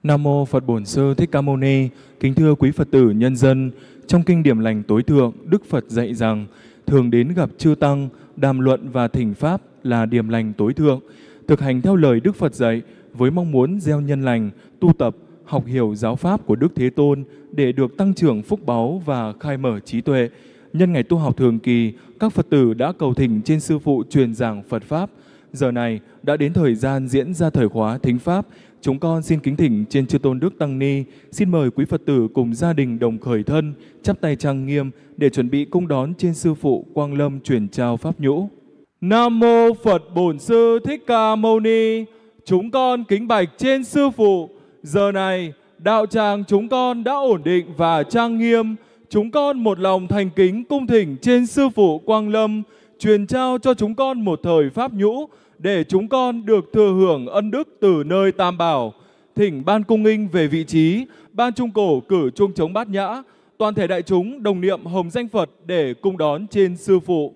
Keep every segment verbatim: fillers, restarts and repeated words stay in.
Nam mô Phật Bổn Sư Thích Ca Mâu Ni. Kính thưa quý Phật tử nhân dân, trong kinh Điểm Lành Tối Thượng, Đức Phật dạy rằng thường đến gặp chư tăng, đàm luận và thỉnh pháp là điểm lành tối thượng. Thực hành theo lời Đức Phật dạy với mong muốn gieo nhân lành, tu tập, học hiểu giáo pháp của Đức Thế Tôn để được tăng trưởng phúc báu và khai mở trí tuệ. Nhân ngày tu học thường kỳ, các Phật tử đã cầu thỉnh trên sư phụ truyền giảng Phật pháp. Giờ này đã đến thời gian diễn ra thời khóa thính pháp. Chúng con xin kính thỉnh trên chư tôn đức tăng ni, xin mời quý Phật tử cùng gia đình đồng khởi thân, chắp tay trang nghiêm để chuẩn bị cung đón trên sư phụ Quang Lâm truyền trao pháp nhũ. Nam mô Phật Bổn Sư Thích Ca Mâu Ni. Chúng con kính bạch trên sư phụ. Giờ này đạo tràng chúng con đã ổn định và trang nghiêm. Chúng con một lòng thành kính cung thỉnh trên sư phụ Quang Lâm truyền trao cho chúng con một thời pháp nhũ để chúng con được thừa hưởng ân đức từ nơi Tam Bảo. Thỉnh ban cung nghinh về vị trí, ban trung cổ cử chuông trống bát nhã, toàn thể đại chúng đồng niệm hồng danh Phật để cung đón trên sư phụ.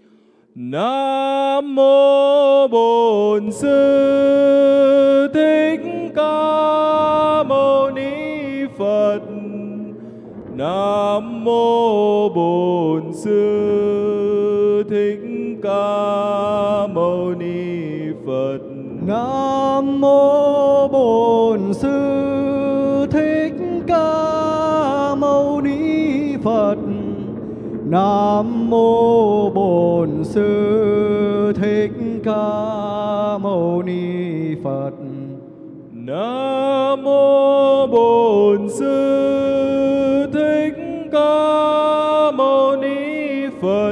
Nam mô Bổn Sư Thích Ca Mâu Ni Phật. Nam mô Bổn Sư Thích Ca Mâu Ni Phật. Nam mô Bổn Sư Thích Ca Mâu Ni Phật. Nam mô Bổn Sư Thích Ca Mâu Ni Phật. Nam mô Bổn Sư Thích Ca Mâu Ni Phật.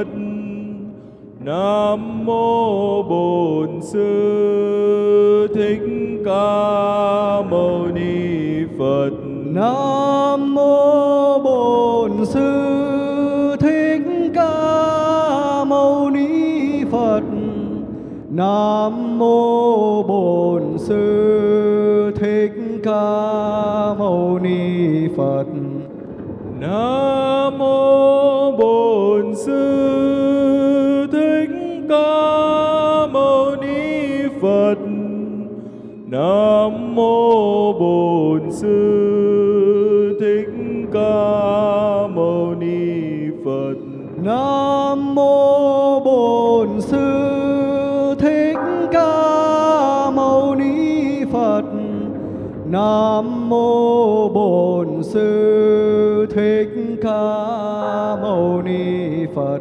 Nam mô Bổn Sư Thích Ca Mâu Ni Phật. Nam mô Bổn Sư Thích Ca Mâu Ni Phật. Nam mô Bổn Sư Thích Ca Mâu Ni Phật. Nam mô Bổn Sư Thích Ca Mâu Ni Phật. Nam mô Bổn Sư Thích Ca Mâu Ni Phật. Nam mô Bổn Sư Thích Ca Mâu Ni Phật. Nam mô Bổn Sư Thích Ca Mâu Ni Phật.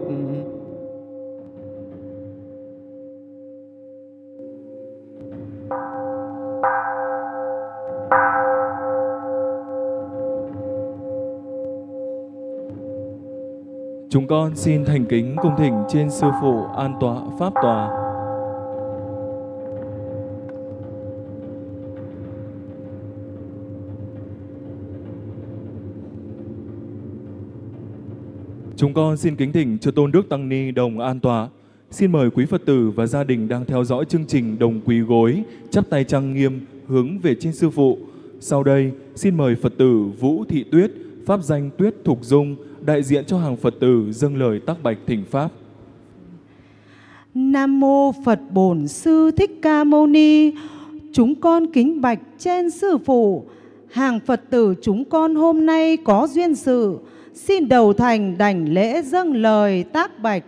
Chúng con xin thành kính cung thỉnh trên sư phụ an tọa pháp tòa. Chúng con xin kính thỉnh chư tôn đức tăng ni đồng an tọa. Xin mời quý Phật tử và gia đình đang theo dõi chương trình đồng quỳ gối, chắp tay trang nghiêm hướng về trên sư phụ. Sau đây, xin mời Phật tử Vũ Thị Tuyết, pháp danh Tuyết Thục Dung, đại diện cho hàng Phật tử dâng lời tác bạch thỉnh pháp. Nam mô Phật Bổn Sư Thích Ca Mâu Ni. Chúng con kính bạch trên sư phụ. Hàng Phật tử chúng con hôm nay có duyên sự, xin đầu thành đảnh lễ dâng lời tác bạch.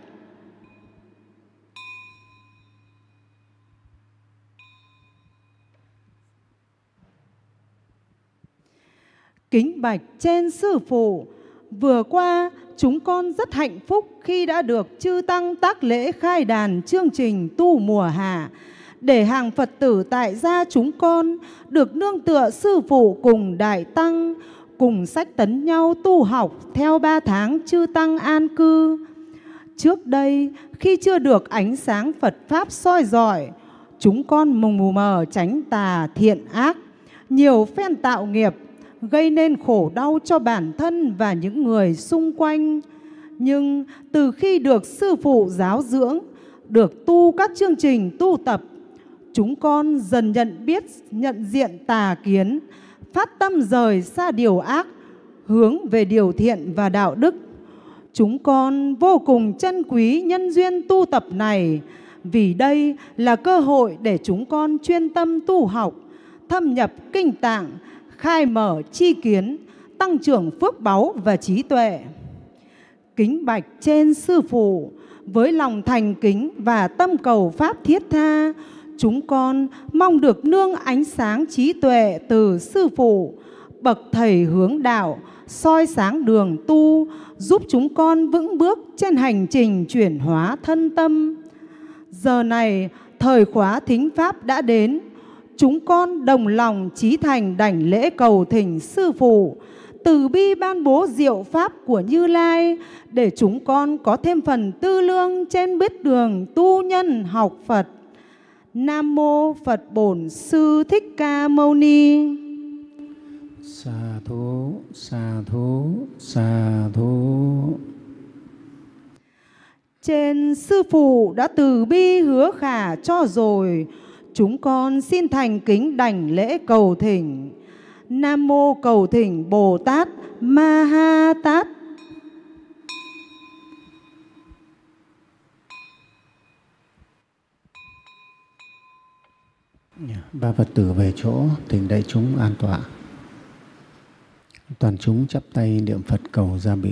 Kính bạch trên sư phụ. Vừa qua, chúng con rất hạnh phúc khi đã được chư tăng tác lễ khai đàn chương trình tu mùa hạ, để hàng Phật tử tại gia chúng con được nương tựa sư phụ cùng đại tăng, cùng sách tấn nhau tu học theo ba tháng chư tăng an cư. Trước đây, khi chưa được ánh sáng Phật Pháp soi rọi, chúng con mù mờ tránh tà thiện ác, nhiều phen tạo nghiệp, gây nên khổ đau cho bản thân và những người xung quanh. Nhưng từ khi được sư phụ giáo dưỡng, được tu các chương trình tu tập, chúng con dần nhận biết, nhận diện tà kiến, phát tâm rời xa điều ác, hướng về điều thiện và đạo đức. Chúng con vô cùng trân quý nhân duyên tu tập này, vì đây là cơ hội để chúng con chuyên tâm tu học, thâm nhập kinh tạng, khai mở tri kiến, tăng trưởng phước báu và trí tuệ. Kính bạch trên Sư Phụ, với lòng thành kính và tâm cầu pháp thiết tha, chúng con mong được nương ánh sáng trí tuệ từ Sư Phụ, bậc thầy hướng đạo, soi sáng đường tu, giúp chúng con vững bước trên hành trình chuyển hóa thân tâm. Giờ này, thời khóa thính pháp đã đến, chúng con đồng lòng chí thành đảnh lễ cầu thỉnh Sư Phụ từ bi ban bố diệu pháp của Như Lai, để chúng con có thêm phần tư lương trên bước đường tu nhân học Phật. Nam mô Phật Bổn Sư Thích Ca Mâu Ni. Sa thú, sa thú, sa thú. Trên Sư Phụ đã từ bi hứa khả cho rồi, chúng con xin thành kính đảnh lễ cầu thỉnh. Nam mô cầu thỉnh Bồ Tát Ma Ha Tát. Ba Phật tử về chỗ, thỉnh đại chúng an tọa. Toàn chúng chắp tay niệm Phật cầu gia bị.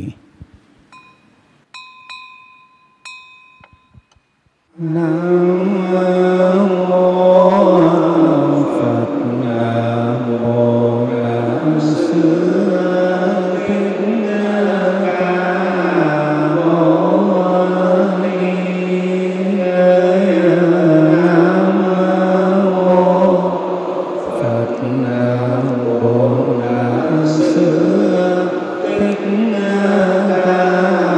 Nam mô Phật, Nam mô Đại Sư Thích Ca Mâu Ni. Nam mô Phật, Nam mô Đại Sư Thích Ca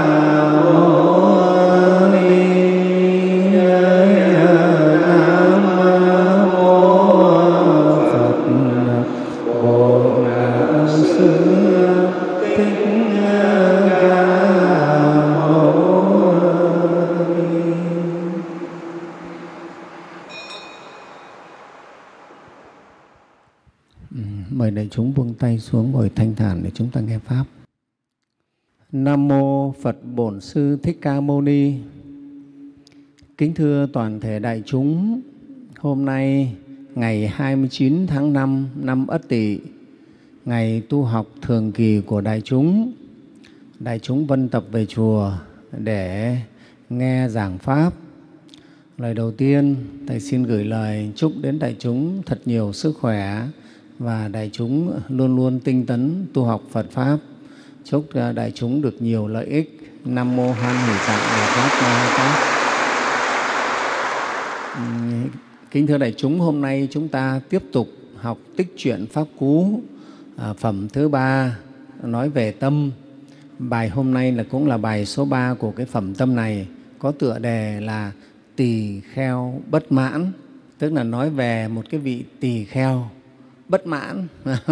Mời đại chúng buông tay xuống ngồi thanh thản để chúng ta nghe Pháp. Nam mô Phật Bổn Sư Thích Ca Mâu Ni. Kính thưa toàn thể đại chúng, hôm nay ngày hai mươi chín tháng năm năm Ất Tỵ, ngày tu học thường kỳ của đại chúng, đại chúng vân tập về chùa để nghe giảng Pháp. Lời đầu tiên, Thầy xin gửi lời chúc đến đại chúng thật nhiều sức khỏe và đại chúng luôn luôn tinh tấn tu học Phật Pháp. Chúc đại chúng được nhiều lợi ích. Nam mô Hoan Hỷ Tạng Bồ Tát Ma Ha Tát. Kính thưa đại chúng, hôm nay chúng ta tiếp tục học tích truyện Pháp Cú, à, phẩm thứ ba, nói về tâm. Bài hôm nay là cũng là bài số ba của cái phẩm tâm này, có tựa đề là Tỳ Kheo Bất Mãn, tức là nói về một cái vị tỳ kheo bất mãn.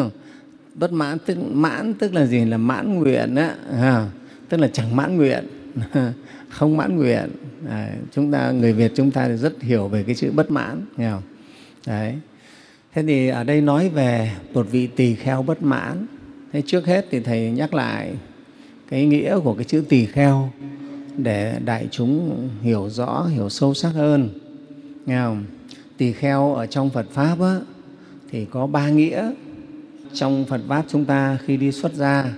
Bất mãn tức mãn tức là gì? Là mãn nguyện á, à, tức là chẳng mãn nguyện, không mãn nguyện. À, chúng ta người Việt chúng ta rất hiểu về cái chữ bất mãn, nghe không? Đấy. Thế thì ở đây nói về một vị tỳ kheo bất mãn. Thế trước hết thì Thầy nhắc lại cái nghĩa của cái chữ tỳ kheo để đại chúng hiểu rõ, hiểu sâu sắc hơn, nghe không? Tỳ kheo ở trong Phật Pháp á, thì có ba nghĩa. Trong Phật Pháp chúng ta khi đi xuất gia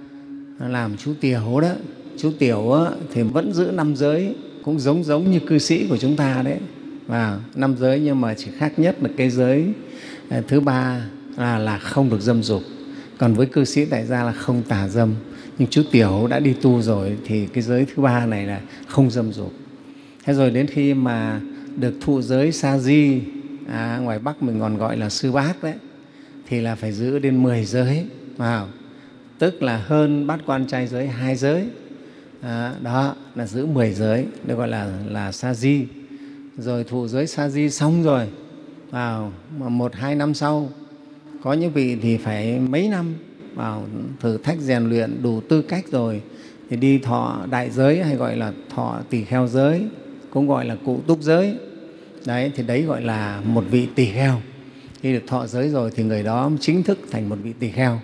làm chú tiểu đó, chú tiểu á, thì vẫn giữ năm giới, cũng giống giống như cư sĩ của chúng ta đấy, và năm giới, nhưng mà chỉ khác nhất là cái giới thứ ba là, là không được dâm dục. Còn với cư sĩ tại gia là không tà dâm. Nhưng chú tiểu đã đi tu rồi thì cái giới thứ ba này là không dâm dục. Thế rồi đến khi mà được thụ giới sa di, à, ngoài Bắc mình còn gọi là sư bác đấy, thì là phải giữ đến mười giới, à, tức là hơn bát quan trai giới hai giới. À, đó là giữ mười giới, được gọi là, là sa di. Rồi thụ giới sa di xong rồi, vào à, một hai năm sau, có những vị thì phải mấy năm vào thử thách rèn luyện đủ tư cách rồi thì đi thọ đại giới, hay gọi là thọ tỳ kheo giới, cũng gọi là cụ túc giới. Đấy, thì đấy gọi là một vị tỳ kheo. Khi được thọ giới rồi thì người đó chính thức thành một vị tỳ kheo.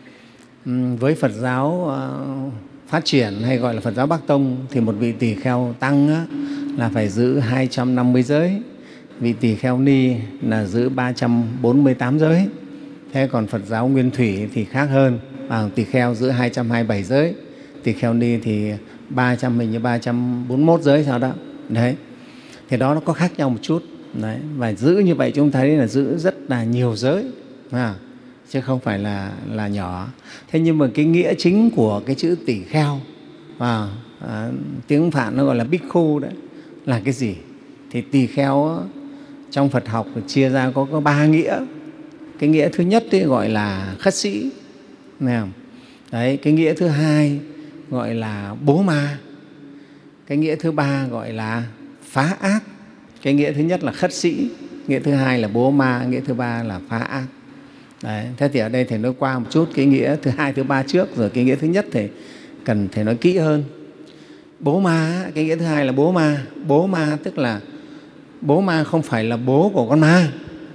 Uhm, với Phật giáo uh, phát triển hay gọi là Phật giáo Bắc Tông thì một vị tỳ kheo tăng á, là phải giữ hai trăm năm mươi giới, vị tỳ kheo ni là giữ ba trăm bốn mươi tám giới. Thế còn Phật giáo Nguyên Thủy thì khác hơn, à, tỳ kheo giữ hai trăm hai mươi bảy giới, tỳ kheo ni thì ba trăm, hình như ba trăm bốn mươi mốt giới sao đó. Đấy, thì đó nó có khác nhau một chút. Đấy, và giữ như vậy chúng ta thấy là giữ rất là nhiều giới, à, chứ không phải là, là nhỏ. Thế nhưng mà cái nghĩa chính của cái chữ tỳ kheo, à, à, tiếng Phạn nó gọi là bhikkhu đấy, là cái gì? Thì tỳ kheo trong Phật học chia ra có, có ba nghĩa. Cái nghĩa thứ nhất ấy gọi là khất sĩ, nghe không? Đấy, cái nghĩa thứ hai gọi là bố ma, cái nghĩa thứ ba gọi là phá ác. Cái nghĩa thứ nhất là khất sĩ, nghĩa thứ hai là bố ma, nghĩa thứ ba là phá ác. Đấy, thế thì ở đây Thầy nói qua một chút cái nghĩa thứ hai, thứ ba trước, rồi cái nghĩa thứ nhất thì cần Thầy nói kỹ hơn. Bố ma, cái nghĩa thứ hai là bố ma. Bố ma tức là bố ma không phải là bố của con ma,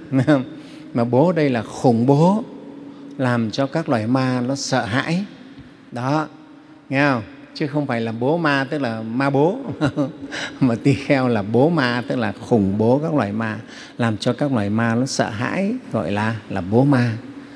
mà bố đây là khủng bố, làm cho các loài ma nó sợ hãi. Đó, nghe không? Chứ không phải là bố ma tức là ma bố, mà tỳ kheo là bố ma tức là khủng bố các loài ma, làm cho các loài ma nó sợ hãi, gọi là, là bố ma.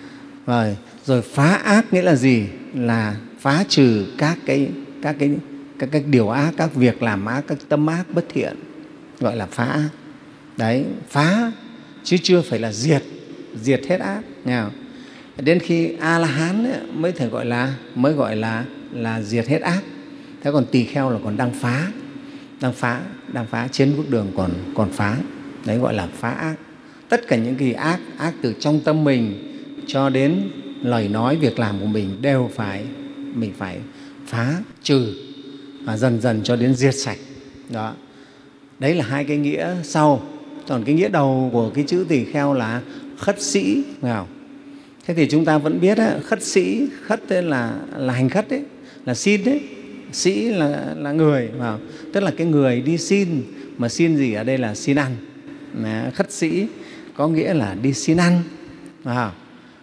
Rồi, rồi phá ác nghĩa là gì? Là phá trừ các cái, các cái, các cái điều ác, các việc làm ác, các tâm ác bất thiện, gọi là phá ác. Đấy, phá chứ chưa phải là diệt, diệt hết ác. Nghe không? Đến khi A-la-hán mới thể gọi là mới gọi là là diệt hết ác. Thế còn tỳ kheo là còn đang phá, đang phá, đang phá trên bước đường còn còn phá. Đấy gọi là phá ác. Tất cả những cái ác, ác từ trong tâm mình cho đến lời nói, việc làm của mình đều phải mình phải phá trừ và dần dần cho đến diệt sạch. Đó. Đấy là hai cái nghĩa sau. Còn cái nghĩa đầu của cái chữ tỳ kheo là khất sĩ. Nào. Thế thì chúng ta vẫn biết á, khất sĩ, khất tên là, là hành khất đấy, là xin đấy. Sĩ là, là người, vào. Tức là cái người đi xin, mà xin gì ở đây là xin ăn. Mà khất sĩ có nghĩa là đi xin ăn. Vào.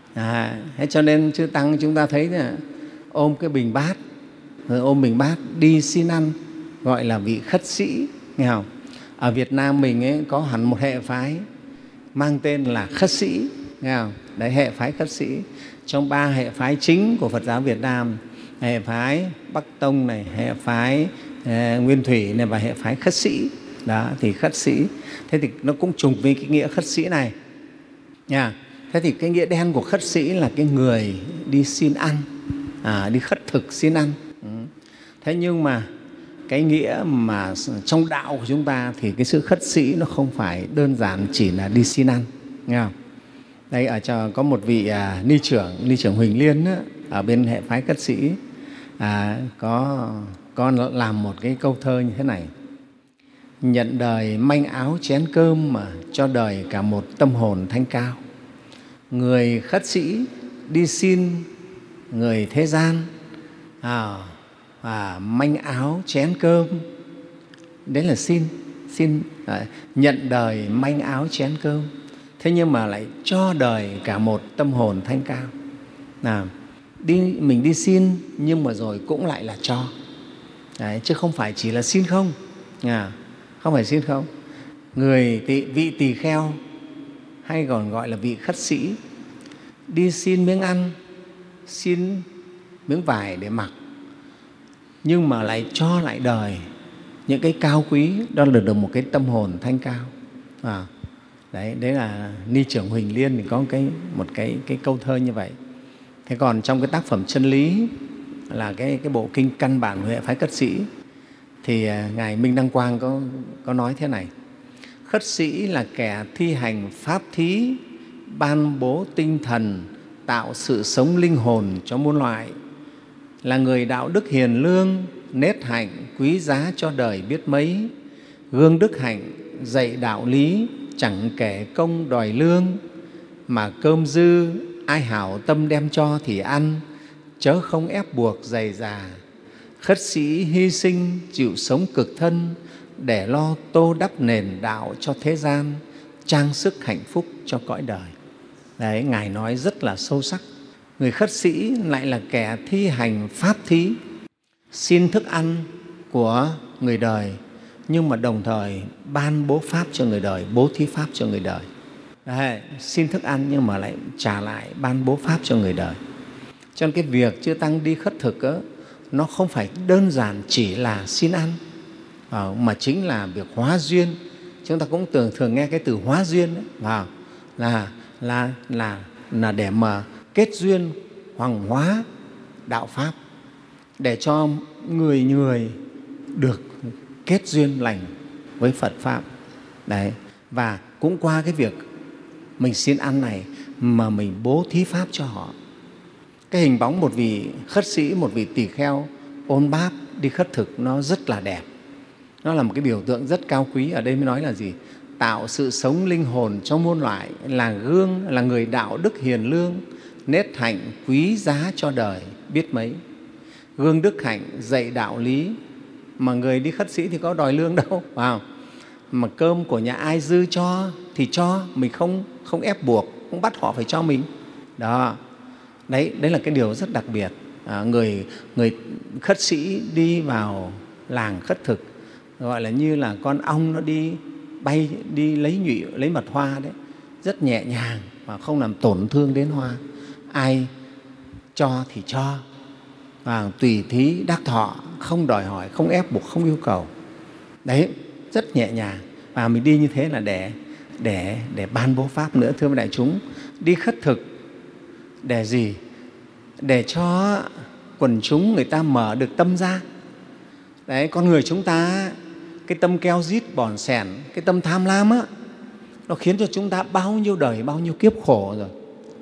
À, thế cho nên chư Tăng chúng ta thấy là ôm cái bình bát, rồi ôm bình bát đi xin ăn, gọi là vị khất sĩ. Nghe không? Ở Việt Nam mình ấy, có hẳn một hệ phái mang tên là khất sĩ. Nghe không? Đấy, hệ phái khất sĩ. Trong ba hệ phái chính của Phật giáo Việt Nam, hệ phái Bắc Tông này, hệ phái eh, Nguyên Thủy này và hệ phái khất sĩ. Đó, thì khất sĩ. Thế thì nó cũng trùng với cái nghĩa khất sĩ này. Nha. Thế thì cái nghĩa đen của khất sĩ là cái người đi xin ăn, à, đi khất thực xin ăn. Ừ. Thế nhưng mà cái nghĩa mà trong đạo của chúng ta thì cái sự khất sĩ nó không phải đơn giản chỉ là đi xin ăn. Nghe không? Đây ở cho có một vị à, ni trưởng, ni trưởng Huỳnh Liên á, ở bên hệ phái khất sĩ à, có, có làm một cái câu thơ như thế này: nhận đời manh áo chén cơm mà cho đời cả một tâm hồn thanh cao. Người khất sĩ đi xin người thế gian à, à, manh áo chén cơm, đấy là xin, xin à, nhận đời manh áo chén cơm. Thế nhưng mà lại cho đời cả một tâm hồn thanh cao. Nào, đi, mình đi xin nhưng mà rồi cũng lại là cho. Đấy, chứ không phải chỉ là xin không. À, không phải xin không. Người tỳ, vị tỳ kheo hay còn gọi là vị khất sĩ đi xin miếng ăn, xin miếng vải để mặc, nhưng mà lại cho lại đời những cái cao quý, đó là được một cái tâm hồn thanh cao. À, đấy, đấy là ni trưởng Huỳnh Liên thì có cái, một cái, cái câu thơ như vậy. Thế còn trong cái tác phẩm Chân Lý là cái, cái bộ kinh căn bản của hệ phái khất sĩ thì Ngài Minh Đăng Quang có, có nói thế này: khất sĩ là kẻ thi hành pháp thí, ban bố tinh thần, tạo sự sống linh hồn cho muôn loại, là người đạo đức hiền lương, nết hạnh quý giá cho đời biết mấy, gương đức hạnh dạy đạo lý, chẳng kể công đòi lương, mà cơm dư ai hảo tâm đem cho thì ăn, chớ không ép buộc dày dà. Khất sĩ hy sinh chịu sống cực thân, để lo tô đắp nền đạo cho thế gian, trang sức hạnh phúc cho cõi đời. Đấy, Ngài nói rất là sâu sắc. Người khất sĩ lại là kẻ thi hành pháp thí, xin thức ăn của người đời, nhưng mà đồng thời ban bố pháp cho người đời, bố thí pháp cho người đời. Đấy, xin thức ăn nhưng mà lại trả lại ban bố pháp cho người đời. Cho nên cái việc chư Tăng đi khất thực đó, nó không phải đơn giản chỉ là xin ăn, mà chính là việc hóa duyên. Chúng ta cũng thường thường nghe cái từ hóa duyên đấy, vào là là là là để mà kết duyên hoàng hóa đạo pháp, để cho người người được kết duyên lành với Phật pháp. Đấy, và cũng qua cái việc mình xin ăn này mà mình bố thí pháp cho họ. Cái hình bóng một vị khất sĩ, một vị tỳ kheo ôn báp đi khất thực nó rất là đẹp. Nó là một cái biểu tượng rất cao quý. Ở đây mới nói là gì? Tạo sự sống linh hồn cho muôn loại, là gương, là người đạo đức hiền lương, nết hạnh quý giá cho đời biết mấy. Gương đức hạnh dạy đạo lý, mà người đi khất sĩ thì có đòi lương đâu, phải không? Mà cơm của nhà ai dư cho thì cho, mình không, không ép buộc, không bắt họ phải cho mình. Đó, đấy, đấy là cái điều rất đặc biệt. À, người, người khất sĩ đi vào làng khất thực gọi là như là con ong nó đi bay đi lấy nhụy, lấy mật hoa đấy, rất nhẹ nhàng và không làm tổn thương đến hoa. Ai cho thì cho, và tùy thí đắc thọ, không đòi hỏi, không ép buộc, không yêu cầu. Đấy, rất nhẹ nhàng. Và mình đi như thế là để để để ban bố pháp nữa. Thưa đại chúng, đi khất thực để gì? Để cho quần chúng người ta mở được tâm ra. Đấy, con người chúng ta cái tâm keo rít bòn xẻn, cái tâm tham lam á, nó khiến cho chúng ta bao nhiêu đời, bao nhiêu kiếp khổ rồi.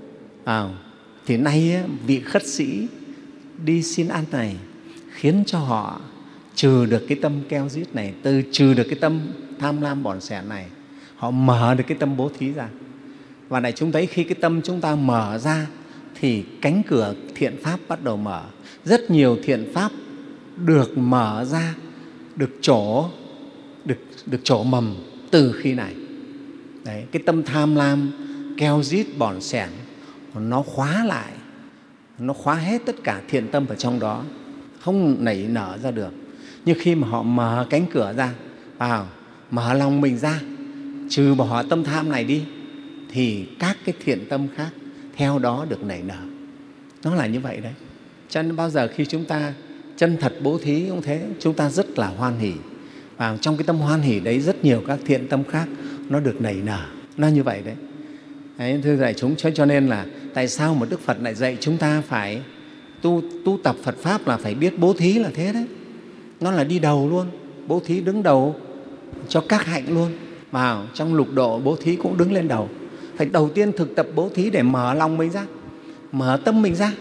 À, thì nay á, vị khất sĩ đi xin ăn này khiến cho họ trừ được cái tâm keo rít này, từ trừ được cái tâm tham lam bòn xẻn này, họ mở được cái tâm bố thí ra. Và đại chúng thấy khi cái tâm chúng ta mở ra thì cánh cửa thiện pháp bắt đầu mở. Rất nhiều thiện pháp được mở ra, được trổ, được, được trổ mầm từ khi này. Đấy, cái tâm tham lam, keo rít, bòn xẻn, nó khóa lại, nó khóa hết tất cả thiện tâm ở trong đó, không nảy nở ra được. Nhưng khi mà họ mở cánh cửa ra, vào, mở lòng mình ra, trừ bỏ tâm tham này đi, thì các cái thiện tâm khác theo đó được nảy nở. Nó là như vậy đấy. Cho nên bao giờ khi chúng ta chân thật bố thí cũng thế, chúng ta rất là hoan hỷ. Và trong cái tâm hoan hỷ đấy rất nhiều các thiện tâm khác nó được nảy nở. Nó như vậy đấy. Đấy, thưa đại chúng, cho nên là tại sao mà Đức Phật lại dạy chúng ta phải tu, tu tập Phật Pháp là phải biết bố thí là thế đấy. Nó là đi đầu luôn, bố thí đứng đầu cho các hạnh luôn. Vào trong lục độ bố thí cũng đứng lên đầu. Phải đầu tiên thực tập bố thí để mở lòng mình ra, mở tâm mình ra.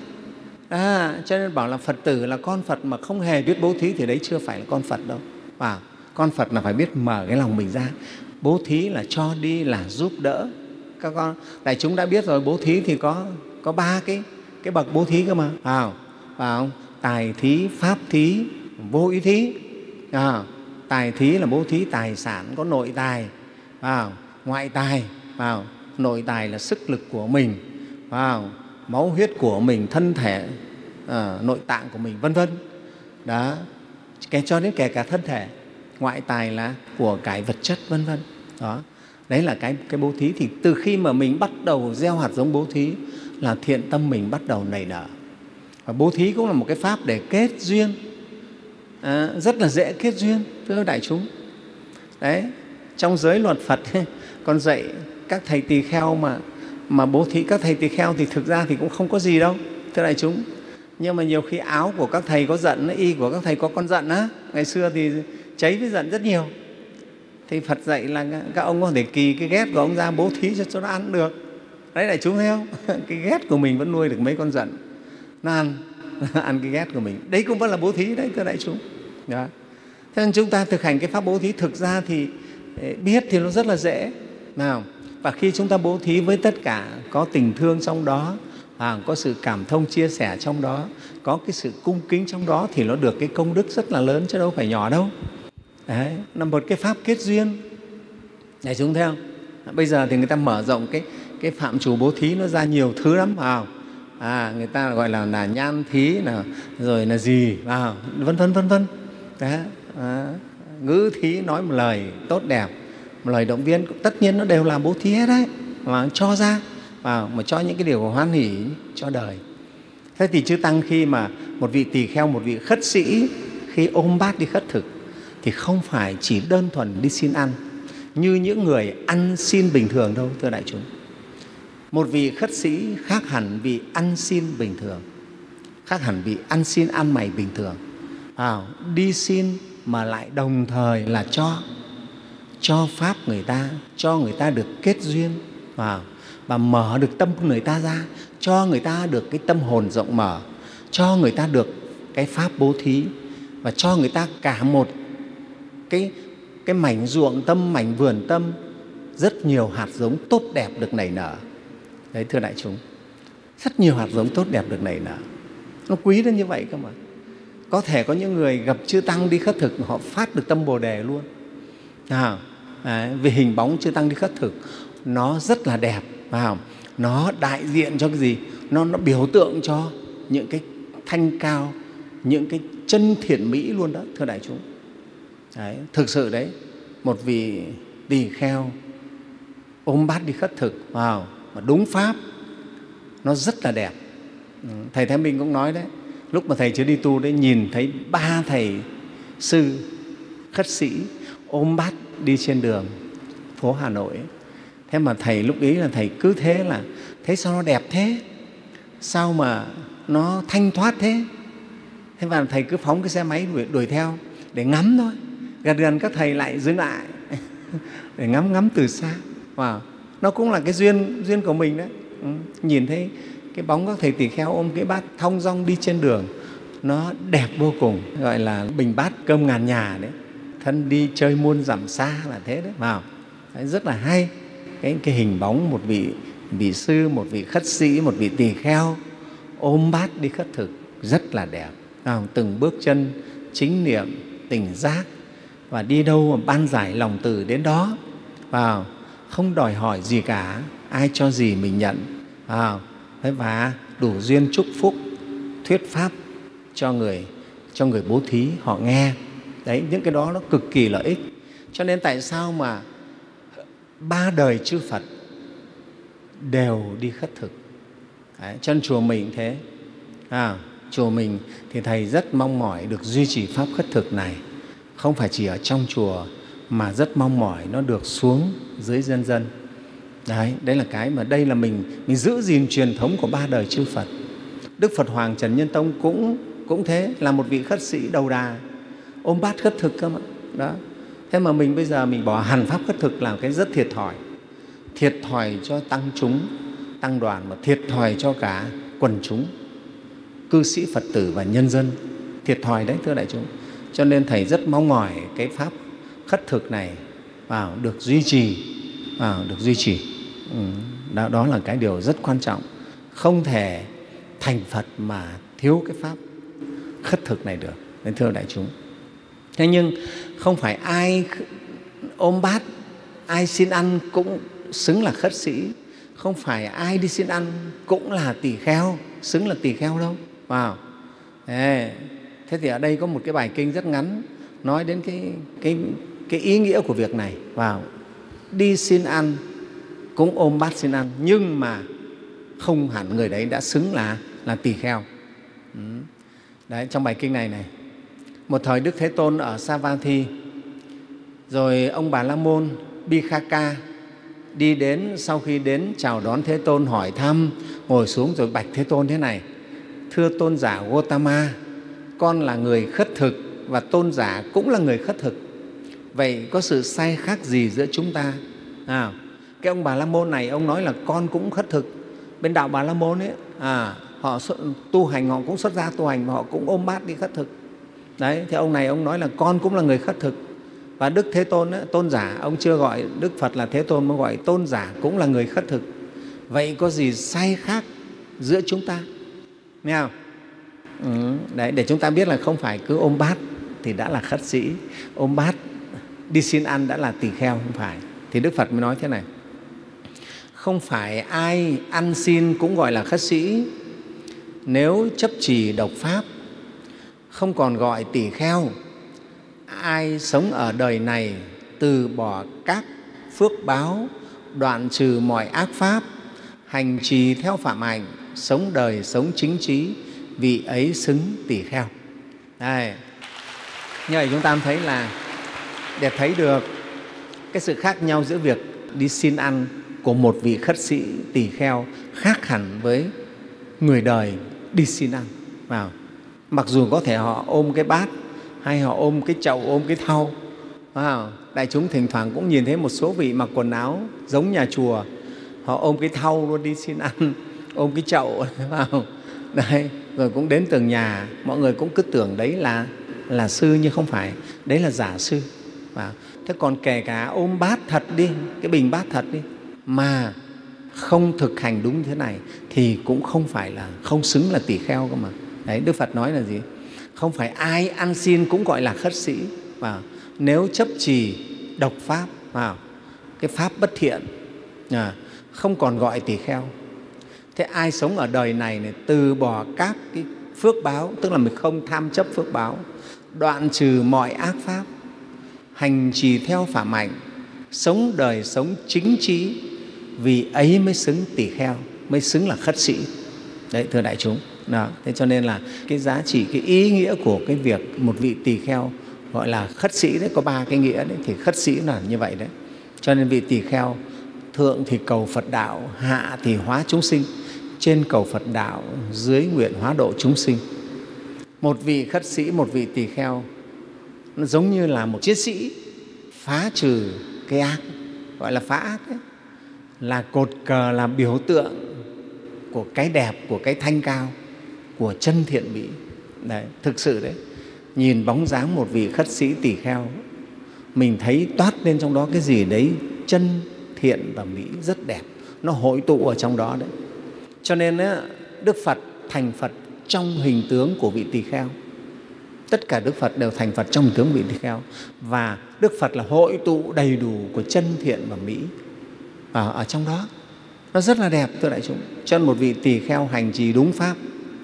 À, cho nên bảo là Phật tử là con Phật mà không hề biết bố thí thì đấy chưa phải là con Phật đâu. Và con Phật là phải biết mở cái lòng mình ra. Bố thí là cho đi, là giúp đỡ. Các con đại chúng đã biết rồi, bố thí thì có có ba cái cái bậc bố thí cơ mà. À, vào tài thí, pháp thí, vô ý thí. À, tài thí là bố thí tài sản, có nội tài, à, ngoại tài. À, nội tài là sức lực của mình, à, máu huyết của mình, thân thể, à, nội tạng của mình, vân vân. Đó, cái cho đến kể cả thân thể. Ngoại tài là của cải vật chất, vân vân. Đó, đấy là cái cái bố thí. Thì từ khi mà mình bắt đầu gieo hạt giống bố thí là thiện tâm mình bắt đầu nảy nở. Và bố thí cũng là một cái pháp để kết duyên, à, rất là dễ kết duyên, thưa đại chúng. Đấy, trong giới luật Phật con dạy các thầy tỳ kheo mà mà bố thí các thầy tỳ kheo thì thực ra thì cũng không có gì đâu, thưa đại chúng. Nhưng mà nhiều khi áo của các thầy có giận, y của các thầy có con giận á, ngày xưa thì cháy với giận rất nhiều. Thì Phật dạy là các ông có thể kỳ cái ghét của ông ra bố thí cho, cho nó ăn được. Đấy đại chúng thấy không? Cái ghét của mình vẫn nuôi được mấy con giận, nó ăn, ăn cái ghét của mình. Đấy cũng vẫn là bố thí đấy, thưa đại chúng. Đó. Thế nên chúng ta thực hành cái pháp bố thí thực ra thì biết thì nó rất là dễ. Nào, và khi chúng ta bố thí với tất cả có tình thương trong đó, à, có sự cảm thông chia sẻ trong đó, có cái sự cung kính trong đó thì nó được cái công đức rất là lớn chứ đâu phải nhỏ đâu. Đấy, là một cái pháp kết duyên. Để chúng thấy không? Bây giờ thì người ta mở rộng cái, cái phạm trù bố thí nó ra nhiều thứ lắm. Vào. À, người ta gọi là, là nhan thí, là, rồi là gì, vào, vân vân vân vân. Đấy, à, ngữ thí, nói một lời tốt đẹp, một lời động viên, tất nhiên nó đều là bố thí hết đấy. mà cho ra, vào mà cho những cái điều hoan hỷ cho đời. Thế thì chư Tăng khi mà một vị tỳ kheo, một vị khất sĩ khi ôm bát đi khất thực thì không phải chỉ đơn thuần đi xin ăn như những người ăn xin bình thường đâu, thưa đại chúng. Một vị khất sĩ khác hẳn vị ăn xin bình thường, khác hẳn vị ăn xin ăn mày bình thường. À, đi xin mà lại đồng thời là cho, cho pháp người ta, cho người ta được kết duyên, à, và mở được tâm người ta ra, cho người ta được cái tâm hồn rộng mở, cho người ta được cái pháp bố thí, và cho người ta cả một cái, cái mảnh ruộng tâm, mảnh vườn tâm, rất nhiều hạt giống tốt đẹp được nảy nở. Đấy, thưa đại chúng, rất nhiều hạt giống tốt đẹp được nảy nở. Nó quý đến như vậy cơ mà. Có thể có những người gặp chư Tăng đi khất thực, họ phát được tâm Bồ Đề luôn. À, à, vì hình bóng chư Tăng đi khất thực nó rất là đẹp, à, nó đại diện cho cái gì? Nó, nó biểu tượng cho những cái thanh cao, những cái chân thiện mỹ luôn đó, thưa đại chúng. Đấy, thực sự đấy, một vị tỳ kheo ôm bát đi khất thực vào mà đúng pháp, nó rất là đẹp. Thầy Thái Minh cũng nói đấy, lúc mà Thầy chưa đi tu đấy, nhìn thấy ba thầy sư khất sĩ ôm bát đi trên đường phố Hà Nội ấy. Thế mà Thầy lúc ý là Thầy cứ thế là thấy sao nó đẹp thế, sao mà nó thanh thoát thế. Thế và Thầy cứ phóng cái xe máy đuổi, đuổi theo để ngắm thôi. Gần gần các Thầy lại dừng lại để ngắm ngắm từ xa. Wow. Nó cũng là cái duyên, duyên của mình đấy. Ừ. Nhìn thấy cái bóng các thầy tỳ kheo ôm cái bát thong dong đi trên đường, nó đẹp vô cùng, gọi là bình bát cơm ngàn nhà đấy. Thân đi chơi muôn dặm xa là thế đấy. Wow. Đấy, rất là hay. Cái, cái hình bóng một vị vị sư, một vị khất sĩ, một vị tỳ kheo ôm bát đi khất thực rất là đẹp. À, từng bước chân chính niệm, tỉnh giác, và đi đâu mà ban giải lòng từ đến đó. Vào, không đòi hỏi gì cả, ai cho gì mình nhận. À, và đủ duyên chúc phúc, thuyết pháp cho người, cho người bố thí họ nghe. Đấy, những cái đó nó cực kỳ lợi ích. Cho nên tại sao mà ba đời chư Phật đều đi khất thực. Đấy, cho nên chùa mình cũng thế. À, chùa mình thì Thầy rất mong mỏi được duy trì pháp khất thực này. Không phải chỉ ở trong chùa mà rất mong mỏi nó được xuống dưới dân dân. Đấy, đấy là cái mà đây là mình, mình giữ gìn truyền thống của ba đời chư Phật. Đức Phật Hoàng Trần Nhân Tông cũng, cũng thế, là một vị khất sĩ đầu đà, ôm bát khất thực cơ mà. Đó. Thế mà mình bây giờ mình bỏ hẳn pháp khất thực là cái rất thiệt thòi. Thiệt thòi cho tăng chúng, tăng đoàn, mà thiệt thòi cho cả quần chúng, cư sĩ Phật tử và nhân dân. Thiệt thòi đấy, thưa đại chúng. Cho nên Thầy rất mong mỏi cái pháp khất thực này vào được duy trì, vào được duy trì. Ừ, đó, đó là cái điều rất quan trọng. Không thể thành Phật mà thiếu cái pháp khất thực này được. Nên thưa đại chúng. Thế nhưng không phải ai ôm bát, ai xin ăn cũng xứng là khất sĩ. Không phải ai đi xin ăn cũng là tỳ kheo, xứng là tỳ kheo đâu. Wow. Thế, thế thì ở đây có một cái bài kinh rất ngắn nói đến cái, cái, cái ý nghĩa của việc này. Wow. Đi xin ăn cũng ôm bát xin ăn, nhưng mà không hẳn người đấy đã xứng là, là tỳ kheo. Ừ. Đấy, trong bài kinh này này, một thời Đức Thế Tôn ở Savatthi, rồi ông Bà La Môn Bhikkha đi đến, sau khi đến chào đón Thế Tôn, hỏi thăm, ngồi xuống rồi bạch Thế Tôn thế này: thưa tôn giả Gotama, con là người khất thực và tôn giả cũng là người khất thực. Vậy có sự sai khác gì giữa chúng ta? À, cái ông Bà La Môn này, ông nói là con cũng khất thực. Bên đạo Bà La Môn ấy, à, họ xuất, tu hành, họ cũng xuất gia tu hành, mà họ cũng ôm bát đi khất thực. Đấy, thì ông này ông nói là con cũng là người khất thực. Và Đức Thế Tôn, ấy, tôn giả, ông chưa gọi Đức Phật là Thế Tôn, mà gọi tôn giả cũng là người khất thực. Vậy có gì sai khác giữa chúng ta? Nghe không? Ừ, đấy, để chúng ta biết là không phải cứ ôm bát thì đã là khất sĩ, ôm bát đi xin ăn đã là tỳ kheo, không phải. Thì Đức Phật mới nói thế này: không phải ai ăn xin cũng gọi là khất sĩ. Nếu chấp trì độc pháp không còn gọi tỳ kheo. Ai sống ở đời này từ bỏ các phước báo, đoạn trừ mọi ác pháp, hành trì theo phạm hạnh, sống đời sống chính trí, vị ấy xứng tỳ kheo. Đây. Như vậy chúng ta thấy là để thấy được cái sự khác nhau giữa việc đi xin ăn của một vị khất sĩ tỳ kheo khác hẳn với người đời đi xin ăn. Vào. Mặc dù có thể họ ôm cái bát hay họ ôm cái chậu, ôm cái thau. Wow. Đại chúng thỉnh thoảng cũng nhìn thấy một số vị mặc quần áo giống nhà chùa, họ ôm cái thau luôn đi xin ăn, ôm cái chậu. Wow. Đấy. Rồi cũng đến từng nhà, mọi người cũng cứ tưởng đấy là, là sư, nhưng không phải, đấy là giả sư. Wow. Thế còn kể cả ôm bát thật đi, cái bình bát thật đi, mà không thực hành đúng thế này thì cũng không phải là, không xứng là tỳ kheo cơ mà. Đấy, Đức Phật nói là gì? Không phải ai ăn xin cũng gọi là khất sĩ. Wow. Nếu chấp trì độc pháp, wow, cái pháp bất thiện, à, không còn gọi tỳ kheo. Thế ai sống ở đời này, này từ bỏ các cái phước báo, tức là mình không tham chấp phước báo, đoạn trừ mọi ác pháp, hành trì theo phạm hạnh, sống đời sống chính trí, vì ấy mới xứng tỳ kheo, mới xứng là khất sĩ. Đấy, thưa đại chúng. Đó. Thế cho nên là cái giá trị, cái ý nghĩa của cái việc một vị tỳ kheo gọi là khất sĩ đấy, có ba cái nghĩa đấy, thì khất sĩ là như vậy đấy. Cho nên vị tỳ kheo thượng thì cầu Phật đạo, hạ thì hóa chúng sinh, trên cầu Phật đạo, dưới nguyện hóa độ chúng sinh. Một vị khất sĩ, một vị tỳ kheo nó giống như là một chiến sĩ phá trừ cái ác, gọi là phá ác đấy, là cột cờ, là biểu tượng của cái đẹp, của cái thanh cao, của chân thiện mỹ. Đấy, thực sự đấy, nhìn bóng dáng một vị khất sĩ tỳ kheo, mình thấy toát lên trong đó cái gì đấy chân thiện và mỹ rất đẹp, nó hội tụ ở trong đó đấy. Cho nên ấy, Đức Phật thành Phật trong hình tướng của vị tỳ kheo. Tất cả Đức Phật đều thành Phật trong hình tướng vị tỳ kheo, và Đức Phật là hội tụ đầy đủ của chân thiện và mỹ ở, ở trong đó. Nó rất là đẹp, thưa đại chúng. Cho nên một vị tỳ kheo hành trì đúng pháp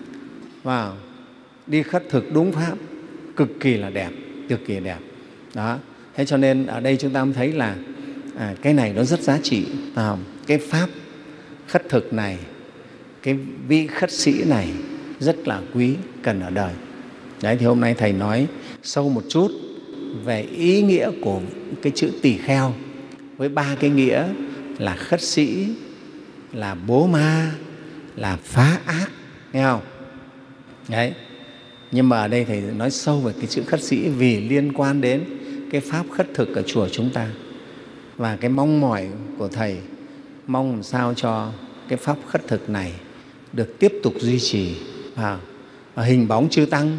và đi khất thực đúng pháp, cực kỳ là đẹp, cực kỳ đẹp. Đó. Thế cho nên ở đây chúng ta mới thấy là à, cái này nó rất giá trị. À, cái pháp khất thực này, cái vị khất sĩ này rất là quý, cần ở đời. Đấy, thì hôm nay Thầy nói sâu một chút về ý nghĩa của cái chữ tỳ kheo với ba cái nghĩa là khất sĩ, là bố ma, là phá ác, nghe không? Đấy. Nhưng mà ở đây Thầy nói sâu về cái chữ khất sĩ vì liên quan đến cái pháp khất thực ở chùa chúng ta. Và cái mong mỏi của Thầy mong làm sao cho cái pháp khất thực này được tiếp tục duy trì. À, hình bóng chư Tăng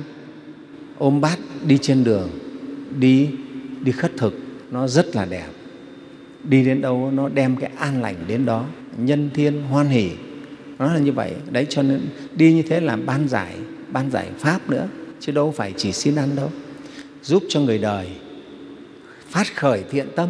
ôm bát đi trên đường, đi, đi khất thực, nó rất là đẹp. Đi đến đâu nó đem cái an lành đến đó, nhân thiên hoan hỷ. Nó là như vậy. Đấy, cho nên đi như thế là ban giải, ban giải pháp nữa, chứ đâu phải chỉ xin ăn đâu. Giúp cho người đời phát khởi thiện tâm.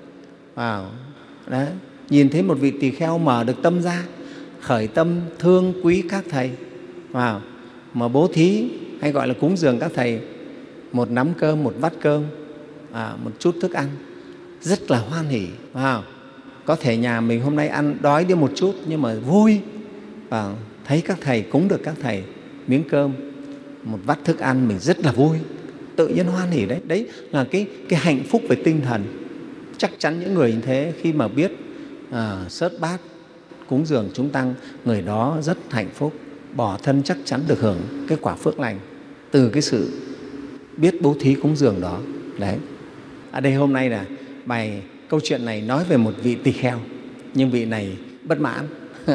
Wow. Đấy. Nhìn thấy một vị tỳ kheo mở được tâm ra, khởi tâm thương quý các thầy, wow, mà bố thí hay gọi là cúng dường các thầy một nắm cơm, một vắt cơm, à, một chút thức ăn, rất là hoan hỷ. Wow. Có thể nhà mình hôm nay ăn đói đi một chút nhưng mà vui, và thấy các thầy cúng được các thầy miếng cơm, một vắt thức ăn, mình rất là vui, tự nhiên hoan hỷ. Đấy, đấy là cái, cái hạnh phúc về tinh thần. Chắc chắn những người như thế khi mà biết à, sớt bát cúng dường chúng tăng, người đó rất hạnh phúc, bỏ thân chắc chắn được hưởng cái quả phước lành từ cái sự biết bố thí cúng dường đó. Đấy. Ở đây hôm nay là bài câu chuyện này nói về một vị tỳ kheo, nhưng vị này bất mãn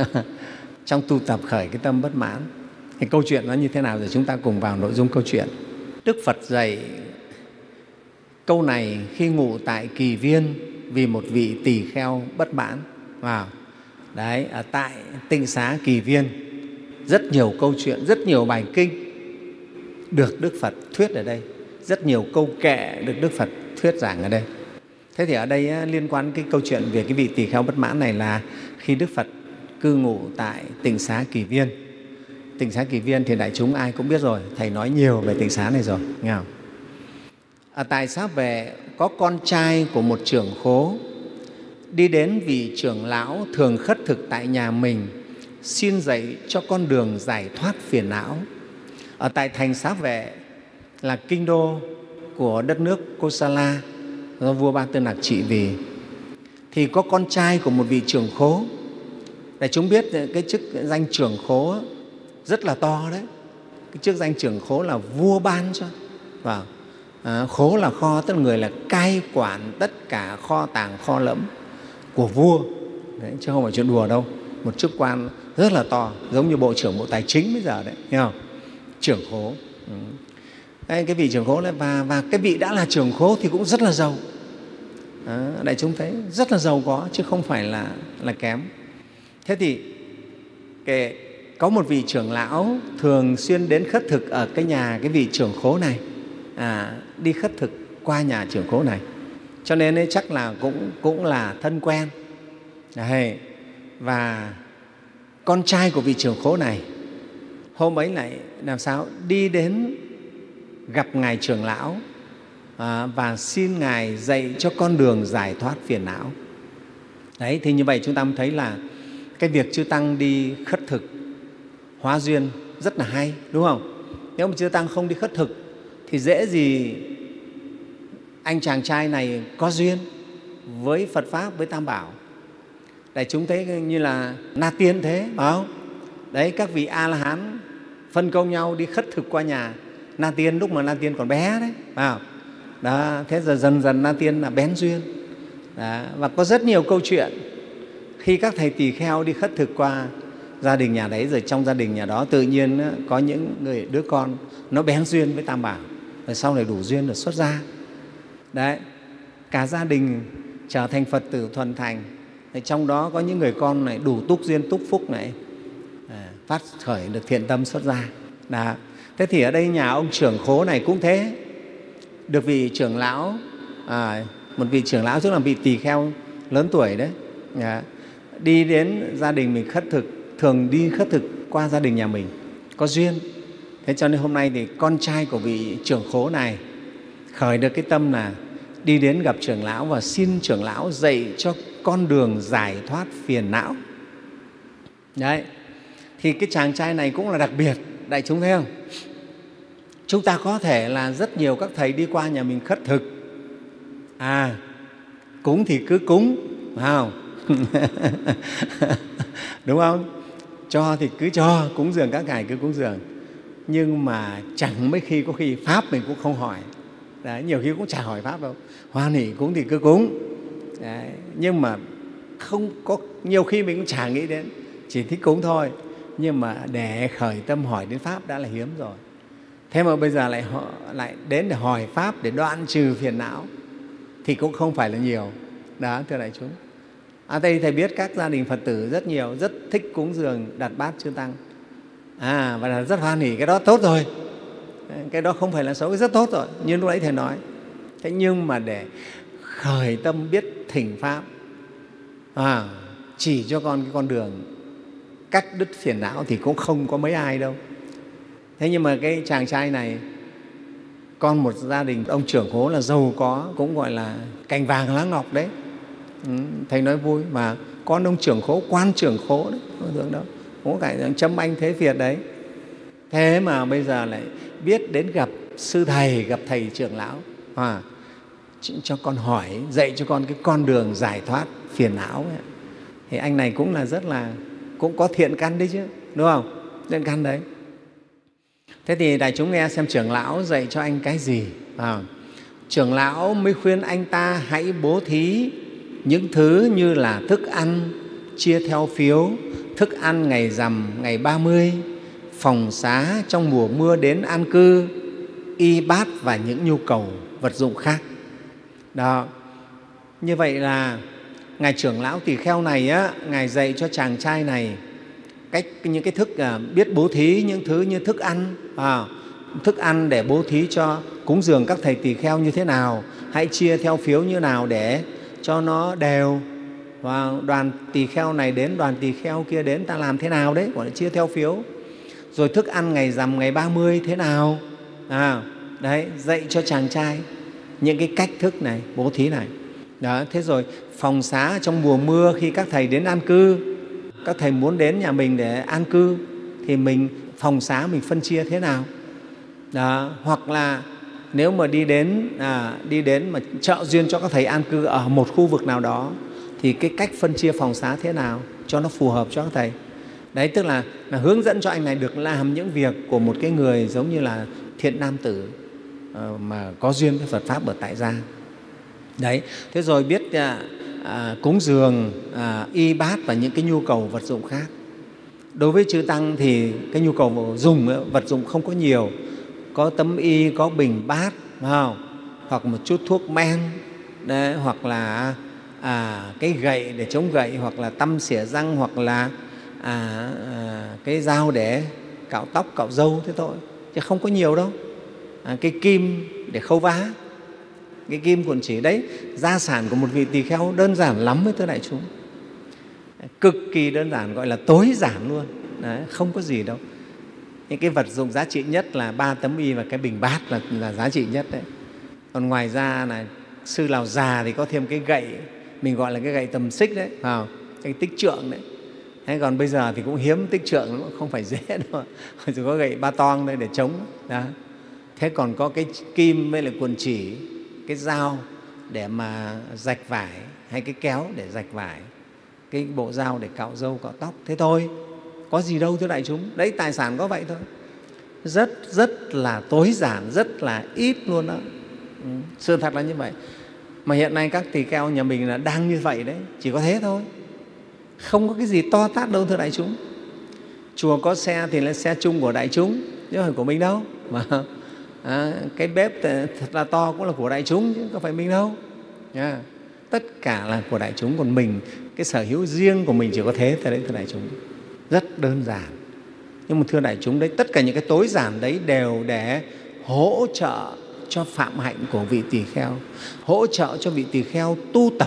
trong tu tập khởi cái tâm bất mãn. Thì câu chuyện nó như thế nào rồi chúng ta cùng vào nội dung câu chuyện. Đức Phật dạy câu này khi ngụ tại Kỳ Viên vì một vị tỳ kheo bất mãn. Wow. Đấy, ở tại Tịnh Xá Kỳ Viên, rất nhiều câu chuyện, rất nhiều bài kinh được Đức Phật thuyết ở đây, rất nhiều câu kệ được Đức Phật thuyết giảng ở đây. Thế thì ở đây liên quan đến cái câu chuyện về cái vị tỳ kheo bất mãn này là khi Đức Phật cư ngụ tại Tịnh Xá Kỳ Viên. Tịnh Xá Kỳ Viên thì đại chúng ai cũng biết rồi, Thầy nói nhiều về Tịnh Xá này rồi, nghe không? Ở tại xá Vệ có con trai của một trưởng khố đi đến vị trưởng lão thường khất thực tại nhà mình, xin dạy cho con đường giải thoát phiền não. Ở tại thành Xá Vệ là kinh đô của đất nước Kosala do vua Ba Tư Nặc trị vì, thì có con trai của một vị trưởng khố. Để chúng biết cái chức danh trưởng khố rất là to đấy. Cái chức danh trưởng khố là vua ban cho. Và à, khố là kho, tức là người là cai quản tất cả kho tàng, kho lẫm của vua đấy, chứ không phải chuyện đùa đâu. Một chức quan rất là to, giống như Bộ trưởng Bộ Tài chính bây giờ đấy, hiểu không? Trưởng khố. Ừ. Đấy, cái vị trưởng khố đấy, và, và cái vị đã là trưởng khố thì cũng rất là giàu. Đó, đại chúng thấy rất là giàu có chứ không phải là, là kém. Thế thì cái, có một vị trưởng lão thường xuyên đến khất thực ở cái nhà cái vị trưởng khố này, à, đi khất thực qua nhà trưởng khố này, cho nên ấy, chắc là cũng, cũng là thân quen. Đấy. Và con trai của vị trưởng khố này hôm ấy lại làm sao đi đến gặp ngài trưởng lão à, và xin ngài dạy cho con đường giải thoát phiền não. Đấy, thì như vậy chúng ta mới thấy là cái việc chư tăng đi khất thực hóa duyên rất là hay, đúng không? Nếu mà chư tăng không đi khất thực thì dễ gì anh chàng trai này có duyên với Phật Pháp, với Tam Bảo. Để chúng thấy như là Na Tiên thế, phải không? Đấy, các vị A-la-hán phân công nhau đi khất thực qua nhà Na Tiên lúc mà Na Tiên còn bé đấy, phải không? Đó, thế giờ dần dần Na Tiên là bén duyên. Đó, và có rất nhiều câu chuyện khi các thầy tỳ kheo đi khất thực qua gia đình nhà đấy, rồi trong gia đình nhà đó tự nhiên có những người đứa con nó bén duyên với Tam Bảo, rồi sau này đủ duyên rồi xuất gia. Đấy, cả gia đình trở thành Phật tử thuần thành. Thì trong đó có những người con này đủ túc duyên, túc phúc này, à, phát khởi được thiện tâm xuất gia. Đó. Thế thì ở đây nhà ông trưởng khố này cũng thế, được vị trưởng lão, à, một vị trưởng lão tức là vị tỳ kheo lớn tuổi đấy, à, đi đến gia đình mình khất thực, thường đi khất thực qua gia đình nhà mình, có duyên. Thế cho nên hôm nay thì con trai của vị trưởng khố này khởi được cái tâm là đi đến gặp trưởng lão và xin trưởng lão dạy cho con đường giải thoát phiền não. Đấy, thì cái chàng trai này cũng là đặc biệt, đại chúng thấy không? Chúng ta có thể là rất nhiều các thầy đi qua nhà mình khất thực, à, cúng thì cứ cúng, phải không? Đúng không? Cho thì cứ cho, cúng dường các ngài cứ cúng dường. Nhưng mà chẳng mấy khi có khi Pháp mình cũng không hỏi. Đấy, nhiều khi cũng chả hỏi Pháp đâu. Hoan hỉ cúng thì cứ cúng. Đấy, nhưng mà không có, nhiều khi mình cũng chả nghĩ đến, chỉ thích cúng thôi. Nhưng mà để khởi tâm hỏi đến Pháp đã là hiếm rồi. Thế mà bây giờ lại, họ lại đến để hỏi Pháp để đoạn trừ phiền não thì cũng không phải là nhiều. Đó, thưa đại chúng. À, đây thầy biết các gia đình Phật tử rất nhiều, rất thích cúng dường đặt bát chư tăng. À, và là rất hoan hỉ, cái đó tốt rồi. Cái đó không phải là xấu, cái rất tốt rồi, như lúc nãy thầy nói. Thế nhưng mà để khởi tâm biết thỉnh Pháp, à, chỉ cho con cái con đường cắt đứt phiền não thì cũng không có mấy ai đâu. Thế nhưng mà cái chàng trai này, con một gia đình ông trưởng khố là giàu có, cũng gọi là cành vàng lá ngọc đấy. Ừ, thầy nói vui mà con ông trưởng khố, quan trưởng khố đấy, đó, cũng cái chấm anh thế Việt đấy. Thế mà bây giờ lại biết đến gặp sư thầy, gặp thầy trưởng lão, à, cho con hỏi, dạy cho con cái con đường giải thoát phiền não ấy. Thì anh này cũng là rất là, cũng có thiện căn đấy chứ, đúng không? Thiện căn đấy. Thế thì đại chúng nghe xem trưởng lão dạy cho anh cái gì. À, trưởng lão mới khuyên anh ta hãy bố thí những thứ như là thức ăn chia theo phiếu, thức ăn ngày rằm, ngày ba mươi, phòng xá trong mùa mưa đến an cư, y bát và những nhu cầu vật dụng khác. Đó. Như vậy là ngài trưởng lão tỳ kheo này á, ngài dạy cho chàng trai này cách những cái thức, à, biết bố thí những thứ như thức ăn, à, thức ăn để bố thí cho cúng dường các thầy tỳ kheo như thế nào, hãy chia theo phiếu như nào để cho nó đều, và đoàn tỳ kheo này đến, đoàn tỳ kheo kia đến, ta làm thế nào đấy, gọi là chia theo phiếu. Rồi thức ăn ngày rằm, ngày ba mươi thế nào, à, đấy, dạy cho chàng trai những cái cách thức này, bố thí này. Đó, thế rồi phòng xá trong mùa mưa khi các thầy đến an cư, các thầy muốn đến nhà mình để an cư thì mình phòng xá mình phân chia thế nào. Đó, hoặc là nếu mà đi đến à, đi đến mà trợ duyên cho các thầy an cư ở một khu vực nào đó thì cái cách phân chia phòng xá thế nào cho nó phù hợp cho các thầy. Đấy, tức là, là hướng dẫn cho anh này được làm những việc của một cái người giống như là thiện nam tử uh, mà có duyên với Phật Pháp ở tại gia. Đấy, thế rồi biết à, à, cúng dường, à, y bát và những cái nhu cầu vật dụng khác. Đối với chư Tăng thì cái nhu cầu dùng vật dụng không có nhiều, có tấm y, có bình bát, không? Hoặc một chút thuốc men, đấy, hoặc là à, cái gậy để chống gậy, hoặc là tăm xỉa răng, hoặc là à, à, cái dao để cạo tóc, cạo râu, thế thôi, chứ không có nhiều đâu. À, cái kim để khâu vá, cái kim cuộn chỉ, đấy, gia sản của một vị tỳ kheo đơn giản lắm với thưa đại chúng, cực kỳ đơn giản, gọi là tối giản luôn. Đấy, không có gì đâu. Những cái vật dụng giá trị nhất là ba tấm y và cái bình bát là, là giá trị nhất đấy. Còn ngoài ra là sư Lào già thì có thêm cái gậy, mình gọi là cái gậy tầm xích đấy, à, cái tích trượng đấy. Thế còn bây giờ thì cũng hiếm tích trượng, nó không phải dễ đâu, chỉ có gậy ba toang đây để chống. Đó. Thế còn có cái kim với lại cuộn chỉ, cái dao để mà rạch vải, hay cái kéo để rạch vải, cái bộ dao để cạo râu, cạo tóc, thế thôi, có gì đâu thưa đại chúng. Đấy, tài sản có vậy thôi, rất rất là tối giản, rất là ít luôn đó. Ừ, sự thật là như vậy. Mà hiện nay các tỳ kheo nhà mình là đang như vậy đấy, chỉ có thế thôi, không có cái gì to tát đâu thưa đại chúng. Chùa có xe thì là xe chung của đại chúng, chứ không phải của mình đâu. Mà à, cái bếp thật là to cũng là của đại chúng, chứ không phải mình đâu. Yeah. Tất cả là của đại chúng, còn mình, cái sở hữu riêng của mình chỉ có thế thôi đấy thưa đại chúng. Rất đơn giản. Nhưng mà thưa đại chúng, đấy, tất cả những cái tối giản đấy đều để hỗ trợ cho phạm hạnh của vị tỳ kheo, hỗ trợ cho vị tỳ kheo tu tập.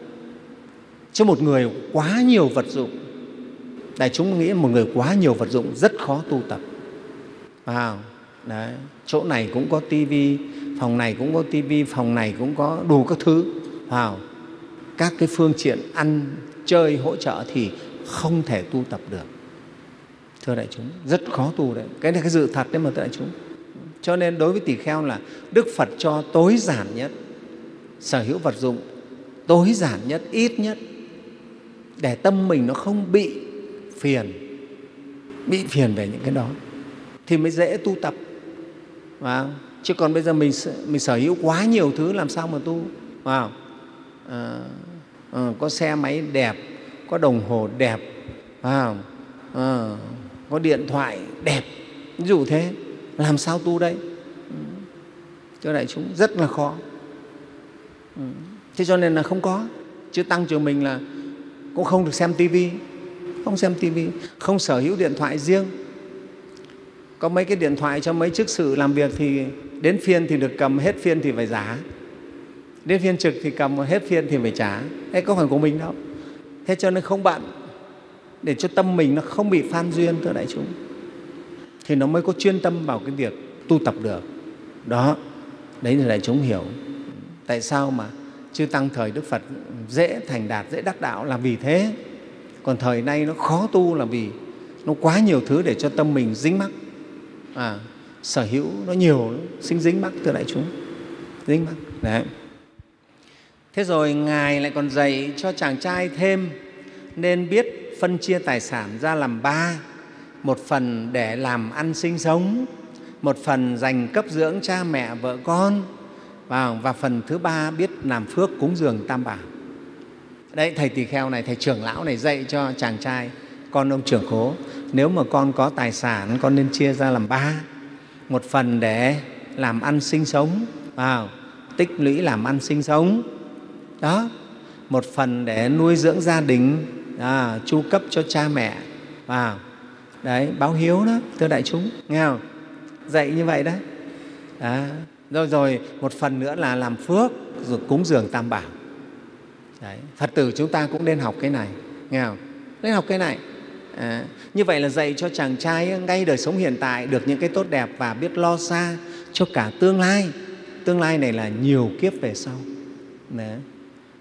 Chứ một người quá nhiều vật dụng, đại chúng nghĩ một người quá nhiều vật dụng rất khó tu tập. Wow. Đấy, chỗ này cũng có tivi, phòng này cũng có tivi, phòng này cũng có đủ các thứ. Wow. Các cái phương tiện ăn, chơi, hỗ trợ thì không thể tu tập được. Thưa đại chúng, rất khó tu đấy. Cái này cái sự thật đấy mà thưa đại chúng. Cho nên đối với tỳ kheo là Đức Phật cho tối giản nhất, sở hữu vật dụng tối giản nhất, ít nhất, để tâm mình nó không bị phiền, bị phiền về những cái đó thì mới dễ tu tập. Wow. Chứ còn bây giờ mình, mình sở hữu quá nhiều thứ làm sao mà tu. Wow. À, à, có xe máy đẹp, có đồng hồ đẹp, wow. À, có điện thoại đẹp, ví dụ thế, làm sao tu đây? Cho đại chúng rất là khó. Thế cho nên là không có. Chứ Tăng chùa mình là cũng không được xem tivi, không xem tivi, không sở hữu điện thoại riêng. Có mấy cái điện thoại cho mấy chức sự làm việc thì đến phiên thì được cầm, hết phiên thì phải trả. Đến phiên trực thì cầm, hết phiên thì phải trả. Thế có phải của mình đâu. Thế cho nên không bận, để cho tâm mình nó không bị phan duyên thưa đại chúng, thì nó mới có chuyên tâm vào cái việc tu tập được. Đó, đấy là đại chúng hiểu. Tại sao mà chư Tăng thời Đức Phật dễ thành đạt, dễ đắc đạo là vì thế. Còn thời nay nó khó tu là vì nó quá nhiều thứ để cho tâm mình dính mắc. À, sở hữu nó nhiều, nó sinh dính mắc thưa đại chúng, dính mắc. Đấy. Thế rồi Ngài lại còn dạy cho chàng trai thêm nên biết phân chia tài sản ra làm ba. Một phần để làm ăn sinh sống, một phần dành cấp dưỡng cha mẹ vợ con, và, và phần thứ ba biết làm phước cúng dường Tam Bảo. Đấy, thầy tỳ kheo này, thầy trưởng lão này dạy cho chàng trai, con ông trưởng khố, nếu mà con có tài sản con nên chia ra làm ba. Một phần để làm ăn sinh sống, vào tích lũy làm ăn sinh sống. Đó, một phần để nuôi dưỡng gia đình, à, chu cấp cho cha mẹ, vào đấy, báo hiếu đó thưa đại chúng, nghe không? Dạy như vậy đấy. Đó. Rồi rồi một phần nữa là làm phước rồi cúng dường Tam Bảo. Đấy. Phật tử chúng ta cũng nên học cái này, nghe không? Nên học cái này. À, như vậy là dạy cho chàng trai ngay đời sống hiện tại được những cái tốt đẹp và biết lo xa cho cả tương lai. Tương lai này là nhiều kiếp về sau. Đấy.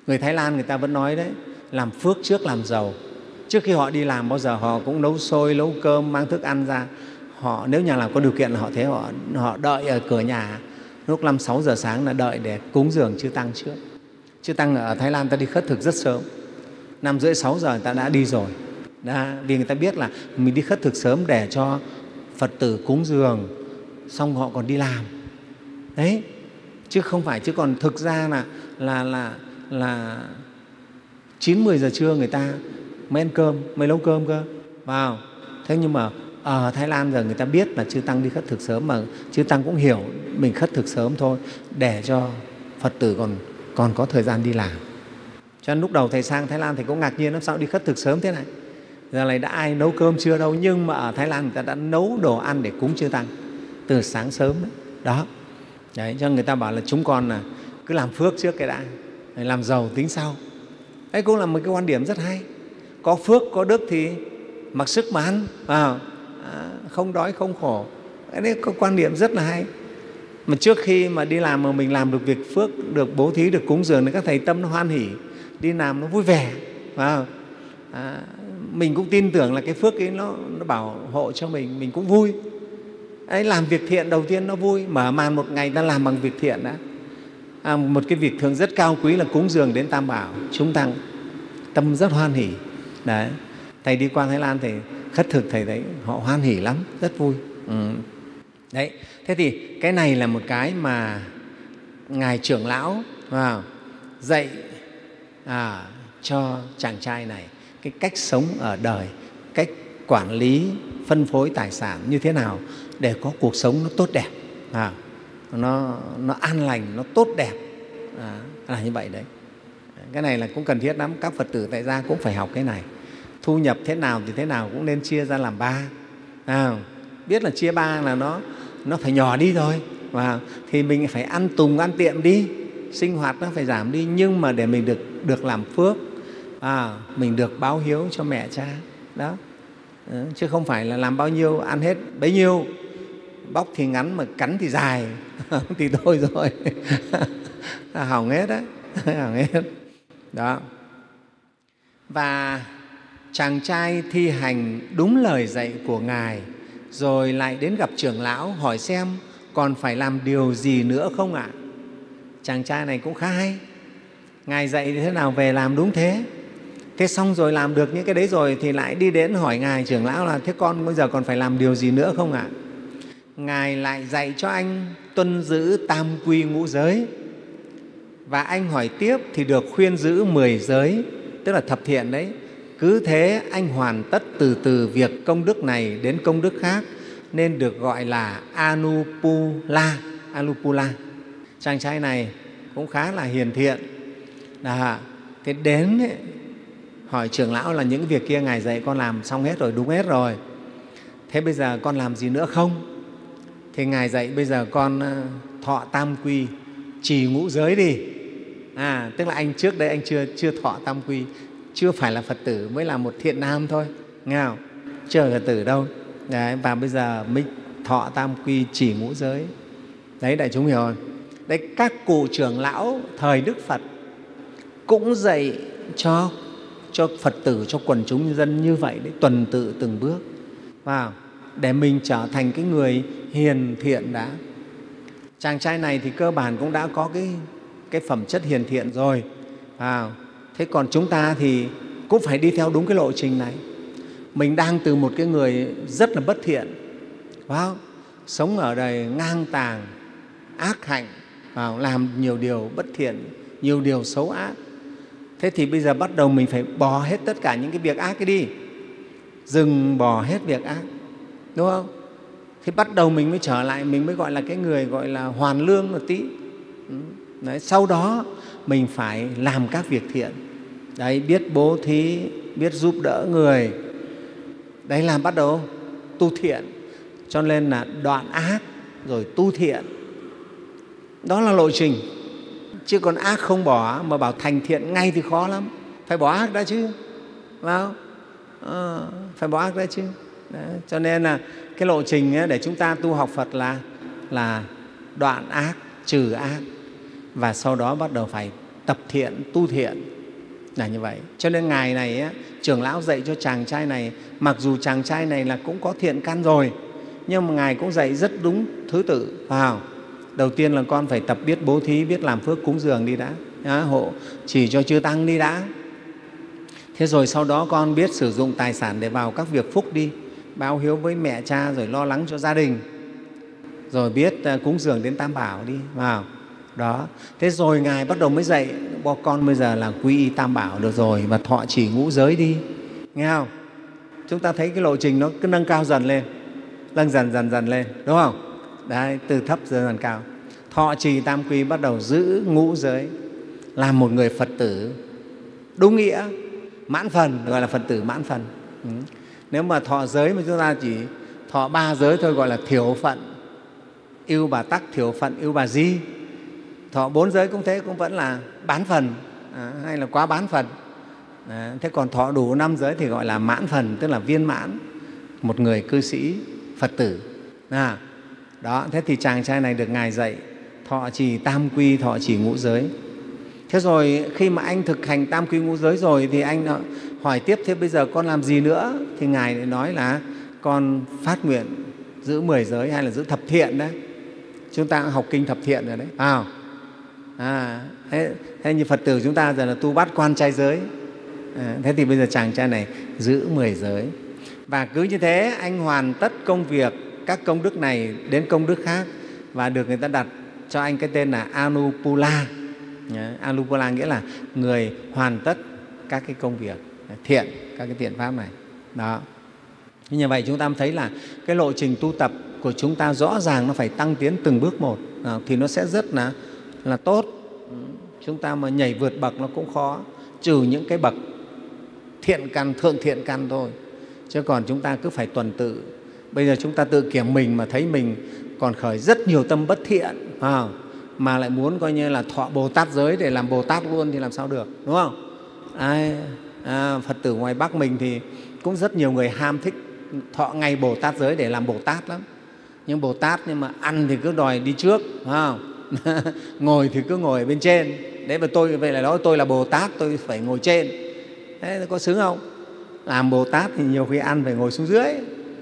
Người Thái Lan người ta vẫn nói đấy, làm phước trước làm giàu. Trước khi họ đi làm bao giờ họ cũng nấu xôi, nấu cơm, mang thức ăn ra. Họ nếu nhà làm có điều kiện là họ thế, họ, họ đợi ở cửa nhà lúc năm sáu giờ sáng là đợi để cúng dường chư tăng trước. Chư tăng ở Thái Lan ta đi khất thực rất sớm, năm rưỡi sáu giờ người ta đã đi rồi. Đã, vì người ta biết là mình đi khất thực sớm để cho Phật tử cúng dường xong họ còn đi làm. Đấy, chứ không phải, chứ còn thực ra là là là là chín mười giờ trưa người ta mới ăn cơm, mới nấu cơm cơ. Vào. Thế nhưng mà ở Thái Lan giờ người ta biết là chư tăng đi khất thực sớm, mà chư tăng cũng hiểu mình khất thực sớm thôi để cho Phật tử còn còn có thời gian đi làm. Cho nên lúc đầu Thầy sang Thái Lan Thầy cũng ngạc nhiên lắm, sao đi khất thực sớm thế này. Giờ này đã ai nấu cơm chưa đâu, nhưng mà ở Thái Lan người ta đã nấu đồ ăn để cúng chư tăng từ sáng sớm đấy. Đó. Đấy, cho người ta bảo là chúng con là cứ làm phước trước cái đã, làm giàu tính sau. Đấy cũng là một cái quan điểm rất hay. Có phước, có đức thì mặc sức mà ăn, à, không đói, không khổ. Đấy có quan điểm rất là hay. Mà trước khi mà đi làm mà mình làm được việc phước, được bố thí, được cúng dường thì các thầy tâm nó hoan hỉ, đi làm nó vui vẻ. À, à, mình cũng tin tưởng là cái phước ấy nó, nó bảo hộ cho mình, mình cũng vui. Đấy, làm việc thiện đầu tiên nó vui, mở màn một ngày ta làm bằng việc thiện đã. À, một cái việc thường rất cao quý là cúng dường đến Tam Bảo, chúng tăng tâm rất hoan hỉ. Đấy, Thầy đi qua Thái Lan Thầy khất thực Thầy thấy họ hoan hỉ lắm, rất vui. Ừ. Đấy, thế thì cái này là một cái mà Ngài trưởng lão vào dạy à, cho chàng trai này cái cách sống ở đời, cách quản lý, phân phối tài sản như thế nào để có cuộc sống nó tốt đẹp, à, nó, nó an lành, nó tốt đẹp, à, là như vậy đấy. Cái này là cũng cần thiết lắm, các Phật tử tại gia cũng phải học cái này. Thu nhập thế nào thì thế nào cũng nên chia ra làm ba. À, biết là chia ba là nó, nó phải nhỏ đi thôi, và thì mình phải ăn tùng, ăn tiệm đi, sinh hoạt nó phải giảm đi, nhưng mà để mình được, được làm phước, à, mình được báo hiếu cho mẹ cha. Đó. Đó, chứ không phải là làm bao nhiêu ăn hết bấy nhiêu, bóc thì ngắn mà cắn thì dài thì thôi rồi hỏng hết đấy, hỏng hết. Đó. Và chàng trai thi hành đúng lời dạy của Ngài, rồi lại đến gặp trưởng lão hỏi xem còn phải làm điều gì nữa không ạ? À? Chàng trai này cũng khá hay. Ngài dạy thế nào về làm đúng thế. Thế xong rồi làm được những cái đấy rồi thì lại đi đến hỏi Ngài trưởng lão là thế con bây giờ còn phải làm điều gì nữa không ạ? À? Ngài lại dạy cho anh tuân giữ tam quy ngũ giới. Và anh hỏi tiếp thì được khuyên giữ mười giới, tức là thập thiện đấy. Cứ thế anh hoàn tất từ từ việc công đức này đến công đức khác, nên được gọi là Anupula. Anupula. Chàng trai này cũng khá là hiền thiện. Đó. Thế đến ấy, hỏi trưởng lão là những việc kia Ngài dạy con làm xong hết rồi, đúng hết rồi. Thế bây giờ con làm gì nữa không? Thì Ngài dạy bây giờ con thọ tam quy, trì ngũ giới đi. À, tức là anh trước đây anh chưa, chưa thọ tam quy, chưa phải là Phật tử, mới là một thiện nam thôi, nghe không? Chưa là Phật tử đâu. Đấy, và bây giờ mới thọ tam quy, trì ngũ giới. Đấy, đại chúng hiểu không? Đấy, các cụ trưởng lão thời Đức Phật cũng dạy cho, cho Phật tử, cho quần chúng nhân dân như vậy đấy, tuần tự từng bước vào để mình trở thành cái người hiền thiện đã. Chàng trai này thì cơ bản cũng đã có cái, cái phẩm chất hiền thiện rồi. À, thế còn chúng ta thì cũng phải đi theo đúng cái lộ trình này. Mình đang từ một cái người rất là bất thiện, phải không? Sống ở đời ngang tàng, ác hạnh, vào làm nhiều điều bất thiện, nhiều điều xấu ác. Thế thì bây giờ bắt đầu mình phải bỏ hết tất cả những cái việc ác cái đi, dừng bỏ hết việc ác, đúng không? Thì bắt đầu mình mới trở lại, mình mới gọi là cái người gọi là hoàn lương một tí. Đấy, sau đó mình phải làm các việc thiện. Đấy, biết bố thí, biết giúp đỡ người. Đấy là bắt đầu tu thiện. Cho nên là đoạn ác rồi tu thiện. Đó là lộ trình. Chứ còn ác không bỏ mà bảo thành thiện ngay thì khó lắm. Phải bỏ ác đã chứ. Phải không? À, phải bỏ ác đã chứ. Đấy, cho nên là cái lộ trình để chúng ta tu học Phật là, là đoạn ác, trừ ác. Và sau đó bắt đầu phải tập thiện, tu thiện là như vậy. Cho nên ngày này á, trưởng lão dạy cho chàng trai này, mặc dù chàng trai này là cũng có thiện căn rồi, nhưng mà Ngài cũng dạy rất đúng thứ tự, phải không? Đầu tiên là con phải tập biết bố thí, biết làm phước cúng dường đi đã, đã hộ chỉ cho chư tăng đi đã. Thế rồi sau đó con biết sử dụng tài sản để vào các việc phúc đi, báo hiếu với mẹ cha, rồi lo lắng cho gia đình, rồi biết cúng dường đến Tam Bảo đi, vào đó. Thế rồi Ngài bắt đầu mới dạy bo con bây giờ là quy y Tam Bảo được rồi, và thọ trì ngũ giới đi, nghe không? Chúng ta thấy cái lộ trình nó cứ nâng cao dần lên, nâng dần dần dần lên, đúng không? Đấy, từ thấp dần dần cao. Thọ trì tam quy, bắt đầu giữ ngũ giới, làm một người Phật tử đúng nghĩa, mãn phần, gọi là Phật tử mãn phần. Ừ. Nếu mà thọ giới mà chúng ta chỉ thọ ba giới thôi gọi là thiểu phận, ưu bà tắc, thiểu phận, ưu bà di. Thọ bốn giới cũng thế, cũng vẫn là bán phần, à, hay là quá bán phần. À, thế còn thọ đủ năm giới thì gọi là mãn phần, tức là viên mãn, một người cư sĩ Phật tử. À, đó, thế thì chàng trai này được Ngài dạy thọ trì tam quy, thọ trì ngũ giới. Thế rồi khi mà anh thực hành tam quy ngũ giới rồi thì anh hỏi tiếp, thế bây giờ con làm gì nữa? Thì Ngài lại nói là con phát nguyện giữ mười giới hay là giữ thập thiện đấy. Chúng ta cũng học kinh thập thiện rồi đấy. À, à, thế, thế như Phật tử chúng ta giờ là tu bát quan trai giới. À, thế thì bây giờ chàng trai này giữ mười giới. Và cứ như thế anh hoàn tất công việc, các công đức này đến công đức khác, và được người ta đặt cho anh cái tên là Anupula. Anupula nghĩa là người hoàn tất các cái công việc thiện, các cái thiện pháp này. Đó. Như vậy chúng ta thấy là cái lộ trình tu tập của chúng ta rõ ràng nó phải tăng tiến từng bước một, à, thì nó sẽ rất là, là tốt. Chúng ta mà nhảy vượt bậc nó cũng khó, trừ những cái bậc thiện căn, thượng thiện căn thôi. Chứ còn chúng ta cứ phải tuần tự. Bây giờ chúng ta tự kiểm mình mà thấy mình còn khởi rất nhiều tâm bất thiện, à, mà lại muốn coi như là thọ Bồ Tát giới để làm Bồ Tát luôn thì làm sao được, đúng không? À, à, Phật tử ngoài Bắc mình thì cũng rất nhiều người ham thích thọ ngay Bồ Tát giới để làm Bồ Tát lắm. Nhưng Bồ Tát nhưng mà ăn thì cứ đòi đi trước, phải không? Ngồi thì cứ ngồi ở bên trên. Đấy, mà tôi vậy là nói tôi là Bồ Tát, tôi phải ngồi trên. Thế có xứng không? Làm Bồ Tát thì nhiều khi ăn phải ngồi xuống dưới.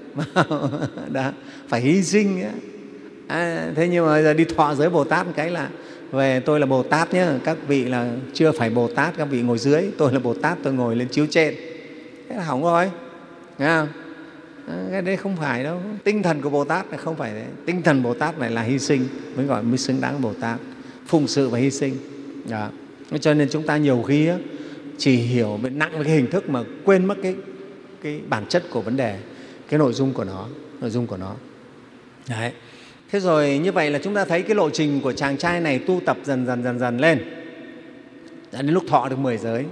Đó, phải hy sinh. À, thế nhưng mà giờ đi thọ giới Bồ Tát một cái là về tôi là Bồ Tát nhé, các vị là chưa phải Bồ Tát, các vị ngồi dưới, tôi là Bồ Tát, tôi ngồi lên chiếu trên. Thế là hỏng rồi, nghe không? À, cái đấy không phải đâu. Tinh thần của Bồ Tát là không phải đấy. Tinh thần Bồ Tát này là hy sinh mới gọi mới xứng đáng Bồ Tát, phụng sự và hy sinh. Đó. Cho nên chúng ta nhiều khi á, chỉ hiểu nặng với cái hình thức mà quên mất cái, cái bản chất của vấn đề, cái nội dung của nó, nội dung của nó. Đấy. Thế rồi như vậy là chúng ta thấy cái lộ trình của chàng trai này tu tập dần dần dần dần lên, đã đến lúc thọ được mười giới.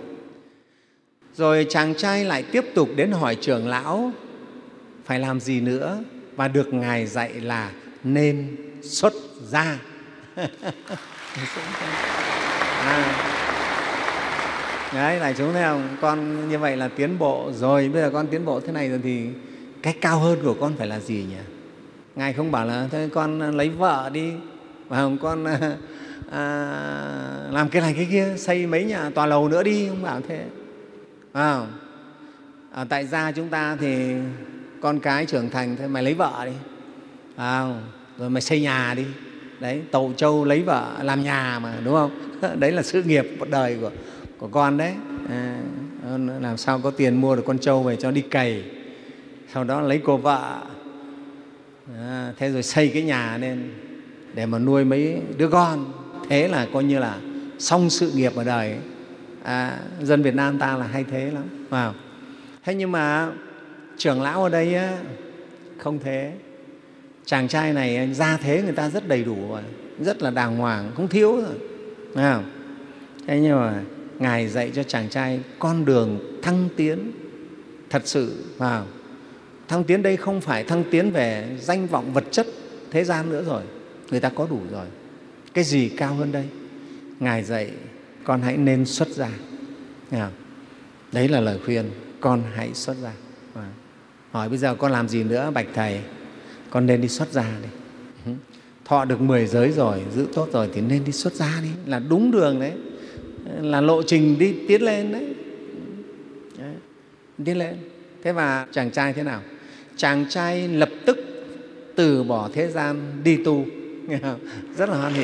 Rồi chàng trai lại tiếp tục đến hỏi trưởng lão phải làm gì nữa, và được Ngài dạy là nên xuất gia. À, đấy, này chúng thấy không? Con như vậy là tiến bộ rồi. Bây giờ con tiến bộ thế này rồi thì cái cao hơn của con phải là gì nhỉ? Ngài không bảo là thôi con lấy vợ đi, và không con à, làm cái này cái kia, xây mấy nhà tòa lầu nữa đi, không bảo thế. À, à, tại gia chúng ta thì con cái trưởng thành thôi, mày lấy vợ đi, à, rồi mày xây nhà đi. Đấy, tậu trâu lấy vợ làm nhà mà, đúng không? Đấy là sự nghiệp một đời của, của con đấy. À, làm sao có tiền mua được con trâu về cho đi cày, sau đó lấy cô vợ. À, thế rồi xây cái nhà lên để mà nuôi mấy đứa con. Thế là coi như là xong sự nghiệp ở đời. À, dân Việt Nam ta là hay thế lắm. Wow. Thế nhưng mà trưởng lão ở đây á, không thế. Chàng trai này gia thế người ta rất đầy đủ rồi, rất là đàng hoàng, không thiếu rồi. À, thế nhưng mà Ngài dạy cho chàng trai con đường thăng tiến thật sự. Wow. Thăng tiến đây không phải thăng tiến về danh vọng vật chất thế gian nữa rồi, người ta có đủ rồi. Cái gì cao hơn đây? Ngài dạy con hãy nên xuất gia. Đấy là lời khuyên, con hãy xuất gia. Hỏi bây giờ con làm gì nữa? Bạch Thầy, con nên đi xuất gia đi. Thọ được mười giới rồi, giữ tốt rồi thì nên đi xuất gia đi, là đúng đường đấy. là lộ trình đi tiến lên đấy. đấy tiến lên. Thế và chàng trai thế nào? Chàng trai lập tức từ bỏ thế gian đi tu, rất là hoan hỉ,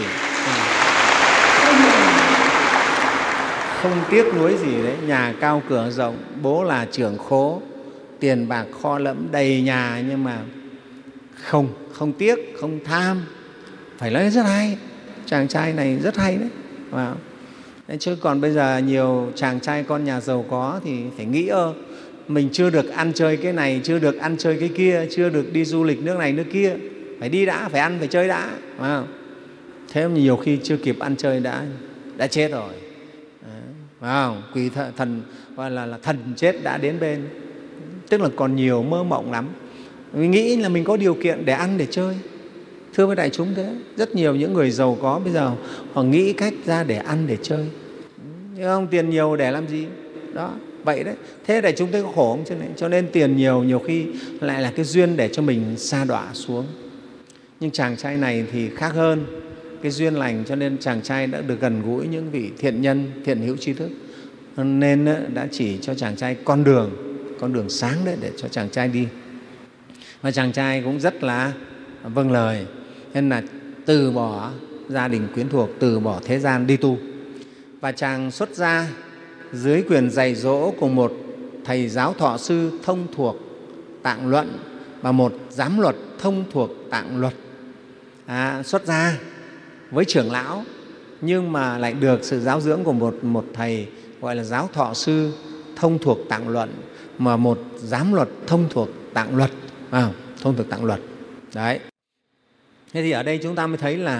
không tiếc nuối gì đấy. Nhà cao cửa rộng, bố là trưởng khố, tiền bạc kho lẫm đầy nhà, nhưng mà không không tiếc, không tham. Phải nói rất hay, chàng trai này rất hay đấy. Wow. Đấy, chứ còn bây giờ nhiều chàng trai con nhà giàu có thì phải nghĩ ơ, mình chưa được ăn chơi cái này, chưa được ăn chơi cái kia, chưa được đi du lịch nước này nước kia, phải đi đã, phải ăn, phải chơi đã. Wow. Thế mà nhiều khi chưa kịp ăn chơi đã đã chết rồi. Wow. Quỷ thần, thần gọi là, là thần chết đã đến bên, tức là còn nhiều mơ mộng lắm. Mình nghĩ là mình có điều kiện để ăn, để chơi. Thưa với đại chúng thế, rất nhiều những người giàu có bây giờ họ nghĩ cách ra để ăn, để chơi. Nhưng không, tiền nhiều để làm gì? Đó, vậy đấy. Thế đại chúng thấy có khổ không? Cho nên, cho nên tiền nhiều nhiều khi lại là cái duyên để cho mình sa đọa xuống. Nhưng chàng trai này thì khác hơn, cái duyên lành, cho nên chàng trai đã được gần gũi những vị thiện nhân, thiện hữu tri thức, nên đã chỉ cho chàng trai con đường, con đường sáng đấy để cho chàng trai đi. Và chàng trai cũng rất là vâng lời, nên là từ bỏ gia đình quyến thuộc, từ bỏ thế gian đi tu. Và chàng xuất gia dưới quyền dạy dỗ của một thầy giáo thọ sư thông thuộc tạng luận và một giám luật thông thuộc tạng luật. À, xuất gia với trưởng lão nhưng mà lại được sự giáo dưỡng của một, một thầy gọi là giáo thọ sư thông thuộc tạng luận, mà một giám luật thông thuộc tạng luật, à, thông thuộc tạng luật. Đấy. Thế thì ở đây chúng ta mới thấy là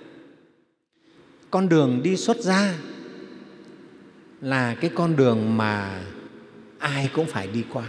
con đường đi xuất gia là cái con đường mà ai cũng phải đi qua.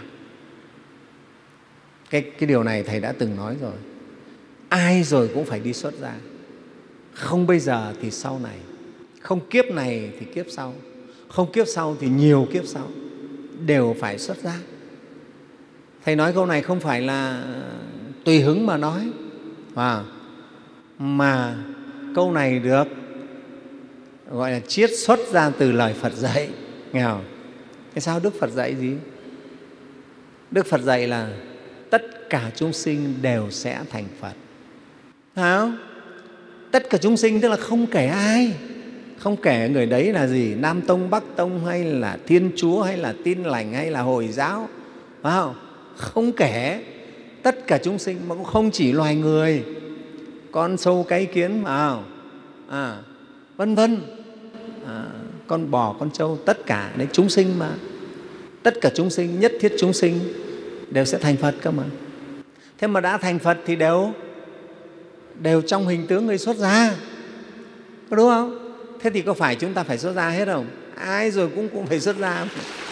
Cái, cái điều này Thầy đã từng nói rồi. Ai rồi cũng phải đi xuất gia. Không bây giờ thì sau này, không kiếp này thì kiếp sau, không kiếp sau thì nhiều kiếp sau, đều phải xuất gia. Thầy nói câu này không phải là tùy hứng mà nói, à, mà câu này được gọi là chiết xuất ra từ lời Phật dạy. Nghe không? Thế sao Đức Phật dạy gì? Đức Phật dạy là tất cả chúng sinh đều sẽ thành Phật. Phải không? Tất cả chúng sinh tức là không kể ai, không kể người đấy là gì, Nam Tông, Bắc Tông hay là Thiên Chúa hay là Tin Lành hay là Hồi giáo, phải không? Không kể, tất cả chúng sinh, mà cũng không chỉ loài người, con sâu cái kiến, phải không? À, vân vân, à, con bò, con trâu, tất cả đấy chúng sinh mà. Tất cả chúng sinh, nhất thiết chúng sinh đều sẽ thành Phật cơ mà. Thế mà đã thành Phật thì đều đều trong hình tướng người xuất gia, có đúng không? Thế thì có phải chúng ta phải xuất gia hết không? Ai rồi cũng cũng phải xuất gia.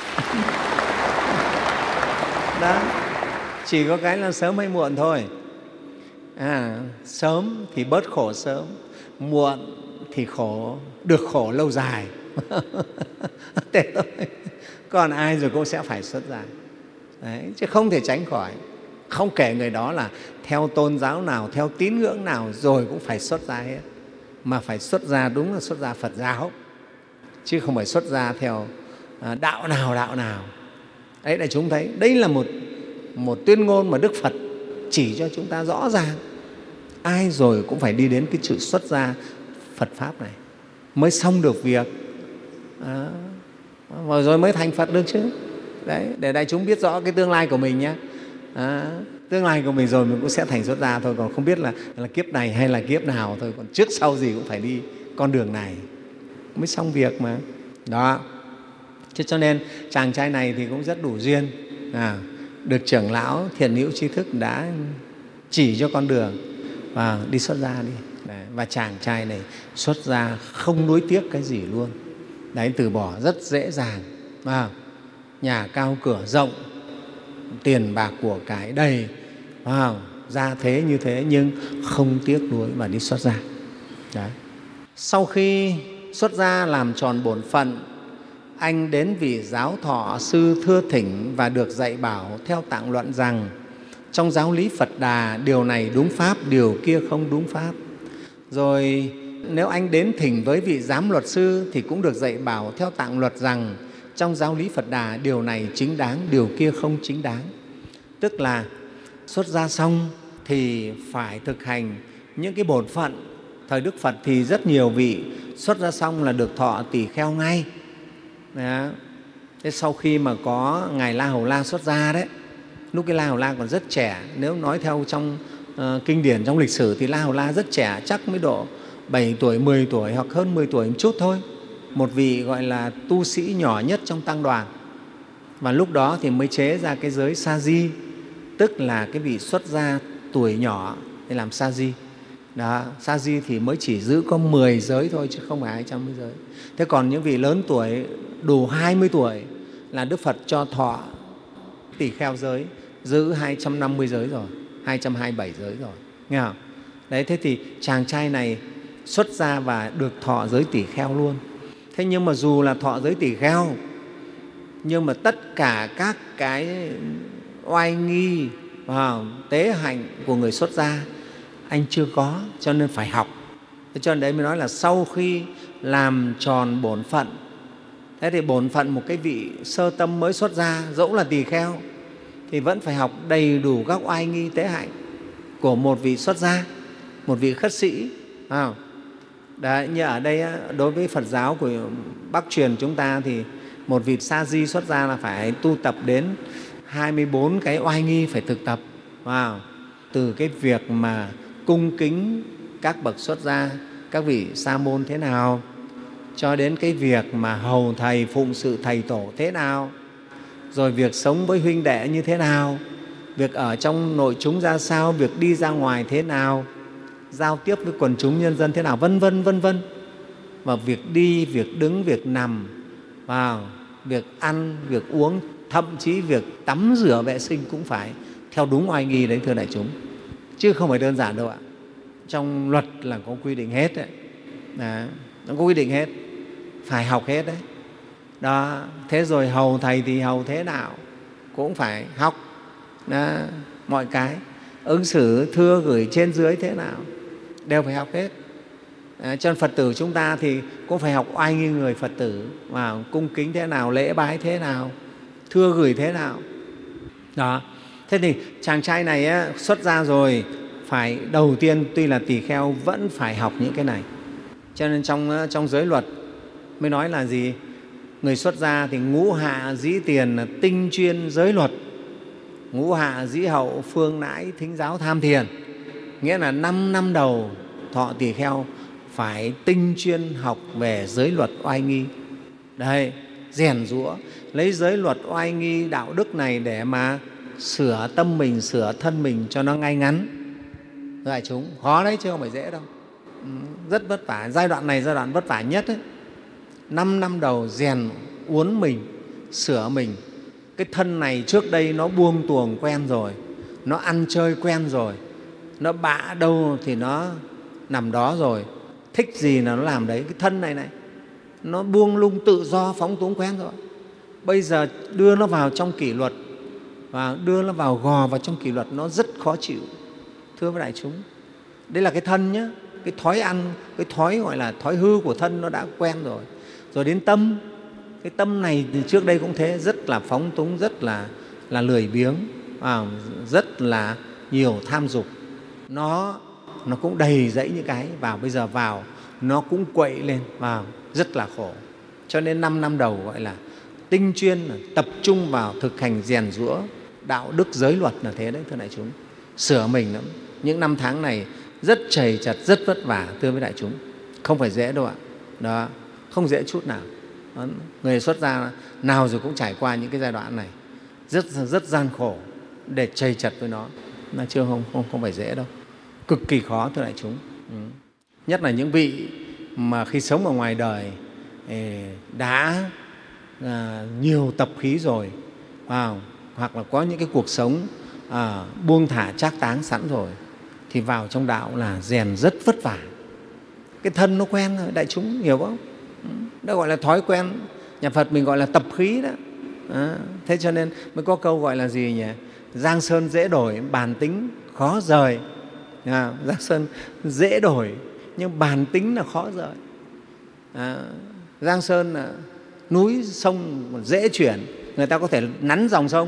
Đó, chỉ có cái là sớm hay muộn thôi. À, sớm thì bớt khổ sớm, muộn thì khổ, được khổ lâu dài. Thế thôi. Còn ai rồi cũng sẽ phải xuất gia. Đấy, chứ không thể tránh khỏi. Không kể người đó là theo tôn giáo nào, theo tín ngưỡng nào, rồi cũng phải xuất gia hết. Mà phải xuất gia đúng là xuất gia Phật giáo, chứ không phải xuất gia theo đạo nào đạo nào. Đấy, để chúng thấy đây là một, một tuyên ngôn mà Đức Phật chỉ cho chúng ta rõ ràng. Ai rồi cũng phải đi đến cái sự xuất gia Phật Pháp này mới xong được việc, à, rồi mới thành Phật được chứ. Đấy, để đại chúng biết rõ cái tương lai của mình nhé. À, tương lai của mình rồi mình cũng sẽ thành xuất gia thôi, còn không biết là, là kiếp này hay là kiếp nào thôi, còn trước sau gì cũng phải đi con đường này mới xong việc mà. Đó, chứ cho nên chàng trai này thì cũng rất đủ duyên, à, được trưởng lão thiện hữu tri thức đã chỉ cho con đường và đi xuất gia đi. Đấy, và chàng trai này xuất gia không nuối tiếc cái gì luôn. Đấy, từ bỏ rất dễ dàng, à, nhà cao cửa rộng, tiền bạc của cải đầy, wow, ra thế như thế nhưng không tiếc nuối mà đi xuất gia. Đấy. Sau khi xuất gia làm tròn bổn phận, anh đến vị giáo thọ sư thưa thỉnh và được dạy bảo theo tạng luận rằng trong giáo lý Phật Đà điều này đúng pháp, điều kia không đúng pháp. Rồi Nếu anh đến thỉnh với vị giám luật sư thì cũng được dạy bảo theo tạng luật rằng trong giáo lý Phật Đà điều này chính đáng, điều kia không chính đáng. Tức là xuất gia xong thì phải thực hành những cái bổn phận. Thời Đức Phật thì rất nhiều vị xuất gia xong là được thọ tỷ kheo ngay. Đó. Thế sau khi mà có Ngài La Hầu La xuất gia đấy, lúc cái La Hầu La còn rất trẻ, nếu nói theo trong uh, kinh điển, trong lịch sử thì La Hầu La rất trẻ, chắc mới độ bảy tuổi, mười tuổi hoặc hơn mười tuổi một chút thôi. Một vị gọi là tu sĩ nhỏ nhất trong tăng đoàn. Và lúc đó thì mới chế ra cái giới sa di, tức là cái vị xuất gia tuổi nhỏ để làm sa di. Đó, sa di thì mới chỉ giữ có mười giới thôi chứ không phải hai trăm giới. Thế còn những vị lớn tuổi đủ hai mươi tuổi là Đức Phật cho thọ tỷ kheo giới, giữ hai trăm năm mươi giới rồi, hai trăm hai mươi bảy giới rồi. Nghe không? Đấy, thế thì chàng trai này xuất gia và được thọ giới tỷ kheo luôn. Thế nhưng mà dù là thọ giới tỷ kheo, nhưng mà tất cả các cái oai nghi và tế hạnh của người xuất gia anh chưa có, cho nên phải học. Thế cho nên đấy mới nói là sau khi làm tròn bổn phận, thế thì bổn phận một cái vị sơ tâm mới xuất gia, dẫu là tỳ kheo, thì vẫn phải học đầy đủ các oai nghi tế hạnh của một vị xuất gia, một vị khất sĩ. À, đấy, như ở đây đối với Phật giáo của Bắc truyền chúng ta thì một vị sa di xuất gia là phải tu tập đến hai mươi bốn cái oai nghi phải thực tập. Wow. Từ cái việc mà cung kính các bậc xuất gia, các vị sa môn thế nào, cho đến cái việc mà hầu thầy phụng sự thầy tổ thế nào, rồi việc sống với huynh đệ như thế nào, việc ở trong nội chúng ra sao, việc đi ra ngoài thế nào, giao tiếp với quần chúng nhân dân thế nào, vân vân vân vân. Và việc đi, việc đứng, việc nằm, vào việc ăn, việc uống, thậm chí việc tắm rửa vệ sinh cũng phải theo đúng oai nghi đấy, thưa đại chúng, chứ không phải đơn giản đâu ạ. Trong luật là có quy định hết đấy. Đó, nó có quy định hết, phải học hết đấy. Đó, thế rồi hầu thầy thì hầu thế nào cũng phải học. Đó, mọi cái ứng xử thưa gửi trên dưới thế nào đều phải học hết. À, cho nên Phật tử chúng ta thì cũng phải học oai nghi người Phật tử, và cung kính thế nào, lễ bái thế nào, thưa gửi thế nào. Đó. Thế thì chàng trai này á, xuất gia rồi, phải đầu tiên tuy là tỳ kheo vẫn phải học những cái này. Cho nên trong, trong giới luật mới nói là gì? Người xuất gia thì ngũ hạ dĩ tiền là tinh chuyên giới luật, ngũ hạ dĩ hậu phương nãi thính giáo tham thiền. Nghĩa là năm năm đầu thọ tỳ kheo phải tinh chuyên học về giới luật oai nghi. Đây, rèn giũa, lấy giới luật oai nghi đạo đức này để mà sửa tâm mình, sửa thân mình cho nó ngay ngắn. Đại chúng, khó đấy chứ không phải dễ đâu. Rất vất vả. Giai đoạn này giai đoạn vất vả nhất đấy. Năm năm đầu rèn uốn mình, sửa mình. Cái thân này trước đây nó buông tuồng quen rồi, nó ăn chơi quen rồi, nó bạ đâu thì nó nằm đó rồi, thích gì là nó làm đấy. Cái thân này này nó buông lung tự do phóng túng quen rồi. Bây giờ đưa nó vào trong kỷ luật và đưa nó vào gò vào trong kỷ luật, nó rất khó chịu, thưa với đại chúng. Đây là cái thân nhé, cái thói ăn, cái thói gọi là thói hư của thân nó đã quen rồi. Rồi đến tâm, cái tâm này thì trước đây cũng thế, rất là phóng túng, rất là, là lười biếng, à, rất là nhiều tham dục. Nó, nó cũng đầy dẫy những cái, vào bây giờ vào nó cũng quậy lên, vào rất là khổ. Cho nên năm năm đầu gọi là tinh chuyên, tập trung vào thực hành rèn giũa đạo đức giới luật là thế đấy, thưa đại chúng. Sửa mình lắm. Những năm tháng này rất trầy trật, rất vất vả, thưa với đại chúng. Không phải dễ đâu ạ. Đó, không dễ chút nào. Đó, người xuất gia nào rồi cũng trải qua những cái giai đoạn này rất rất gian khổ để trầy trật với nó, là chưa không, không không phải dễ đâu, cực kỳ khó, thưa đại chúng. Ừ. Nhất là những vị mà khi sống ở ngoài đời đã à, nhiều tập khí rồi, à, hoặc là có những cái cuộc sống à, buông thả trác táng sẵn rồi, thì vào trong đạo là rèn rất vất vả. Cái thân nó quen rồi, đại chúng hiểu không? Đó gọi là thói quen. Nhà Phật mình gọi là tập khí đó. À, thế cho nên mới có câu gọi là gì nhỉ? Giang sơn dễ đổi, bản tính khó rời. À, Giang sơn dễ đổi nhưng bản tính là khó rời. À, Giang Sơn là núi sông dễ chuyển, người ta có thể nắn dòng sông,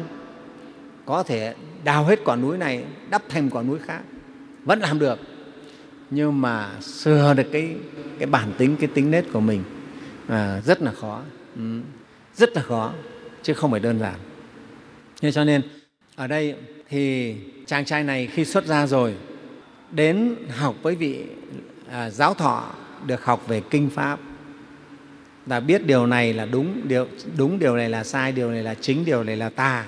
có thể đào hết quả núi này đắp thành quả núi khác, vẫn làm được. Nhưng mà sửa được cái, cái bản tính, cái tính nết của mình à, rất là khó, ừ, rất là khó, chứ không phải đơn giản. Thế cho nên ở đây thì chàng trai này khi xuất gia rồi, đến học với vị à, giáo thọ, được học về kinh pháp, và biết điều này là đúng, điều, đúng điều này là sai, điều này là chính, điều này là tà.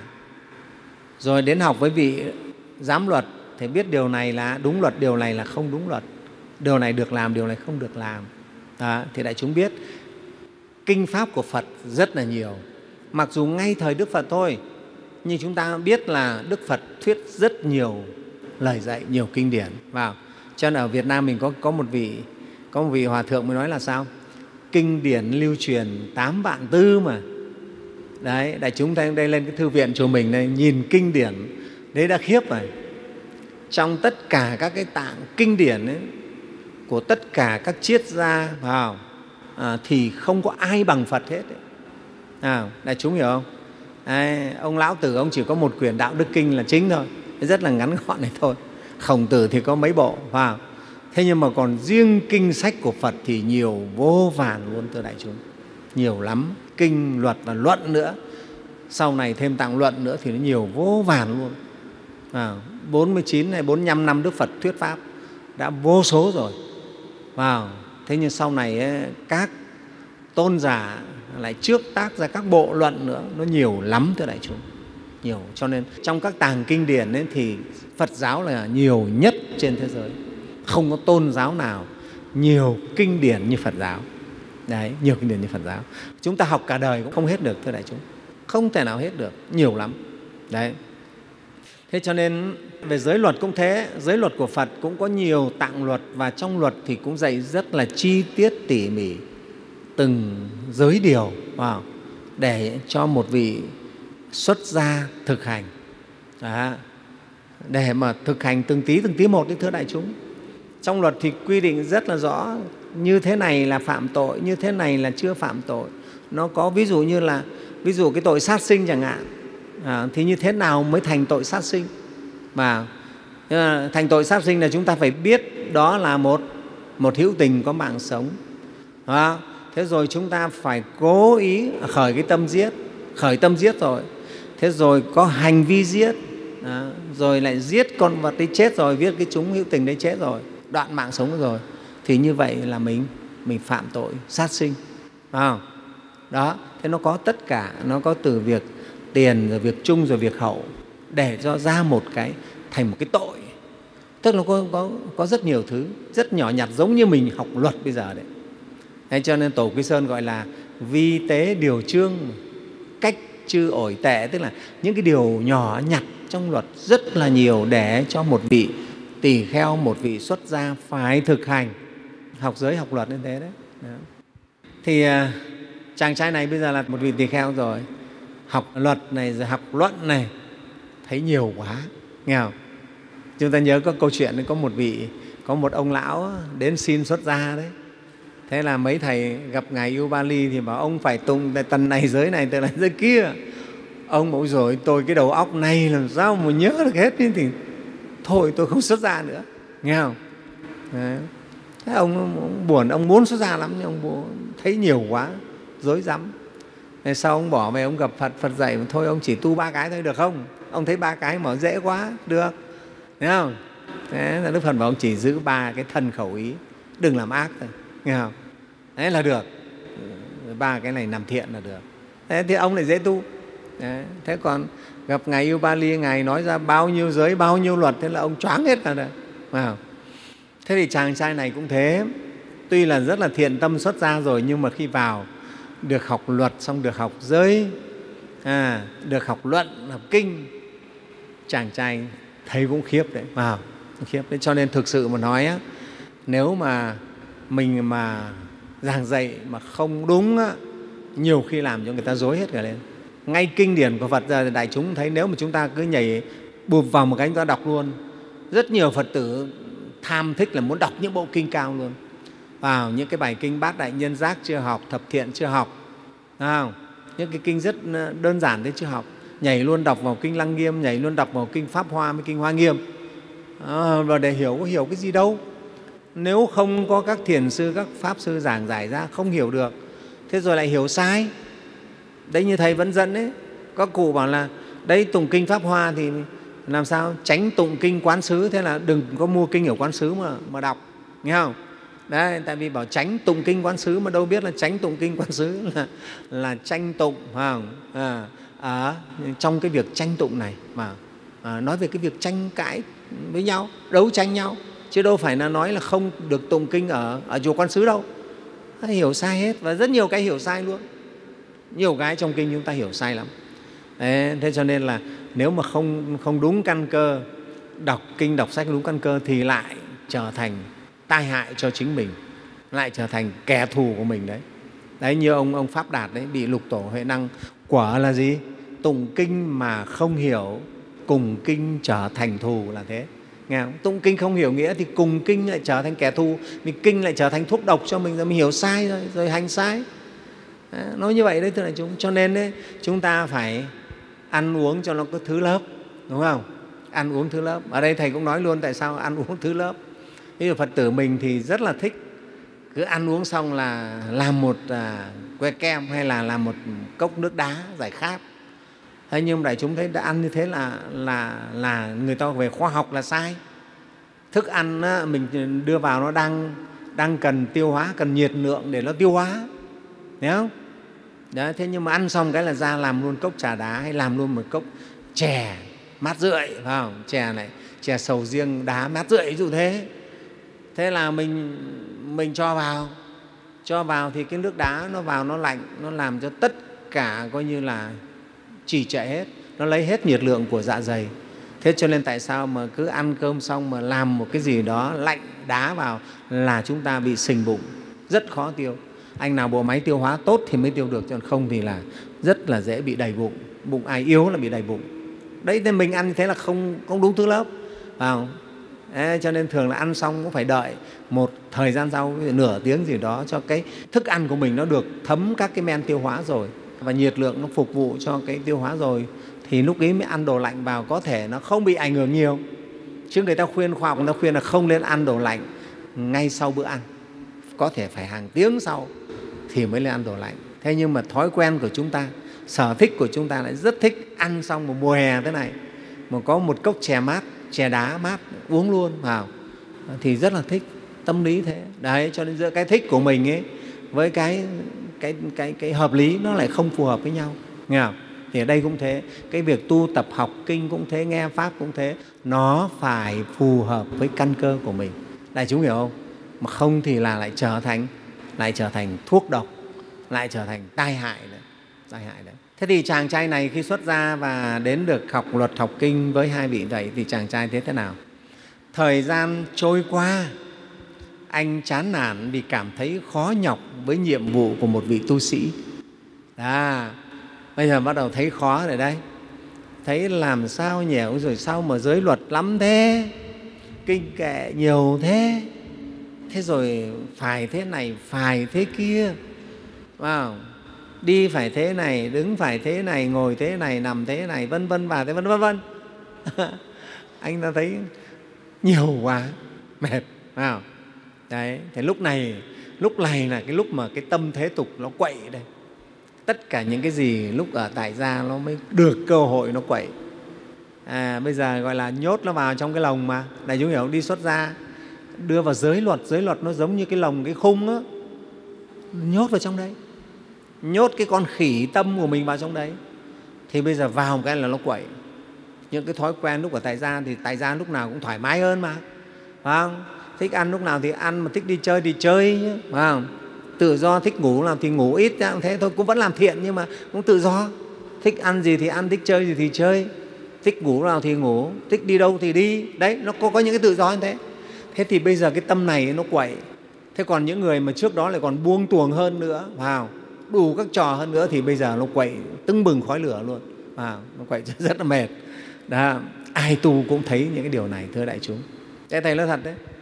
Rồi đến học với vị giám luật thì biết điều này là đúng luật, điều này là không đúng luật, điều này được làm, điều này không được làm. Đó, thì đại chúng biết kinh pháp của Phật rất là nhiều. Mặc dù ngay thời Đức Phật thôi, nhưng chúng ta biết là Đức Phật thuyết rất nhiều lời dạy, nhiều kinh điển vào. Cho nên ở Việt Nam mình có, có, một vị, có một vị hòa thượng mới nói là sao? Kinh điển lưu truyền tám vạn tư mà. Đấy, đại chúng thấy đây lên cái thư viện chùa mình đây, nhìn kinh điển, đấy đã khiếp rồi. Trong tất cả các cái tạng kinh điển ấy, của tất cả các triết gia vào à, thì không có ai bằng Phật hết ấy. À, đại chúng hiểu không? Đấy, ông Lão Tử ông chỉ có một quyển Đạo Đức Kinh là chính thôi, rất là ngắn gọn này thôi. Khổng Tử thì có mấy bộ vào. Thế nhưng mà còn riêng kinh sách của Phật thì nhiều vô vàn luôn, thưa đại chúng, nhiều lắm. Kinh, luật và luận nữa, sau này thêm tạng luận nữa thì nó nhiều vô vàn luôn. À, bốn mươi chín hay bốn mươi lăm năm Đức Phật thuyết pháp đã vô số rồi. Wow. Thế nhưng sau này ấy, các tôn giả lại trước tác ra các bộ luận nữa, nó nhiều lắm, thưa đại chúng, nhiều. Cho nên trong các tàng kinh điển ấy, thì Phật giáo là nhiều nhất trên thế giới. Không có tôn giáo nào nhiều kinh điển như Phật giáo. Đấy, nhiều kinh điển như Phật giáo. Chúng ta học cả đời cũng không hết được, thưa đại chúng, không thể nào hết được, nhiều lắm. Đấy. Thế cho nên về giới luật cũng thế, giới luật của Phật cũng có nhiều tạng luật, và trong luật thì cũng dạy rất là chi tiết tỉ mỉ từng giới điều vào để cho một vị xuất gia thực hành. Đó. Để mà thực hành từng tí từng tí một đấy, thưa đại chúng. Trong luật thì quy định rất là rõ, như thế này là phạm tội, như thế này là chưa phạm tội. Nó có ví dụ như là ví dụ cái tội sát sinh chẳng hạn, à, thì như thế nào mới thành tội sát sinh? Mà thành tội sát sinh là chúng ta phải biết đó là một một hữu tình có mạng sống. Đó. Thế rồi chúng ta phải cố ý khởi cái tâm giết, khởi tâm giết rồi. Thế rồi có hành vi giết, đó. Rồi lại giết con vật đấy chết rồi, viết cái chúng hữu tình đấy chết rồi, đoạn mạng sống rồi. Thì như vậy là mình mình phạm tội sát sinh. À, đó, thế nó có tất cả, nó có từ việc tiền, rồi việc chung, rồi việc hậu, để cho ra một cái, thành một cái tội. Tức là có, có, có rất nhiều thứ, rất nhỏ nhặt, giống như mình học luật bây giờ đấy. Thế cho nên Tổ Quy Sơn gọi là vi tế điều chương, cách chư ổi tệ, tức là những cái điều nhỏ nhặt trong luật rất là nhiều để cho một vị tỳ kheo, một vị xuất gia phải thực hành. Học giới, học luật như thế đấy. Đó. Thì à, chàng trai này bây giờ là một vị tỳ kheo rồi, học luật này, rồi học luận này, thấy nhiều quá, nghe không? Chúng ta nhớ có câu chuyện có một vị, có một ông lão đến xin xuất gia đấy. Thế là mấy thầy gặp ngài Ubali thì bảo ông phải tụng tần này giới này, tần này giới kia. Ông bảo rồi tôi cái đầu óc này làm sao mà nhớ được hết, thì thôi tôi không xuất gia nữa, nghe không? Đấy. Thế ông, ông buồn, ông muốn xuất gia lắm nhưng ông buồn, thấy nhiều quá, rối rắm. Thế sau ông bỏ về, ông gặp Phật, Phật dạy thôi ông chỉ tu ba cái thôi được không? Ông thấy ba cái mà dễ quá, được, nghe không? Thế là Đức Phật bảo ông chỉ giữ ba cái thân khẩu ý, đừng làm ác thôi, nghe không? Thế là được, ba cái này làm thiện là được. Thế thì ông lại dễ tu. Đấy. Thế còn gặp ngài Ubali, ngài nói ra bao nhiêu giới, bao nhiêu luật, thế là ông choáng hết cả rồi. Wow. Thế thì chàng trai này cũng thế, tuy là rất là thiện tâm xuất gia rồi, nhưng mà khi vào được học luật, xong được học giới, à, được học luận, học kinh, chàng trai thấy cũng khiếp đấy. Wow. Khiếp đấy. Cho nên thực sự mà nói á, nếu mà mình mà giảng dạy mà không đúng á, nhiều khi làm cho người ta dối hết cả lên. Ngay kinh điển của Phật giờ đại chúng thấy, nếu mà chúng ta cứ nhảy bụp vào một cái chúng ta đọc luôn, rất nhiều Phật tử tham thích là muốn đọc những bộ kinh cao luôn, vào những cái bài kinh Bát Đại Nhân Giác chưa học, Thập Thiện chưa học, không? Những cái kinh rất đơn giản đấy chưa học, nhảy luôn đọc vào kinh Lăng Nghiêm, nhảy luôn đọc vào kinh Pháp Hoa với kinh Hoa Nghiêm, à, và để hiểu có hiểu cái gì đâu. Nếu không có các thiền sư, các pháp sư giảng giải ra không hiểu được, thế rồi lại hiểu sai. Đấy, như Thầy vẫn dẫn đấy, các cụ bảo là đấy tụng kinh Pháp Hoa thì làm sao tránh tụng kinh Quán Xứ, thế là đừng có mua kinh ở Quán Xứ mà, mà đọc, nghe không? Đấy, tại vì bảo tránh tụng kinh Quán Xứ mà đâu biết là tránh tụng kinh Quán Xứ là, là tranh tụng, phải không? À, à, trong cái việc tranh tụng này mà à, nói về cái việc tranh cãi với nhau, đấu tranh nhau, chứ đâu phải là nói là không được tụng kinh ở, ở chùa Quán Xứ đâu. Hiểu sai hết, và rất nhiều cái hiểu sai luôn. Nhiều cái trong kinh chúng ta hiểu sai lắm. Đấy, thế cho nên là nếu mà không, không đúng căn cơ, đọc kinh, đọc sách đúng căn cơ thì lại trở thành tai hại cho chính mình, lại trở thành kẻ thù của mình đấy. Đấy, như ông, ông Pháp Đạt đấy, bị Lục Tổ Huệ Năng quả là gì? Tụng kinh mà không hiểu, cùng kinh trở thành thù là thế. Nghe không? Tụng kinh không hiểu nghĩa thì cùng kinh lại trở thành kẻ thù, vì kinh lại trở thành thuốc độc cho mình, rồi mình hiểu sai rồi, rồi hành sai. Đấy, nói như vậy đấy, thưa đại chúng. Cho nên đấy, chúng ta phải ăn uống cho nó có thứ lớp, đúng không? Ăn uống thứ lớp. Ở đây Thầy cũng nói luôn tại sao ăn uống thứ lớp. Ví dụ Phật tử mình thì rất là thích cứ ăn uống xong là làm một à, que kem hay là làm một cốc nước đá giải khát. Thế nhưng đại chúng thấy đã ăn như thế là, là, là người ta về khoa học là sai. Thức ăn á, mình đưa vào nó đang, đang cần tiêu hóa, cần nhiệt lượng để nó tiêu hóa, thấy không? Đó, thế nhưng mà ăn xong cái là ra làm luôn cốc trà đá hay làm luôn một cốc chè mát rượi, phải không? Chè này, chè sầu riêng đá mát rượi ví dụ thế. Thế là mình, mình cho vào, cho vào thì cái nước đá nó vào nó lạnh, nó làm cho tất cả coi như là trì trệ hết, nó lấy hết nhiệt lượng của dạ dày. Thế cho nên tại sao mà cứ ăn cơm xong mà làm một cái gì đó lạnh đá vào là chúng ta bị sình bụng, rất khó tiêu. Anh nào bộ máy tiêu hóa tốt thì mới tiêu được, chứ không thì là rất là dễ bị đầy bụng. Bụng ai yếu là bị đầy bụng. Đấy, nên mình ăn như thế là không, không đúng thứ lớp, phải không? Đấy, cho nên thường là ăn xong cũng phải đợi một thời gian sau, nửa tiếng gì đó, cho cái thức ăn của mình nó được thấm các cái men tiêu hóa rồi và nhiệt lượng nó phục vụ cho cái tiêu hóa rồi, thì lúc ấy mới ăn đồ lạnh vào, có thể nó không bị ảnh hưởng nhiều. Chứ người ta khuyên, khoa học người ta khuyên là không nên ăn đồ lạnh ngay sau bữa ăn, có thể phải hàng tiếng sau thì mới lên ăn đồ lạnh. Thế nhưng mà thói quen của chúng ta, sở thích của chúng ta lại rất thích ăn xong một mùa hè thế này mà có một cốc chè mát, chè đá mát uống luôn vào thì rất là thích, tâm lý thế. Đấy, cho nên giữa cái thích của mình ấy với cái, cái, cái, cái hợp lý nó lại không phù hợp với nhau, nghe không? Thì ở đây cũng thế, cái việc tu tập học kinh cũng thế, nghe Pháp cũng thế, nó phải phù hợp với căn cơ của mình. Đại chúng hiểu không? Mà không thì là lại trở thành, lại trở thành thuốc độc, lại trở thành tai hại đấy, tai hại đấy. Thế thì chàng trai này khi xuất gia và đến được học luật học kinh với hai vị thầy thì chàng trai thế thế nào? Thời gian trôi qua, anh chán nản vì cảm thấy khó nhọc với nhiệm vụ của một vị tu sĩ. À, bây giờ bắt đầu thấy khó rồi đấy. Thấy làm sao nhỉ, rồi sao mà giới luật lắm thế, kinh kệ nhiều thế, thế rồi phải thế này, phải thế kia, wow. Đi phải thế này, đứng phải thế này, ngồi thế này, nằm thế này, vân vân và thế vân vân vân. Anh ta thấy nhiều quá, mệt, phải không? Đấy, thì lúc này, lúc này là cái lúc mà cái tâm thế tục nó quậy đây. Tất cả những cái gì lúc ở tại gia nó mới được cơ hội nó quậy. À, bây giờ gọi là nhốt nó vào trong cái lồng mà. Này chú hiểu, đi xuất gia, đưa vào giới luật, giới luật nó giống như cái lồng, cái khung đó, nhốt vào trong đấy, nhốt cái con khỉ tâm của mình vào trong đấy. Thì bây giờ vào một cái là nó quậy. Những cái thói quen lúc ở tại gia thì tại gia lúc nào cũng thoải mái hơn mà, phải không? Thích ăn lúc nào thì ăn, mà thích đi chơi thì chơi chứ, phải không? Tự do, thích ngủ làm thì ngủ ít thế thôi, cũng vẫn làm thiện nhưng mà cũng tự do. Thích ăn gì thì ăn, thích chơi gì thì chơi, thích ngủ nào thì ngủ, thích đi đâu thì đi. Đấy, nó có, có những cái tự do như thế. Thế thì bây giờ cái tâm này nó quậy. Thế còn những người mà trước đó lại còn buông tuồng hơn nữa, vào đủ các trò hơn nữa thì bây giờ nó quậy tưng bừng khói lửa luôn, vào nó quậy rất là mệt. Đó, ai tu cũng thấy những cái điều này, thưa đại chúng. Thế Thầy nói thật đấy.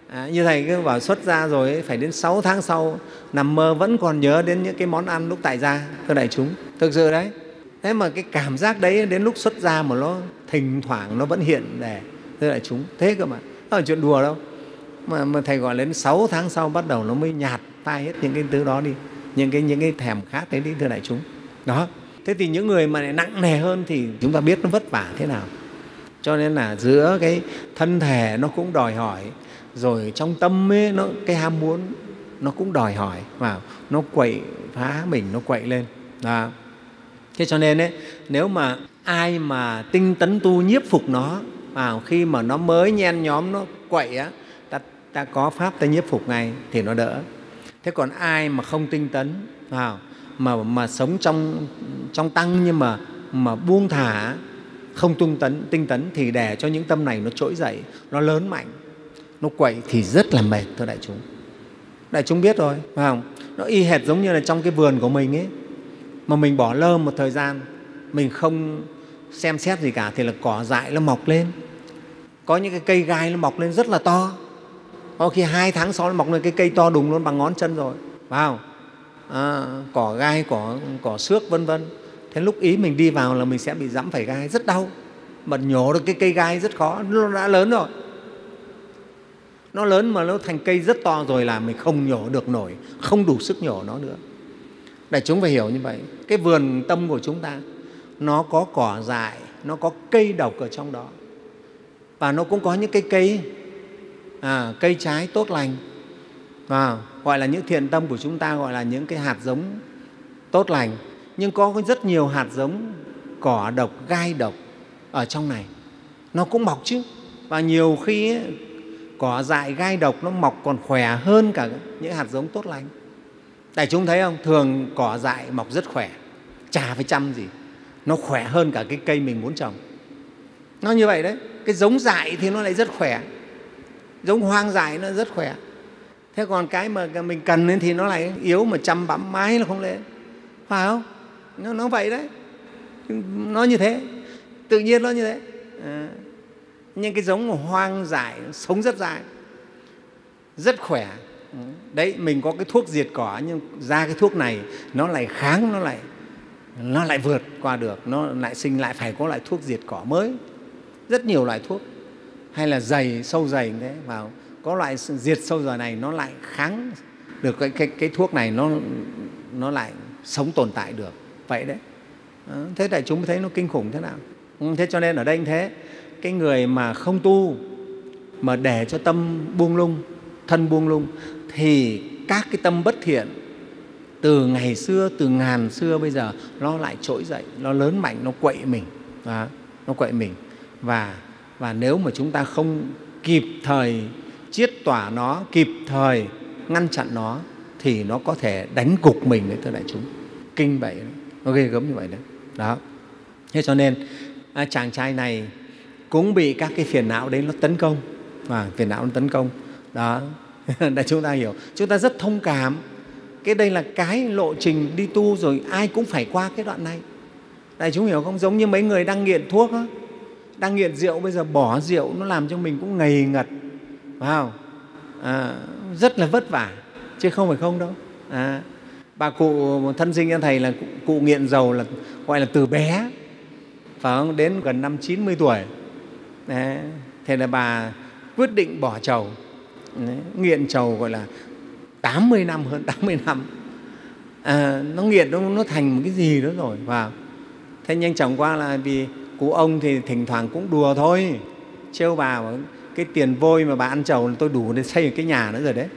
À, như thầy cứ bảo xuất gia rồi ấy, phải đến sáu tháng sau nằm mơ vẫn còn nhớ đến những cái món ăn lúc tại gia, thưa đại chúng, thực sự đấy. Thế mà cái cảm giác đấy đến lúc xuất gia mà nó thỉnh thoảng nó vẫn hiện để, thưa đại chúng, thế cơ mà, không phải chuyện đùa đâu. Mà, mà thầy gọi đến sáu tháng sau bắt đầu nó mới nhạt phai hết những cái thứ đó đi, những cái, những cái thèm khát đấy đi, thưa đại chúng. Đó. Thế thì những người mà lại nặng nề hơn thì chúng ta biết nó vất vả thế nào. Cho nên là giữa cái thân thể nó cũng đòi hỏi, rồi trong tâm ấy, nó, cái ham muốn nó cũng đòi hỏi, và nó quậy phá mình, nó quậy lên. Đó. Thế cho nên ấy, nếu mà ai mà tinh tấn tu nhiếp phục nó, vào khi mà nó mới nhen nhóm, nó quậy á, ta, ta có pháp ta nhiếp phục ngay thì nó đỡ. Thế còn ai mà không tinh tấn, vào mà mà sống trong trong tăng nhưng mà mà buông thả, không tinh tấn tinh tấn thì để cho những tâm này nó trỗi dậy, nó lớn mạnh, nó quậy thì rất là mệt, thưa đại chúng. Đại chúng biết rồi, phải không? Nó y hệt giống như là trong cái vườn của mình ấy, mà mình bỏ lơ một thời gian, mình không xem xét gì cả thì là cỏ dại nó mọc lên. Có những cái cây gai nó mọc lên rất là to, có khi hai tháng sau nó mọc lên cái cây to đùng luôn bằng ngón chân rồi, phải không? À, cỏ gai, cỏ, cỏ xước vân vân. Thế lúc ý mình đi vào là mình sẽ bị dẫm phải gai, rất đau. Mà nhổ được cái cây gai rất khó, nó đã lớn rồi. Nó lớn mà nó thành cây rất to rồi là mình không nhổ được nổi, không đủ sức nhổ nó nữa. Đại chúng phải hiểu như vậy. Cái vườn tâm của chúng ta nó có cỏ dại, nó có cây độc ở trong đó, và nó cũng có những cái cây à, cây trái tốt lành, à, gọi là những thiện tâm của chúng ta, gọi là những cái hạt giống tốt lành. Nhưng có rất nhiều hạt giống cỏ độc, gai độc ở trong này, nó cũng mọc chứ. Và nhiều khi ấy, cỏ dại, gai độc nó mọc còn khỏe hơn cả những hạt giống tốt lành. Đại chúng thấy không? Thường cỏ dại mọc rất khỏe, chả phải chăm gì, nó khỏe hơn cả cái cây mình muốn trồng. Nó như vậy đấy. Cái giống dại thì nó lại rất khỏe, giống hoang dại nó rất khỏe. Thế còn cái mà mình cần lên thì nó lại yếu, mà chăm bẵm mãi nó không lên, phải không? Nó, nó vậy đấy, nó như thế, tự nhiên nó như thế. À, nhưng cái giống hoang dại sống rất dài, rất khỏe. Đấy, mình có cái thuốc diệt cỏ, nhưng ra cái thuốc này nó lại kháng, nó lại nó lại vượt qua được, nó lại sinh lại phải có loại thuốc diệt cỏ mới, rất nhiều loại thuốc. Hay là dày, sâu dày thế, vào có loại diệt sâu dày này nó lại kháng được cái, cái, cái thuốc này, nó, nó lại sống tồn tại được, vậy đấy. Đó, thế đại chúng mới thấy nó kinh khủng thế nào. Thế cho nên ở đây như thế, cái người mà không tu mà để cho tâm buông lung, thân buông lung, thì các cái tâm bất thiện từ ngày xưa, từ ngàn xưa bây giờ nó lại trỗi dậy, nó lớn mạnh, nó quậy mình. Đó, nó quậy mình. Và, và nếu mà chúng ta không kịp thời chiết tỏa nó, kịp thời ngăn chặn nó, thì nó có thể đánh gục mình đấy, thưa đại chúng. Kinh vậy đấy, nó ghê gớm như vậy đấy. Đó. Thế cho nên à, chàng trai này cũng bị các cái phiền não đấy nó tấn công, và phiền não nó tấn công. Đó. Để chúng ta hiểu, chúng ta rất thông cảm. Cái đây là cái lộ trình đi tu rồi, ai cũng phải qua cái đoạn này. Đại chúng hiểu không? Giống như mấy người đang nghiện thuốc đó, đang nghiện rượu, bây giờ bỏ rượu nó làm cho mình cũng ngầy ngật, phải không? À, rất là vất vả, chứ không phải không đâu. À, bà cụ thân sinh cho thầy là cụ, cụ nghiện dầu là gọi là từ bé, phải không? Đến gần năm chín mươi tuổi. Đấy. Thế là bà quyết định bỏ trầu. Đấy. Nghiện trầu gọi là tám mươi năm, hơn tám mươi năm. À, nó nghiện nó, nó thành một cái gì đó rồi. Vào. Thế nhưng chẳng qua là vì cụ ông thì thỉnh thoảng cũng đùa thôi, trêu bà bảo, cái tiền vôi mà bà ăn trầu tôi đủ để xây cái nhà nữa rồi đấy.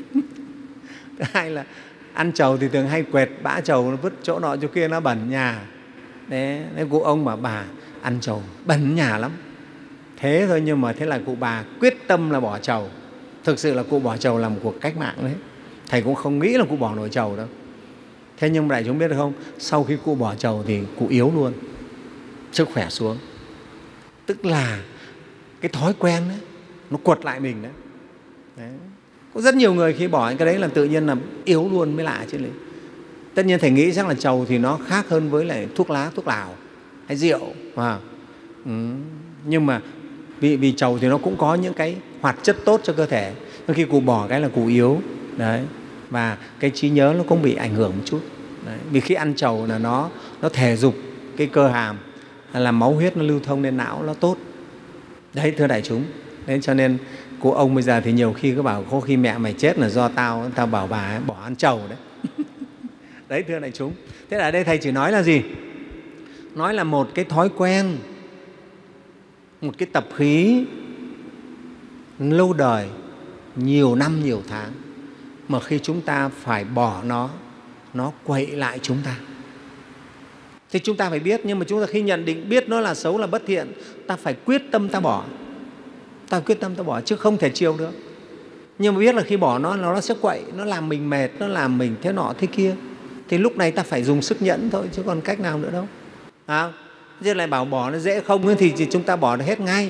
Thứ hai là ăn trầu thì thường hay quẹt bã trầu, nó vứt chỗ nọ chỗ kia, nó bẩn nhà. Đấy, nên cụ ông bảo bà ăn trầu bẩn nhà lắm. Thế thôi, nhưng mà thế là cụ bà quyết tâm là bỏ trầu. Thực sự là cụ bỏ trầu là một cuộc cách mạng đấy. Thầy cũng không nghĩ là cụ bỏ nổi trầu đâu. Thế nhưng mà đại chúng biết được không, sau khi cụ bỏ trầu thì cụ yếu luôn, sức khỏe xuống. Tức là cái thói quen đấy, nó quật lại mình đấy. Đấy. Có rất nhiều người khi bỏ cái đấy là tự nhiên là yếu luôn mới lạ chứ. Lấy. Tất nhiên thầy nghĩ chắc là trầu thì nó khác hơn với lại thuốc lá, thuốc lào hay rượu. À. Ừ. Nhưng mà vì, vì trầu thì nó cũng có những cái hoạt chất tốt cho cơ thể. Đôi khi cụ bỏ cái là cụ yếu đấy, và cái trí nhớ nó cũng bị ảnh hưởng một chút đấy. Vì khi ăn trầu là nó nó thể dục cái cơ hàm, làm máu huyết nó lưu thông lên não nó tốt đấy, thưa đại chúng. Đấy, cho nên cụ ông bây giờ thì nhiều khi cứ bảo có khi mẹ mày chết là do tao tao bảo bà ấy bỏ ăn trầu đấy. Đấy, thưa đại chúng. Thế ở đây Thầy chỉ nói là gì? Nói là một cái thói quen, một cái tập khí lâu đời, nhiều năm, nhiều tháng, mà khi chúng ta phải bỏ nó, nó quậy lại chúng ta. Thì chúng ta phải biết, nhưng mà chúng ta khi nhận định biết nó là xấu, là bất thiện, ta phải quyết tâm ta bỏ. Ta quyết tâm ta bỏ, chứ không thể chiều được. Nhưng mà biết là khi bỏ nó, nó sẽ quậy, nó làm mình mệt, nó làm mình thế nọ thế kia. Thì lúc này ta phải dùng sức nhẫn thôi, chứ còn cách nào nữa đâu. À, chứ lại bảo bỏ nó dễ không thì chúng ta bỏ nó hết ngay.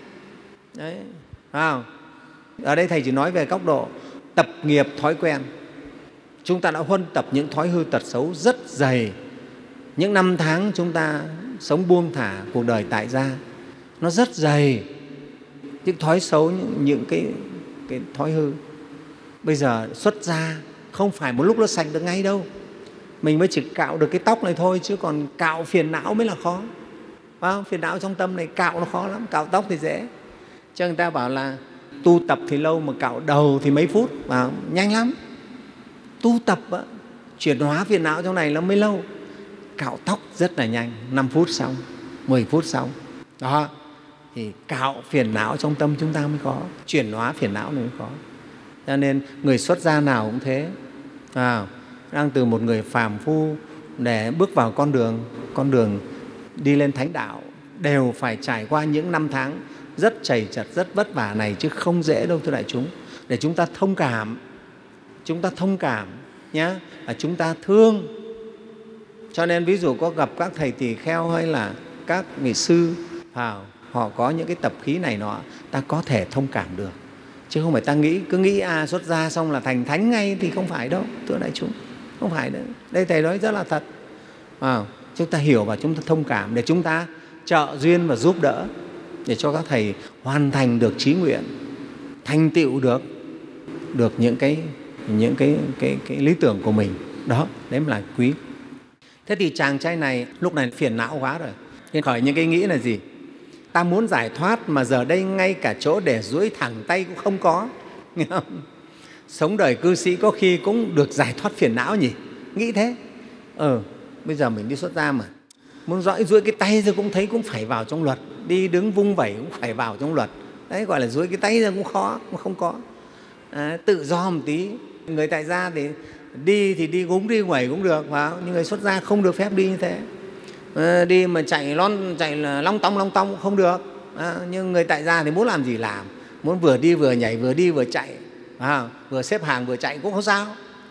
Đấy. À, ở đây Thầy chỉ nói về góc độ tập nghiệp thói quen. Chúng ta đã huân tập những thói hư tật xấu rất dày. Những năm tháng chúng ta sống buông thả cuộc đời tại gia, nó rất dày. Những thói xấu, những, những cái, cái thói hư. Bây giờ xuất gia không phải một lúc nó sạch được ngay đâu. Mình mới chỉ cạo được cái tóc này thôi, chứ còn cạo phiền não mới là khó. Phải không? Phiền não trong tâm này cạo nó khó lắm, cạo tóc thì dễ. Cho người ta bảo là tu tập thì lâu mà cạo đầu thì mấy phút, và nhanh lắm. Tu tập á, chuyển hóa phiền não trong này nó mới lâu. Cạo tóc rất là nhanh, năm phút xong, mười phút xong. Đó, thì cạo phiền não trong tâm chúng ta mới có, chuyển hóa phiền não này mới có. Cho nên người xuất gia nào cũng thế. À, đang từ một người phàm phu để bước vào con đường, con đường đi lên thánh đạo đều phải trải qua những năm tháng rất trầy trật, rất vất vả này, chứ không dễ đâu, thưa đại chúng. Để chúng ta thông cảm, chúng ta thông cảm nhé, và chúng ta thương. Cho nên ví dụ có gặp các thầy tỳ kheo hay là các vị sư, họ có những cái tập khí này nọ, ta có thể thông cảm được. Chứ không phải ta nghĩ cứ nghĩ à xuất gia xong là thành thánh ngay thì không phải đâu, thưa đại chúng. Không phải đấy. Đây Thầy nói rất là thật. À, chúng ta hiểu và chúng ta thông cảm để chúng ta trợ duyên và giúp đỡ để cho các thầy hoàn thành được chí nguyện, thành tựu được được những cái những cái cái cái lý tưởng của mình. Đó, đấy mới là quý. Thế thì chàng trai này lúc này phiền não quá rồi. Nên khởi những cái nghĩ là gì? Ta muốn giải thoát mà giờ đây ngay cả chỗ để duỗi thẳng tay cũng không có. Nghe không? Sống đời cư sĩ có khi cũng được giải thoát phiền não nhỉ? Nghĩ thế. Ờ, bây giờ mình đi xuất gia mà, muốn dõi duỗi cái tay ra cũng thấy cũng phải vào trong luật, đi đứng vung vẩy cũng phải vào trong luật. Đấy, gọi là duỗi cái tay ra cũng khó, cũng không có. À, tự do một tí. Người tại gia thì đi thì đi gúng đi quẩy cũng được, phải không? Nhưng người xuất gia không được phép đi như thế. À, đi mà chạy lon chạy là long tong long tong không được. À, nhưng người tại gia thì muốn làm gì làm, muốn vừa đi vừa nhảy, vừa đi vừa chạy, à, vừa xếp hàng vừa chạy cũng không sao.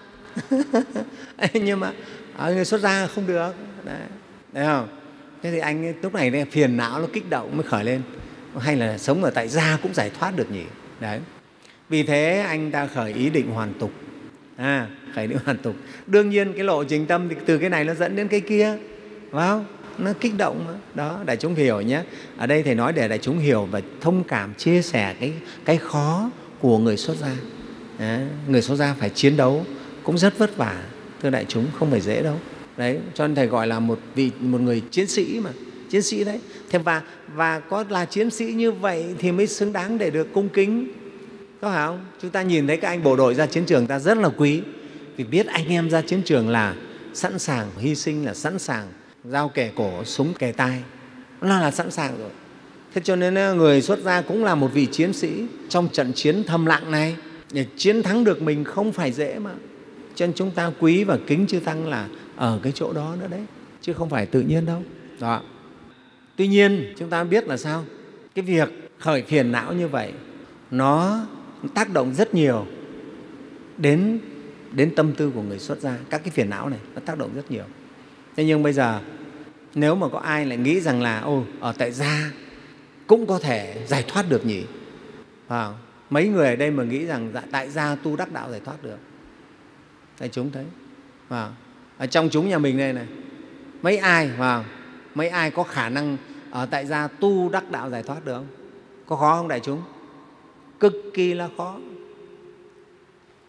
Nhưng mà người xuất gia không được. Đấy, thấy không? Thế thì anh lúc này phiền não nó kích động mới khởi lên, hay là sống ở tại gia cũng giải thoát được nhỉ? Đấy. Vì thế anh ta khởi ý định hoàn tục. À, khởi ý định hoàn tục. Đương nhiên cái lộ trình tâm thì từ cái này nó dẫn đến cái kia, phải không? Nó kích động mà. Đó, đại chúng hiểu nhé. Ở đây Thầy nói để đại chúng hiểu và thông cảm, chia sẻ cái, cái khó của người xuất gia. Đấy, người xuất gia phải chiến đấu cũng rất vất vả, thưa đại chúng, không phải dễ đâu. Đấy, cho nên Thầy gọi là một vị một người chiến sĩ mà, chiến sĩ đấy. Thế và và có là chiến sĩ như vậy thì mới xứng đáng để được cung kính, có phải không? Chúng ta nhìn thấy các anh bộ đội ra chiến trường ta rất là quý, vì biết anh em ra chiến trường là sẵn sàng hy sinh, là sẵn sàng dao kề cổ, súng kề tai, nó là sẵn sàng rồi. Thế cho nên người xuất gia cũng là một vị chiến sĩ trong trận chiến thầm lặng này. Để chiến thắng được mình không phải dễ mà. Cho nên chúng ta quý và kính chư Tăng là ở cái chỗ đó nữa đấy, chứ không phải tự nhiên đâu. Đó. Tuy nhiên chúng ta biết là sao? Cái việc khởi phiền não như vậy nó tác động rất nhiều đến, đến tâm tư của người xuất gia. Các cái phiền não này nó tác động rất nhiều. Thế nhưng bây giờ nếu mà có ai lại nghĩ rằng là ồ, ở tại gia cũng có thể giải thoát được nhỉ? À, mấy người ở đây mà nghĩ rằng tại gia tu đắc đạo giải thoát được. Tại chúng thấy. À, ở trong chúng nhà mình đây này, mấy ai à, mấy ai có khả năng ở tại gia tu đắc đạo giải thoát được không? Có khó không đại chúng? Cực kỳ là khó.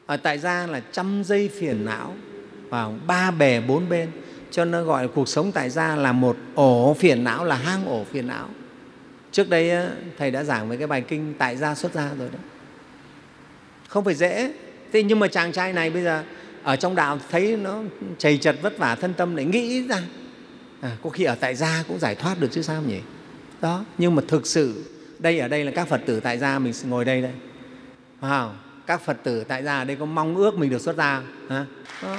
Ở tại gia là trăm dây phiền não vào ba bề bốn bên, cho nên gọi là cuộc sống tại gia là một ổ phiền não, là hang ổ phiền não. Trước đây Thầy đã giảng về cái bài kinh tại gia xuất gia rồi đó. Không phải dễ. Thế nhưng mà chàng trai này bây giờ ở trong đạo thấy nó trầy trật vất vả thân tâm, lại nghĩ ra à, có khi ở tại gia cũng giải thoát được chứ sao nhỉ? Đó. Nhưng mà thực sự đây ở đây là các Phật tử tại gia mình ngồi đây đây. Wow. Các Phật tử tại gia ở đây có mong ước mình được xuất gia hả? Đó.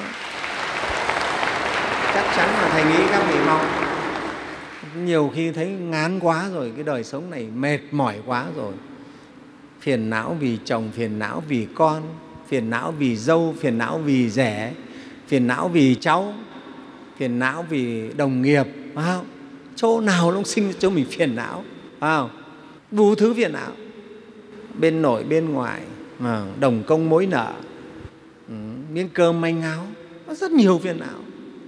Chắc chắn là Thầy nghĩ các vị mong. Nhiều khi thấy ngán quá rồi, cái đời sống này mệt mỏi quá rồi. Phiền não vì chồng, phiền não vì con, phiền não vì dâu, phiền não vì rể, phiền não vì cháu, phiền não vì đồng nghiệp. Wow. Chỗ nào nó cũng sinh cho mình phiền não. Wow. Đủ thứ phiền não. Bên nội, bên ngoài, đồng công mối nợ, miếng cơm manh áo, nó rất nhiều phiền não.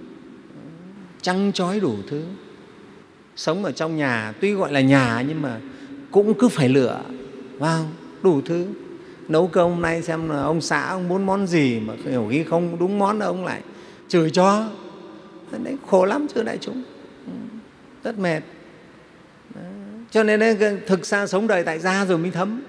Trăng trói đủ thứ. Sống ở trong nhà, tuy gọi là nhà nhưng mà cũng cứ phải lựa. Wow. Đủ thứ. Nấu cơm hôm nay xem là ông xã ông muốn món gì mà hiểu khi không đúng món là ông lại chửi cho. Đấy, khổ lắm chứ đại chúng. Rất mệt. Đấy. Cho nên đấy, thực ra sống đời tại gia rồi mới thấm.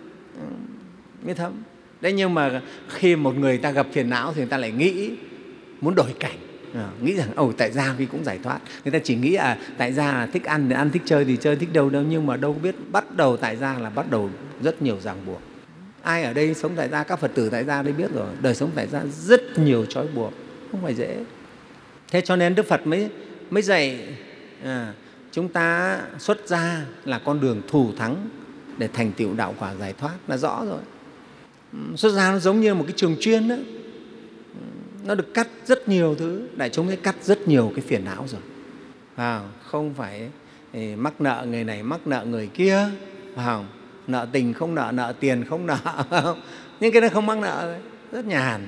Mới thấm. Đấy, nhưng mà khi một người ta gặp phiền não thì người ta lại nghĩ muốn đổi cảnh. À, nghĩ rằng ồ tại gia vì cũng giải thoát. Người ta chỉ nghĩ à tại gia là thích ăn thì ăn, thích chơi thì chơi, thích đâu đâu, nhưng mà đâu biết bắt đầu tại gia là bắt đầu rất nhiều ràng buộc. Ai ở đây sống tại gia, các Phật tử tại gia đây biết rồi, đời sống tại gia rất nhiều trói buộc, không phải dễ. Thế cho nên Đức Phật mới mới dạy à, chúng ta xuất gia là con đường thù thắng để thành tựu đạo quả giải thoát là rõ rồi. Xuất gia nó giống như một cái trường chuyên đó. Nó được cắt rất nhiều thứ, đại chúng ấy cắt rất nhiều cái phiền não rồi. À, không phải mắc nợ người này, mắc nợ người kia, à, nợ tình không nợ, nợ tiền không nợ, nhưng cái đó không mắc nợ, rất nhàn.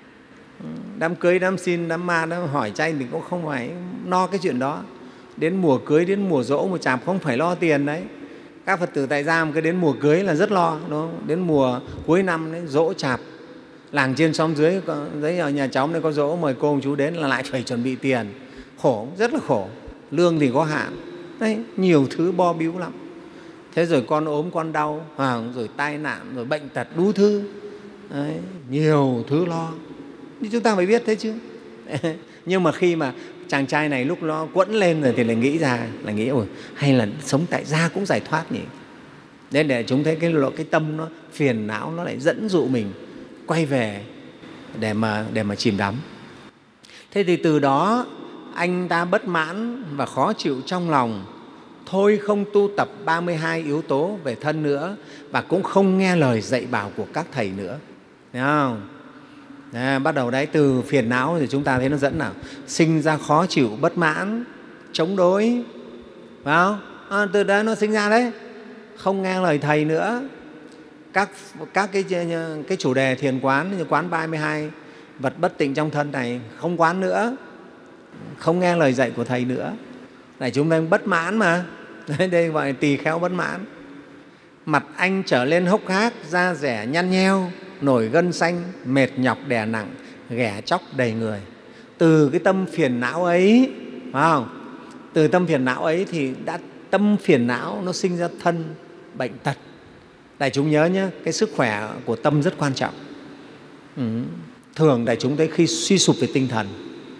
Đám cưới, đám xin, đám ma, đám hỏi chay thì cũng không phải lo cái chuyện đó. Đến mùa cưới, đến mùa giỗ, mùa chạp không phải lo tiền đấy. Các Phật tử tại gia cái đến mùa cưới là rất lo, đúng không? Đến mùa cuối năm đấy, giỗ chạp, làng trên xóm dưới, dưới ở nhà cháu này có giỗ mời cô chú đến là lại phải chuẩn bị tiền, khổ, rất là khổ. Lương thì có hạn, đấy, nhiều thứ bo bíu lắm. Thế rồi con ốm, con đau, à, rồi tai nạn, rồi bệnh tật, đủ thứ, đấy, nhiều thứ lo. Nhưng chúng ta phải biết thế chứ. Nhưng mà khi mà chàng trai này lúc nó quẫn lên rồi thì lại nghĩ ra, là nghĩ ôi hay là sống tại gia cũng giải thoát nhỉ. Nên để chúng thấy cái, cái tâm nó phiền não nó lại dẫn dụ mình quay về để mà, để mà chìm đắm. Thế thì từ đó anh ta bất mãn và khó chịu trong lòng, thôi không tu tập ba mươi hai yếu tố về thân nữa và cũng không nghe lời dạy bảo của các thầy nữa. Thấy không? À, bắt đầu đấy, từ phiền não thì chúng ta thấy nó dẫn nào? Sinh ra khó chịu, bất mãn, chống đối, phải không? À, từ đó nó sinh ra đấy, không nghe lời thầy nữa. Các, các cái, cái chủ đề thiền quán như quán ba mươi hai vật bất tịnh trong thân này không quán nữa, không nghe lời dạy của thầy nữa. Này chúng ta bất mãn mà, đây, đây gọi là tỳ kheo bất mãn. Mặt anh trở lên hốc hác, da rẻ nhăn nheo, nổi gân xanh, mệt nhọc đè nặng, ghẻ chóc đầy người. Từ cái tâm phiền não ấy, phải không? Từ tâm phiền não ấy thì đã tâm phiền não nó sinh ra thân bệnh tật. Đại chúng nhớ nhé, cái sức khỏe của tâm rất quan trọng. Ừ. Thường đại chúng thấy khi suy sụp về tinh thần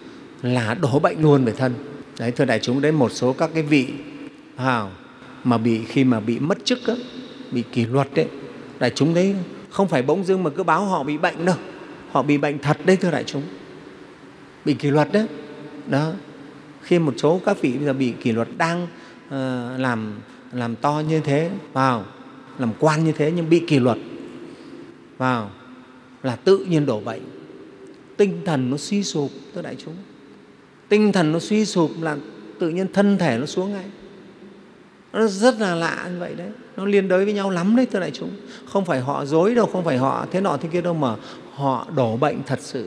là đổ bệnh luôn về thân. Đấy, thưa đại chúng, đấy một số các cái vị à, mà bị khi mà bị mất chức, đó, bị kỷ luật đấy, đại chúng thấy không phải bỗng dưng mà cứ báo họ bị bệnh đâu, họ bị bệnh thật đấy thưa đại chúng, bị kỷ luật đấy. Đó, khi một số các vị bây giờ bị kỷ luật đang uh, làm làm to như thế, vào làm quan như thế nhưng bị kỷ luật vào là tự nhiên đổ bệnh, tinh thần nó suy sụp thưa đại chúng. Tinh thần nó suy sụp là tự nhiên thân thể nó xuống ngay. Nó rất là lạ như vậy đấy, nó liên đới với nhau lắm đấy thưa đại chúng. Không phải họ dối đâu, không phải họ thế nọ thế kia đâu, mà họ đổ bệnh thật sự.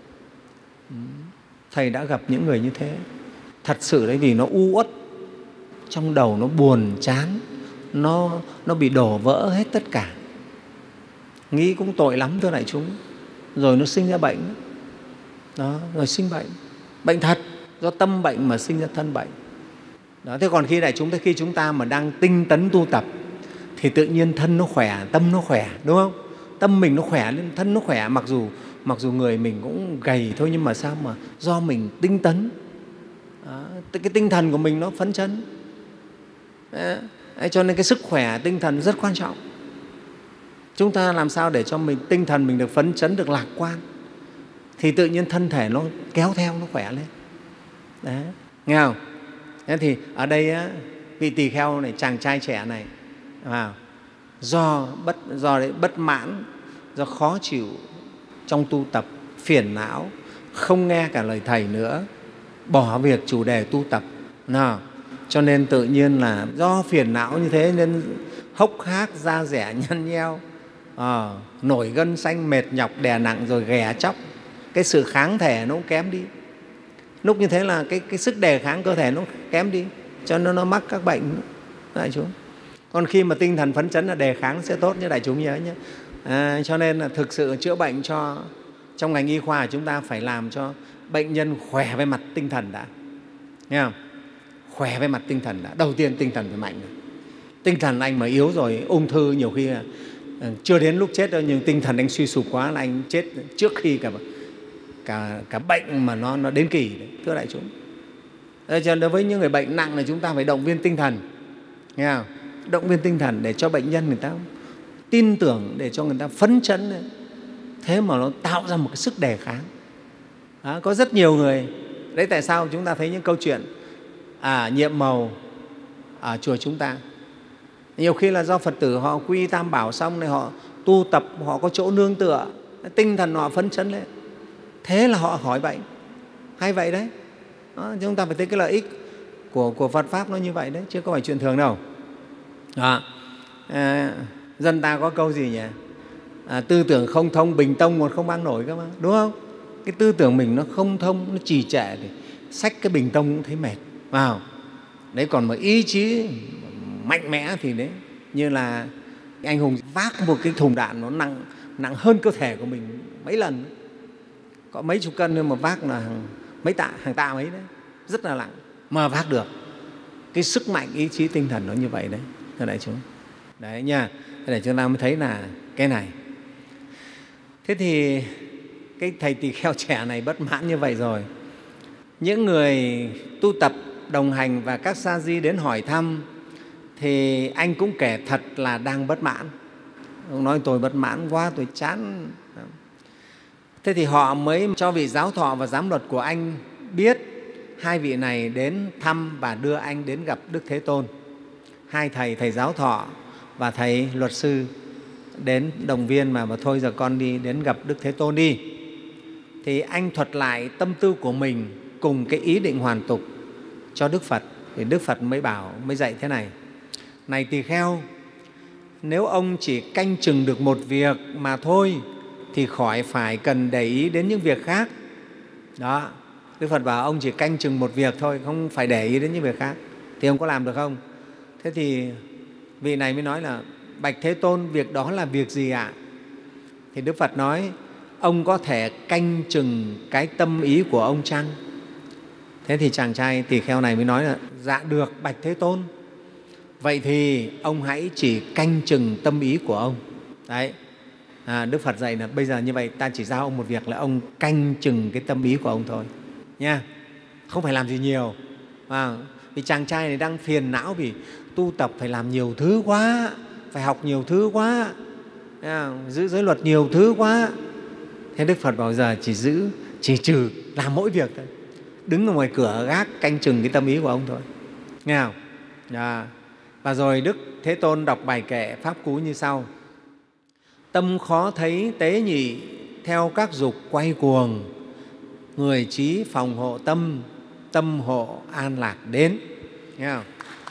Thầy đã gặp những người như thế thật sự đấy, vì nó u uất trong đầu, nó buồn chán, nó, nó bị đổ vỡ hết tất cả. Nghĩ cũng tội lắm thưa đại chúng. rồi nó sinh ra bệnh. Đó, rồi sinh bệnh, bệnh thật, do tâm bệnh mà sinh ra thân bệnh. Đó, thế còn khi đại chúng khi chúng ta mà đang tinh tấn tu tập thì tự nhiên thân nó khỏe, tâm nó khỏe, đúng không? Tâm mình nó khỏe lên, thân nó khỏe, mặc dù mặc dù người mình cũng gầy thôi, nhưng mà sao mà do mình tinh tấn. Đó, cái tinh thần của mình nó phấn chấn. Đấy, cho nên cái sức khỏe tinh thần rất quan trọng. Chúng ta làm sao để cho mình tinh thần mình được phấn chấn, được lạc quan, thì tự nhiên thân thể nó kéo theo, nó khỏe lên. Đấy, nghe không? Thế thì ở đây á, vị tỳ kheo này, chàng trai trẻ này, vào do bất do đấy bất mãn, do khó chịu trong tu tập, phiền não, không nghe cả lời thầy nữa, bỏ việc chủ đề tu tập. Nào, cho nên tự nhiên là do phiền não như thế nên hốc hác, da dẻ nhăn nheo, à, nổi gân xanh, mệt nhọc, đè nặng, rồi ghẻ chóc. Cái sự kháng thể nó cũng kém đi. Lúc như thế là cái, cái sức đề kháng cơ thể nó kém đi, cho nên nó mắc các bệnh, đại chúng. Còn khi mà tinh thần phấn chấn là đề kháng sẽ tốt, như đại chúng nhớ nhé. À, cho nên là thực sự chữa bệnh cho trong ngành y khoa chúng ta phải làm cho bệnh nhân khỏe về mặt tinh thần đã, nghe không? Khỏe về mặt tinh thần đã. Đầu tiên tinh thần phải mạnh. Tinh thần anh mà yếu rồi, ung thư nhiều khi là chưa đến lúc chết đâu, nhưng tinh thần anh suy sụp quá là anh chết trước khi cả cả, cả bệnh mà nó, nó đến kỳ đấy, thưa đại chúng. Cho nên đối với những người bệnh nặng là chúng ta phải động viên tinh thần, nghe không? Động viên tinh thần để cho bệnh nhân người ta tin tưởng, để cho người ta phấn chấn, thế mà nó tạo ra một cái sức đề kháng. Đó, có rất nhiều người. Đấy tại sao chúng ta thấy những câu chuyện à, nhiệm màu ở chùa chúng ta. Nhiều khi là do Phật tử họ quy Tam Bảo xong này, họ tu tập, họ có chỗ nương tựa, tinh thần họ phấn chấn lên, thế là họ khỏi bệnh. Hay vậy đấy. Đó, chúng ta phải thấy cái lợi ích của, của Phật Pháp nó như vậy đấy, chứ không phải chuyện thường đâu. Đó. À, dân ta có câu gì nhỉ? À, tư tưởng không thông, bình tông còn không mang nổi cơ mà, đúng không? Cái tư tưởng mình nó không thông, nó trì trệ thì xách cái bình tông cũng thấy mệt. Wow. Đấy, còn mà ý chí mạnh mẽ thì đấy, như là anh hùng vác một cái thùng đạn nó nặng nặng hơn cơ thể của mình mấy lần, có mấy chục cân nhưng mà vác là hàng, mấy tạ, hàng tạ mấy đấy, rất là nặng mà vác được. Cái sức mạnh ý chí tinh thần nó như vậy đấy, thưa đại chúng. Đấy nha, để chúng ta mới thấy là cái này. Thế thì cái thầy tỳ kheo trẻ này bất mãn như vậy rồi, những người tu tập đồng hành và các sa di đến hỏi thăm thì anh cũng kể thật là đang bất mãn. Ông nói tôi bất mãn quá, tôi chán. Thế thì họ mới cho vị giáo thọ và giám luật của anh biết hai vị này đến thăm và đưa anh đến gặp Đức Thế Tôn. Hai thầy, thầy giáo thọ và thầy luật sư đến động viên mà, mà thôi giờ con đi đến gặp Đức Thế Tôn đi. Thì anh thuật lại tâm tư của mình cùng cái ý định hoàn tục cho Đức Phật. Thì Đức Phật mới bảo, mới dạy thế này: này tỳ kheo, nếu ông chỉ canh chừng được một việc mà thôi thì khỏi phải cần để ý đến những việc khác. Đó, Đức Phật bảo ông chỉ canh chừng một việc thôi, không phải để ý đến những việc khác. Thì ông có làm được không? Thế thì vị này mới nói là: bạch Thế Tôn, việc đó là việc gì ạ? Thì Đức Phật nói: ông có thể canh chừng cái tâm ý của ông chăng? Thế thì chàng trai tỳ kheo này mới nói là: dạ được bạch Thế Tôn. Vậy thì ông hãy chỉ canh chừng tâm ý của ông. Đấy, à, Đức Phật dạy là bây giờ như vậy ta chỉ giao ông một việc là ông canh chừng cái tâm ý của ông thôi nha, không phải làm gì nhiều. À, vì chàng trai này đang phiền não vì tu tập phải làm nhiều thứ quá, phải học nhiều thứ quá, à, giữ giới luật nhiều thứ quá. Thế Đức Phật bảo giờ chỉ giữ, chỉ trừ làm mỗi việc thôi, đứng ở ngoài cửa gác canh chừng cái tâm ý của ông thôi, nghe không? À, và rồi Đức Thế Tôn đọc bài kệ Pháp Cú như sau: tâm khó thấy tế nhị, theo các dục quay cuồng, người trí phòng hộ tâm, tâm hộ an lạc đến. Nghe không?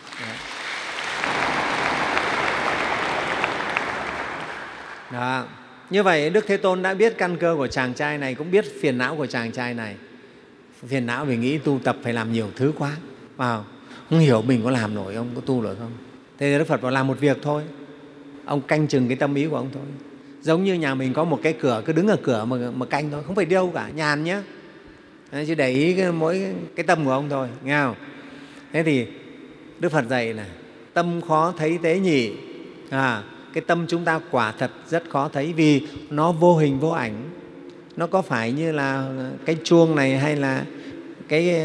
Đó. Như vậy Đức Thế Tôn đã biết căn cơ của chàng trai này, cũng biết phiền não của chàng trai này. Phiền não vì nghĩ tu tập phải làm nhiều thứ quá, vào không hiểu mình có làm nổi không, có tu nổi không. Thế thì Đức Phật bảo làm một việc thôi, ông canh chừng cái tâm ý của ông thôi. Giống như nhà mình có một cái cửa, cứ đứng ở cửa mà, mà canh thôi, không phải đi đâu cả, nhàn nhé. Đấy, chỉ để ý cái, mỗi cái tâm của ông thôi, nghe không? Thế thì Đức Phật dạy là tâm khó thấy tế nhị. À, cái tâm chúng ta quả thật rất khó thấy vì nó vô hình vô ảnh. Nó có phải như là cái chuông này hay là cái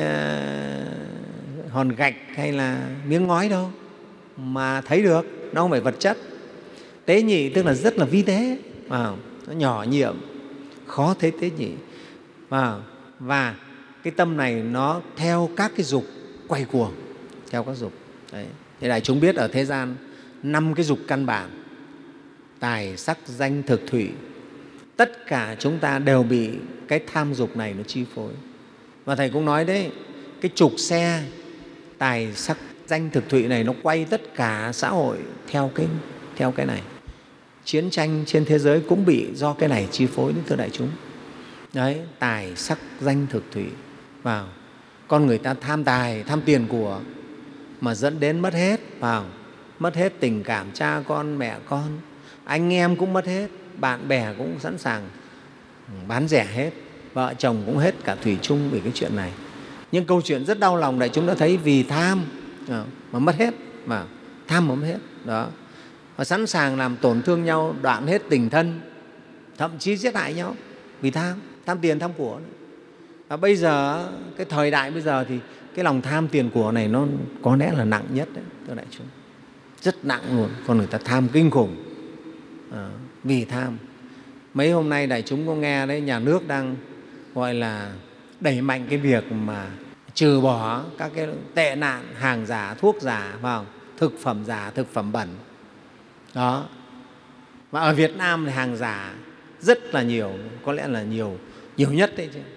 uh, hòn gạch hay là miếng ngói đâu mà thấy được, nó không phải vật chất. Tế nhị tức là rất là vi tế, à, nó nhỏ nhiệm, khó thấy tế nhị. À, và cái tâm này nó theo các cái dục quay cuồng, theo các dục. Đấy. Thế đại chúng biết ở thế gian năm cái dục căn bản: tài, sắc, danh, thực, thủy. Tất cả chúng ta đều bị cái tham dục này nó chi phối. Và Thầy cũng nói đấy, cái trục xe tài, sắc, danh, thực, thủy này nó quay tất cả xã hội theo cái, theo cái này. Chiến tranh trên thế giới cũng bị do cái này chi phối đến thưa đại chúng. Đấy, tài, sắc, danh, thực, thủy vào. Con người ta tham tài, tham tiền của mà dẫn đến mất hết, vào mất hết tình cảm cha con, mẹ con, anh em cũng mất hết, bạn bè cũng sẵn sàng bán rẻ hết, vợ chồng cũng hết cả thủy chung vì cái chuyện này. Nhưng câu chuyện rất đau lòng đại chúng đã thấy, vì tham mà mất hết, mà tham mà mất hết đó, và sẵn sàng làm tổn thương nhau, đoạn hết tình thân, thậm chí giết hại nhau vì tham, tham tiền, tham của. Và bây giờ cái thời đại bây giờ thì cái lòng tham tiền của này nó có lẽ là nặng nhất đấy, thưa đại chúng, rất nặng luôn. Con người ta tham kinh khủng, à, vì tham. Mấy hôm nay đại chúng có nghe đấy, nhà nước đang gọi là đẩy mạnh cái việc mà trừ bỏ các cái tệ nạn hàng giả, thuốc giả, vào thực phẩm giả, thực phẩm bẩn đó. Và ở Việt Nam thì hàng giả rất là nhiều, có lẽ là nhiều nhiều nhất đấy chứ.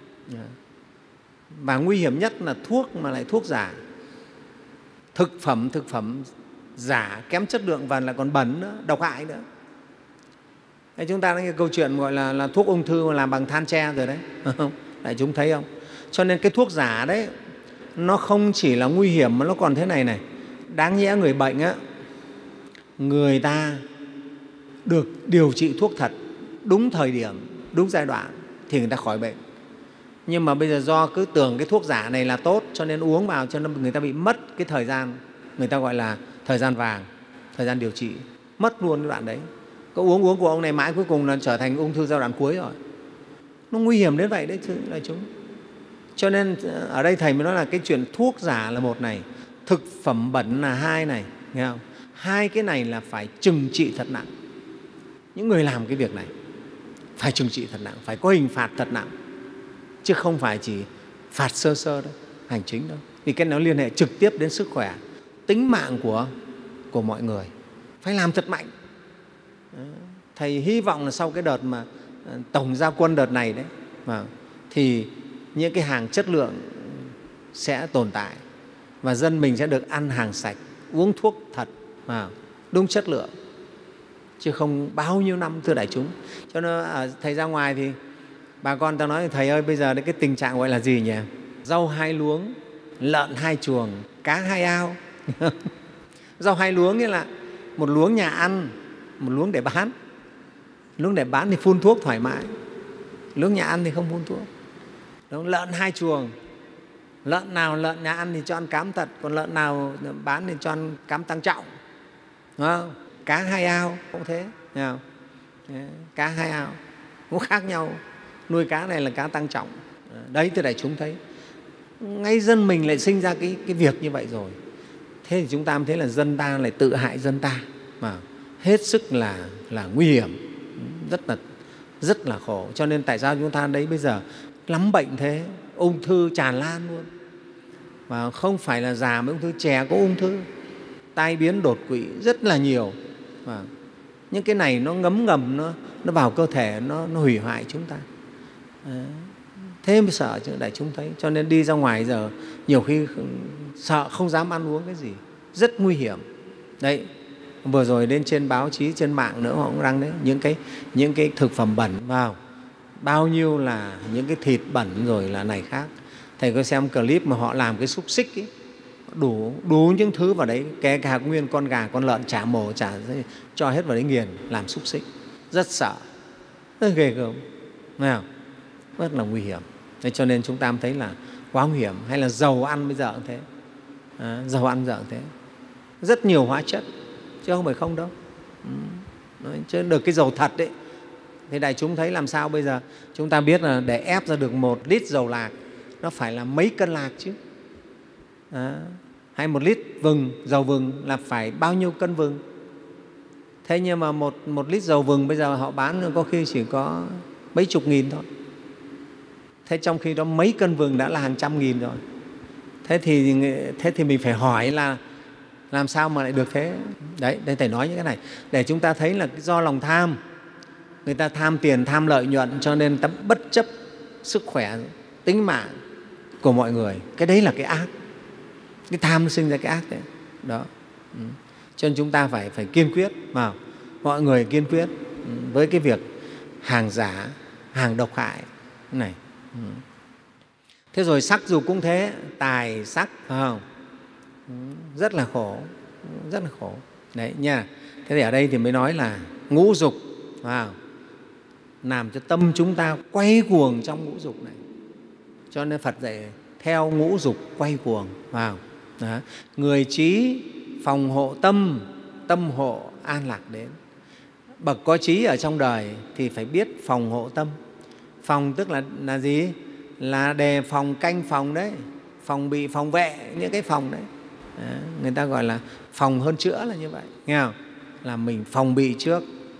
Và nguy hiểm nhất là thuốc mà lại thuốc giả, thực phẩm thực phẩm giả kém chất lượng và lại còn bẩn nữa, độc hại nữa. Đấy, chúng ta đã nghe câu chuyện gọi là, là thuốc ung thư mà làm bằng than tre rồi đấy, đại chúng thấy không? Cho nên cái thuốc giả đấy nó không chỉ là nguy hiểm mà nó còn thế này này. Đáng nhẽ người bệnh á, người ta được điều trị thuốc thật đúng thời điểm, đúng giai đoạn thì người ta khỏi bệnh. Nhưng mà bây giờ do cứ tưởng cái thuốc giả này là tốt cho nên uống vào, cho nên người ta bị mất cái thời gian, người ta gọi là thời gian vàng, thời gian điều trị, mất luôn cái đoạn đấy. Có uống uống của ông này mãi cuối cùng là trở thành ung thư giai đoạn cuối rồi. Nó nguy hiểm đến vậy đấy chứ đại chúng. Cho nên ở đây Thầy mới nói là cái chuyện thuốc giả là một này, thực phẩm bẩn là hai này, nghe không? Hai cái này là phải trừng trị thật nặng. Những người làm cái việc này phải trừng trị thật nặng, phải có hình phạt thật nặng, chứ không phải chỉ phạt sơ sơ đâu, hành chính đâu. Vì cái nó liên hệ trực tiếp đến sức khỏe, tính mạng của, của mọi người. Phải làm thật mạnh. Thầy hy vọng là sau cái đợt mà tổng gia quân đợt này đấy, mà thì những cái hàng chất lượng sẽ tồn tại và dân mình sẽ được ăn hàng sạch, uống thuốc thật mà đúng chất lượng, chứ không bao nhiêu năm, thưa đại chúng. Cho nên Thầy ra ngoài thì bà con ta nói, Thầy ơi bây giờ cái tình trạng gọi là gì nhỉ? Rau hai luống, lợn hai chuồng, cá hai ao. Rau hai luống nghĩa là một luống nhà ăn, một luống để bán. Luống để bán thì phun thuốc thoải mái, luống nhà ăn thì không phun thuốc. Đúng, lợn hai chuồng, lợn nào lợn nhà ăn thì cho ăn cám thật, còn lợn nào bán thì cho ăn cám tăng trọng. Đúng không? Cá hai ao cũng thế, thấy không? Cá hai ao cũng khác nhau. Nuôi cá này là cá tăng trọng. Đấy, thưa đại chúng thấy ngay dân mình lại sinh ra cái, cái việc như vậy rồi. Thế thì chúng ta mới thấy là dân ta lại tự hại dân ta, mà hết sức là, là nguy hiểm, rất là, rất là khổ. Cho nên tại sao chúng ta đấy bây giờ lắm bệnh thế, ung thư tràn lan luôn. Và không phải là già mới ung thư, trẻ có ung thư, tai biến đột quỵ rất là nhiều. Và những cái này nó ngấm ngầm, nó, nó vào cơ thể, nó, nó hủy hoại chúng ta. Đấy. Thế mới sợ chứ đại chúng thấy. Cho nên đi ra ngoài giờ nhiều khi sợ không dám ăn uống cái gì, rất nguy hiểm. Đấy, vừa rồi lên trên báo chí, trên mạng nữa họ cũng đăng đấy, những cái, những cái thực phẩm bẩn vào, bao nhiêu là những cái thịt bẩn rồi là này khác. Thầy có xem clip mà họ làm cái xúc xích ấy, đủ, đủ những thứ vào đấy, kể cả nguyên con gà, con lợn chả mổ, chả cho hết vào đấy nghiền, làm xúc xích. rất sợ, rất ghê gớm, nghe không? Rất là nguy hiểm. Thế cho nên chúng ta mới thấy là quá nguy hiểm. Hay là dầu ăn bây giờ cũng thế, à, dầu ăn giờ cũng thế, rất nhiều hóa chất chứ không phải không đâu. Ừ. Chứ được cái dầu thật đấy. Thế đại chúng thấy làm sao bây giờ? Chúng ta biết là để ép ra được một lít dầu lạc nó phải là mấy cân lạc chứ. À, hay một lít vừng, dầu vừng là phải bao nhiêu cân vừng. Thế nhưng mà một, một lít dầu vừng bây giờ họ bán có khi chỉ có mấy chục nghìn thôi. Thế trong khi đó mấy cân vừng đã là hàng trăm nghìn rồi. Thế thì, thế thì mình phải hỏi là làm sao mà lại được thế? Đấy, đây Thầy nói những cái này để chúng ta thấy là do lòng tham. Người ta tham tiền, tham lợi nhuận cho nên ta bất chấp sức khỏe, tính mạng của mọi người. Cái đấy là cái ác. Cái tham sinh ra cái ác đấy. Đó. Ừ. Cho nên chúng ta phải, phải kiên quyết, mà mọi người kiên quyết với cái việc hàng giả, hàng độc hại này. Ừ. Thế rồi sắc dục cũng thế, tài sắc, phải không? Rất là khổ, rất là khổ. Đấy nha. Thế thì ở đây thì mới nói là ngũ dục, phải không? Làm cho tâm chúng ta quay cuồng trong ngũ dục này. Cho nên Phật dạy theo ngũ dục quay cuồng, phải không? Đó. Người trí phòng hộ tâm, tâm hộ an lạc đến. Bậc có trí ở trong đời thì phải biết phòng hộ tâm. Phòng tức là, là gì? Là đề phòng, canh phòng đấy, phòng bị, phòng vệ, những cái phòng đấy. Đó. Người ta gọi là phòng hơn chữa là như vậy, nghe không? Là mình phòng bị trước.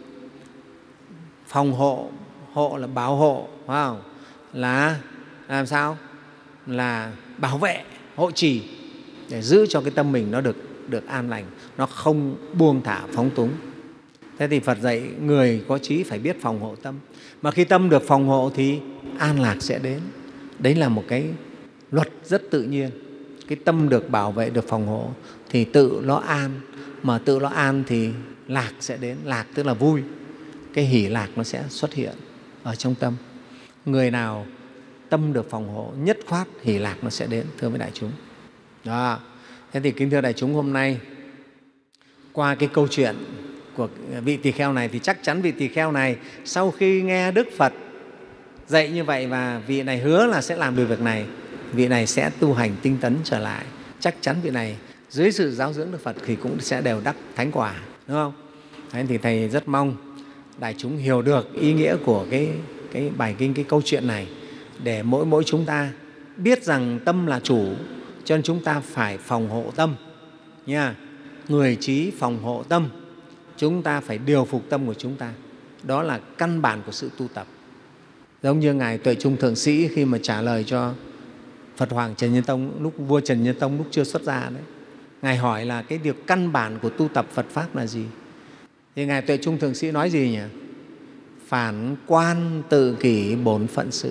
Phòng hộ, hộ là bảo hộ, phải không? Là làm sao? Là bảo vệ, hộ trì để giữ cho cái tâm mình nó được, được an lành, nó không buông thả phóng túng. Thế thì Phật dạy người có trí phải biết phòng hộ tâm. Mà khi tâm được phòng hộ thì an lạc sẽ đến. Đấy là một cái luật rất tự nhiên. Cái tâm được bảo vệ, được phòng hộ thì tự nó an. Mà tự nó an thì lạc sẽ đến. Lạc tức là vui. Cái hỷ lạc nó sẽ xuất hiện ở trong tâm. Người nào tâm được phòng hộ, nhất khoát hỷ lạc nó sẽ đến, thưa với đại chúng. Đó. Thế thì kính thưa đại chúng, hôm nay qua cái câu chuyện của vị tỳ kheo này thì chắc chắn vị tỳ kheo này sau khi nghe Đức Phật dạy như vậy và vị này hứa là sẽ làm được việc này, vị này sẽ tu hành tinh tấn trở lại. Chắc chắn vị này dưới sự giáo dưỡng Đức Phật thì cũng sẽ đều đắc thánh quả, đúng không? Thế thì Thầy rất mong đại chúng hiểu được ý nghĩa của cái, cái bài kinh, cái câu chuyện này, để mỗi mỗi chúng ta biết rằng tâm là chủ, cho nên chúng ta phải phòng hộ tâm nha. Người trí phòng hộ tâm, chúng ta phải điều phục tâm của chúng ta. Đó là căn bản của sự tu tập. Giống như Ngài Tuệ Trung Thượng Sĩ khi mà trả lời cho Phật Hoàng Trần Nhân Tông, lúc vua Trần Nhân Tông lúc chưa xuất gia đấy, Ngài hỏi là cái điều căn bản của tu tập Phật Pháp là gì? Thì Ngài Tuệ Trung Thượng Sĩ nói gì nhỉ? Phản quan tự kỷ bổn phận sự,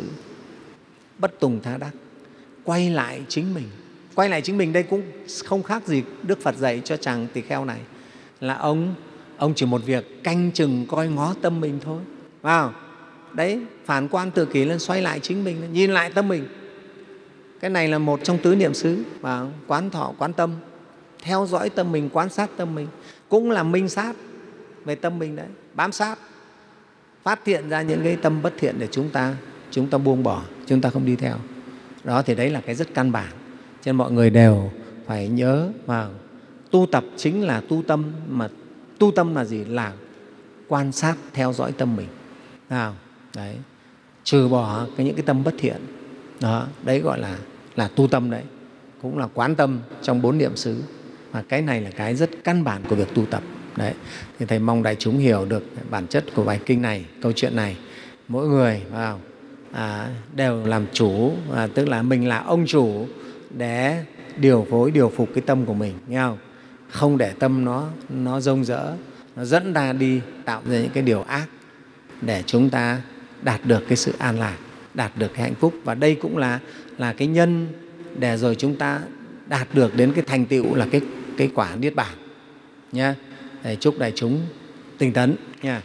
bất tùng tha đắc. Quay lại chính mình. Quay lại chính mình đây cũng không khác gì Đức Phật dạy cho chàng tỳ kheo này, là ông ông chỉ một việc canh chừng coi ngó tâm mình thôi, phải không? Đấy, phản quan tự kỷ lên, xoay lại chính mình, nhìn lại tâm mình. Cái này là một trong tứ niệm xứ, và quán thọ, quán tâm, theo dõi tâm mình, quan sát tâm mình, cũng là minh sát về tâm mình đấy, bám sát, phát hiện ra những cái tâm bất thiện để chúng ta chúng ta buông bỏ, chúng ta không đi theo. Đó thì đấy là cái rất căn bản. Cho nên mọi người đều phải nhớ vào tu tập chính là tu tâm, mà tu tâm là gì? Là quan sát, theo dõi tâm mình. Nào, đấy, trừ bỏ cái những cái tâm bất thiện. Đó, đấy gọi là là tu tâm đấy, cũng là quán tâm trong bốn niệm xứ. Và cái này là cái rất căn bản của việc tu tập. Đấy, thì Thầy mong đại chúng hiểu được bản chất của bài kinh này, câu chuyện này. Mỗi người vào à, đều làm chủ, à, tức là mình là ông chủ để điều phối, điều phục cái tâm của mình, nghe không? Không để tâm nó nó rông rỡ, nó dẫn ta đi tạo ra những cái điều ác để chúng ta đạt được cái sự an lạc, đạt được cái hạnh phúc. Và đây cũng là là cái nhân để rồi chúng ta đạt được đến cái thành tựu là cái cái quả niết bàn nhé. Để chúc đại chúng tinh tấn nha.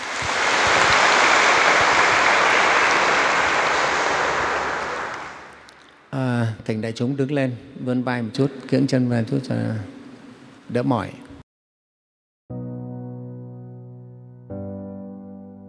À, thỉnh đại chúng đứng lên, vươn vai một chút, kiễng chân về một chút cho đỡ mỏi.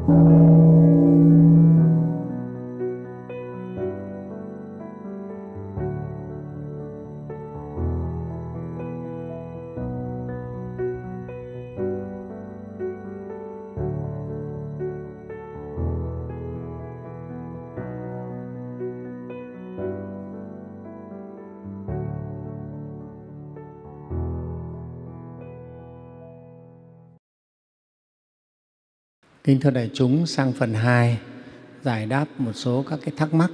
Kính thưa đại chúng, sang phần hai giải đáp một số các cái thắc mắc.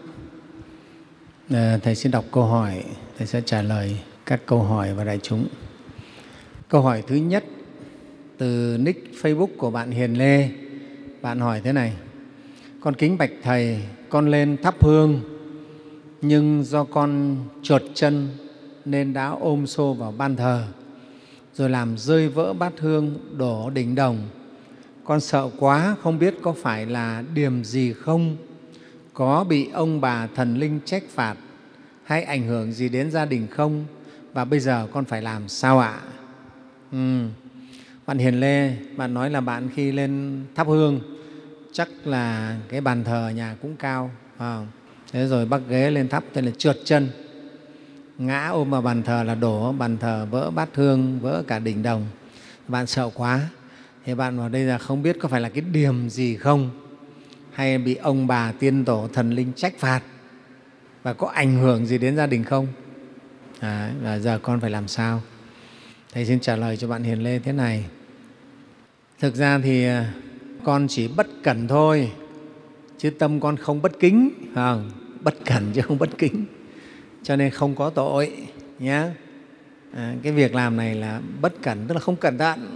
À, Thầy xin đọc câu hỏi, Thầy sẽ trả lời các câu hỏi và đại chúng. Câu hỏi thứ nhất từ nick Facebook của bạn Hiền Lê. Bạn hỏi thế này: con kính bạch Thầy, con lên thắp hương nhưng do con trượt chân nên đã ôm xô vào ban thờ, rồi làm rơi vỡ bát hương, đổ đỉnh đồng. Con sợ quá, không biết có phải là điềm gì không, có bị ông bà thần linh trách phạt hay ảnh hưởng gì đến gia đình không, và bây giờ con phải làm sao ạ? Ừ. Bạn Hiền Lê, bạn nói là bạn khi lên thắp hương chắc là cái bàn thờ nhà cũng cao, à, thế rồi bắc ghế lên thắp, thế là trượt chân, ngã ôm vào bàn thờ là đổ bàn thờ, vỡ bát hương, vỡ cả đỉnh đồng. Bạn sợ quá. Thì bạn vào đây là không biết có phải là cái điềm gì không, hay bị ông bà tiên tổ thần linh trách phạt và có ảnh hưởng gì đến gia đình không? À, và giờ con phải làm sao? Thầy xin trả lời cho bạn Hiền Lê thế này. Thực ra thì con chỉ bất cẩn thôi, chứ tâm con không bất kính, không? Bất cẩn chứ không bất kính, cho nên không có tội nhé. À, cái việc làm này là bất cẩn, tức là không cẩn thận,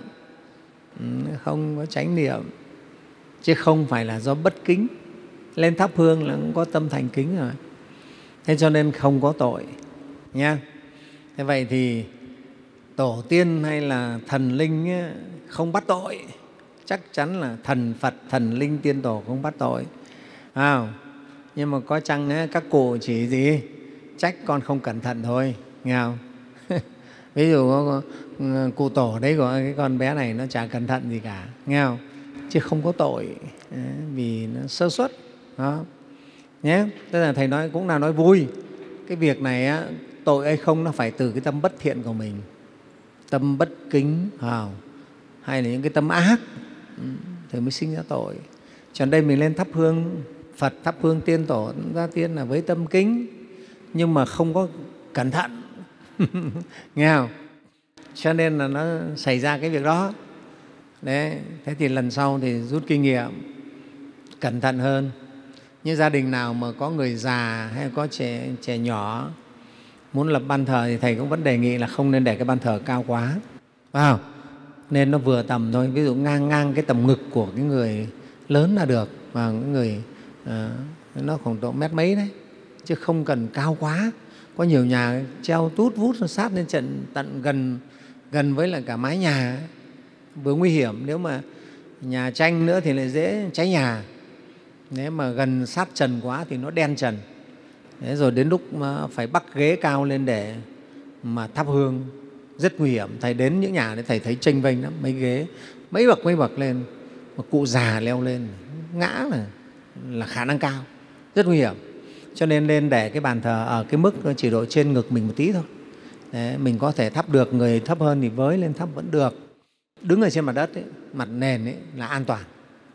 không có chánh niệm, chứ không phải là do bất kính. Lên thắp hương là cũng có tâm thành kính rồi, thế cho nên không có tội nha. Thế vậy thì tổ tiên hay là thần linh ấy, không bắt tội, chắc chắn là thần Phật, thần linh, tiên tổ không bắt tội. À, nhưng mà có chăng ấy, các cụ chỉ gì trách con không cẩn thận thôi, nghe không? Ví dụ có, cụ tổ đấy của cái con bé này nó chả cẩn thận gì cả, nghe không? Chứ không có tội, vì nó sơ suất đó nhé. Tức là Thầy nói cũng là nói vui. Cái việc này á, tội hay không nó phải từ cái tâm bất thiện của mình, tâm bất kính, không? Hay là những cái tâm ác thì mới sinh ra tội. Cho nên đây mình lên thắp hương Phật, thắp hương tiên tổ gia tiên là với tâm kính, nhưng mà không có cẩn thận. Nghe không? Cho nên là nó xảy ra cái việc đó. Đấy, thế thì lần sau thì rút kinh nghiệm, cẩn thận hơn. Như gia đình nào mà có người già hay có trẻ, trẻ nhỏ muốn lập ban thờ thì Thầy cũng vẫn đề nghị là không nên để cái ban thờ cao quá, phải không? Nên nó vừa tầm thôi, ví dụ ngang ngang cái tầm ngực của cái người lớn là được, và cái người à, nó khoảng độ mét mấy đấy, chứ không cần cao quá. Có nhiều nhà treo tút vút sát lên trận tận gần gần với lại cả mái nhà, vừa nguy hiểm, nếu mà nhà tranh nữa thì lại dễ cháy nhà. Nếu mà gần sát trần quá thì nó đen trần. Thế rồi đến lúc mà phải bắc ghế cao lên để mà thắp hương rất nguy hiểm. Thầy đến những nhà đấy Thầy thấy chênh vênh lắm, mấy ghế mấy bậc mấy bậc lên, mà cụ già leo lên ngã là, là khả năng cao, rất nguy hiểm. Cho nên lên để cái bàn thờ ở cái mức nó chỉ độ trên ngực mình một tí thôi. Đấy, mình có thể thắp được, người thấp hơn thì với lên thắp vẫn được. Đứng ở trên mặt đất ấy, mặt nền ấy, là an toàn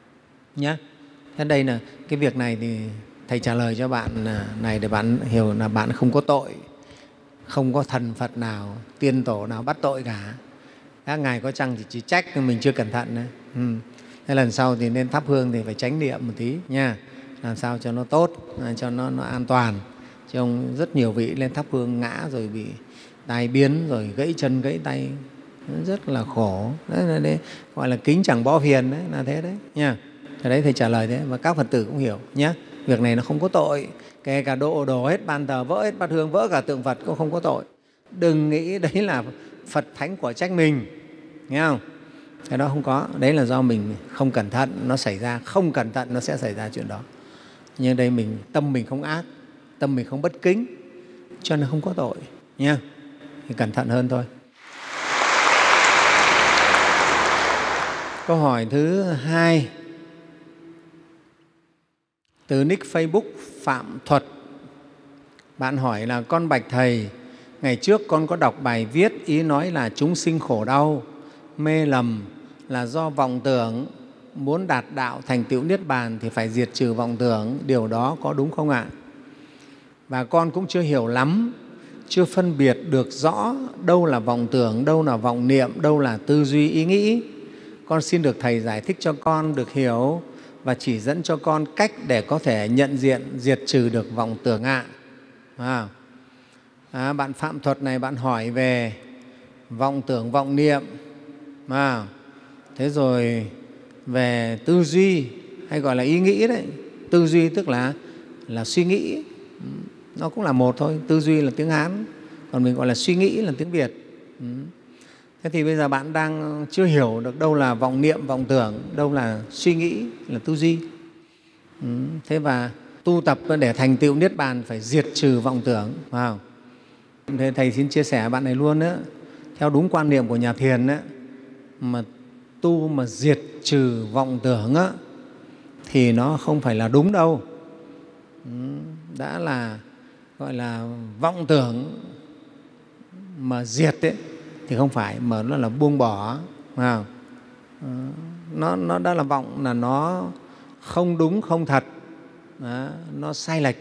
nhé. Thế đây là cái việc này thì Thầy trả lời cho bạn này để bạn hiểu là bạn không có tội, không có thần Phật nào, tiên tổ nào bắt tội cả. Các ngài có chăng thì chỉ trách mình chưa cẩn thận đấy. Ừ. Thế lần sau thì nên thắp hương thì phải chánh niệm một tí nha, làm sao cho nó tốt, cho nó, nó an toàn. Chứ ông rất nhiều vị lên thắp hương ngã rồi bị tai biến, rồi gãy chân gãy tay, rất là khổ. Đấy là đấy, gọi là kính chẳng bỏ phiền, đấy là thế đấy nha. Thế đấy Thầy trả lời thế, và các Phật tử cũng hiểu nhé. Việc này nó không có tội, kể cả độ đổ hết ban thờ, vỡ hết bát hương, vỡ cả tượng Phật cũng không có tội. Đừng nghĩ đấy là Phật Thánh của trách mình, nghe không? Cái đó không có, đấy là do mình không cẩn thận nó xảy ra, không cẩn thận nó sẽ xảy ra chuyện đó. Nhưng đây mình tâm mình không ác, tâm mình không bất kính, cho nên không có tội nha. Thì cẩn thận hơn thôi. Câu hỏi thứ hai Từ nick Facebook Phạm Thuật, bạn hỏi là con bạch Thầy, ngày trước con có đọc bài viết, ý nói là chúng sinh khổ đau, mê lầm là do vọng tưởng, muốn đạt đạo thành tựu Niết Bàn thì phải diệt trừ vọng tưởng, điều đó có đúng không ạ? Và con cũng chưa hiểu lắm, chưa phân biệt được rõ đâu là vọng tưởng, đâu là vọng niệm, đâu là tư duy ý nghĩ. Con xin được Thầy giải thích cho con được hiểu và chỉ dẫn cho con cách để có thể nhận diện, diệt trừ được vọng tưởng ạ. À, à, bạn Phạm Thuật này, bạn hỏi về vọng tưởng, vọng niệm, à, thế rồi về tư duy hay gọi là ý nghĩ đấy. Tư duy tức là, là suy nghĩ, nó cũng là một thôi. Tư duy là tiếng Hán, còn mình gọi là suy nghĩ là tiếng Việt. Thế thì bây giờ bạn đang chưa hiểu được đâu là vọng niệm, vọng tưởng, đâu là suy nghĩ, là tư duy. Thế và tu tập để thành tựu Niết Bàn phải diệt trừ vọng tưởng. Phải không? Thế Thầy xin chia sẻ bạn này luôn đó, theo đúng quan niệm của nhà thiền đó, mà tu mà diệt trừ vọng tưởng á, thì nó không phải là đúng đâu. Đã là gọi là vọng tưởng mà diệt ấy, thì không phải, mà nó là buông bỏ. Phải không? Nó, nó đã là vọng là nó không đúng, không thật, đó, nó sai lệch.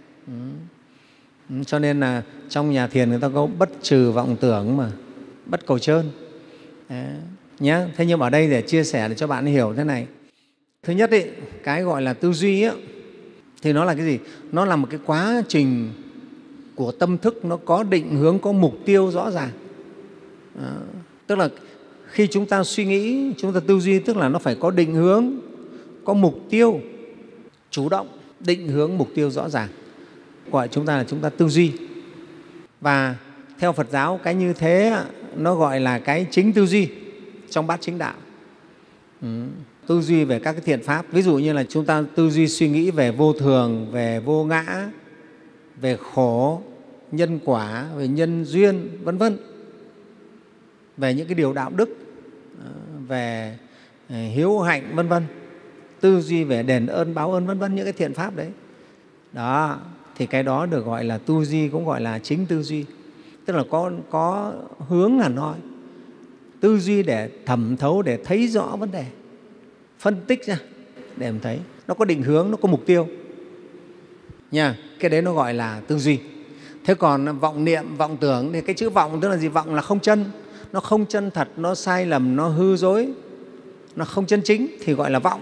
Cho nên là trong nhà thiền người ta có bất trừ vọng tưởng mà bất cầu chơn. Nhé. Thế nhưng mà ở đây để chia sẻ để cho bạn hiểu thế này. Thứ nhất ý, cái gọi là tư duy ấy, thì nó là cái gì? Nó là một cái quá trình của tâm thức, nó có định hướng, có mục tiêu rõ ràng. Đó. Tức là khi chúng ta suy nghĩ, chúng ta tư duy, tức là nó phải có định hướng, có mục tiêu, chủ động, định hướng mục tiêu rõ ràng. Gọi chúng ta là chúng ta tư duy. Và theo Phật giáo, cái như thế nó gọi là cái chính tư duy trong bát chính đạo. Ừ. Tư duy về các cái thiện pháp. Ví dụ như là chúng ta tư duy suy nghĩ về vô thường, về vô ngã, về khổ, nhân quả, về nhân duyên, vân vân, về những cái điều đạo đức, về hiếu hạnh, vân vân, tư duy về đền ơn, báo ơn, vân vân, những cái thiện pháp đấy. Đó, thì cái đó được gọi là tư duy, cũng gọi là chính tư duy. Tức là có, có hướng hẳn hoi, tư duy để thẩm thấu, để thấy rõ vấn đề, phân tích ra để mình thấy. Nó có định hướng, nó có mục tiêu. Nha, cái đấy nó gọi là tư duy. Thế còn vọng niệm, vọng tưởng thì cái chữ vọng tức là gì? Vọng là không chân, nó không chân thật, nó sai lầm, nó hư dối, nó không chân chính thì gọi là vọng.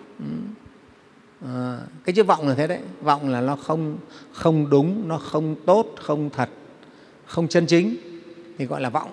À, cái chữ vọng là thế đấy. Vọng là nó không, không đúng, nó không tốt, không thật, không chân chính thì gọi là vọng.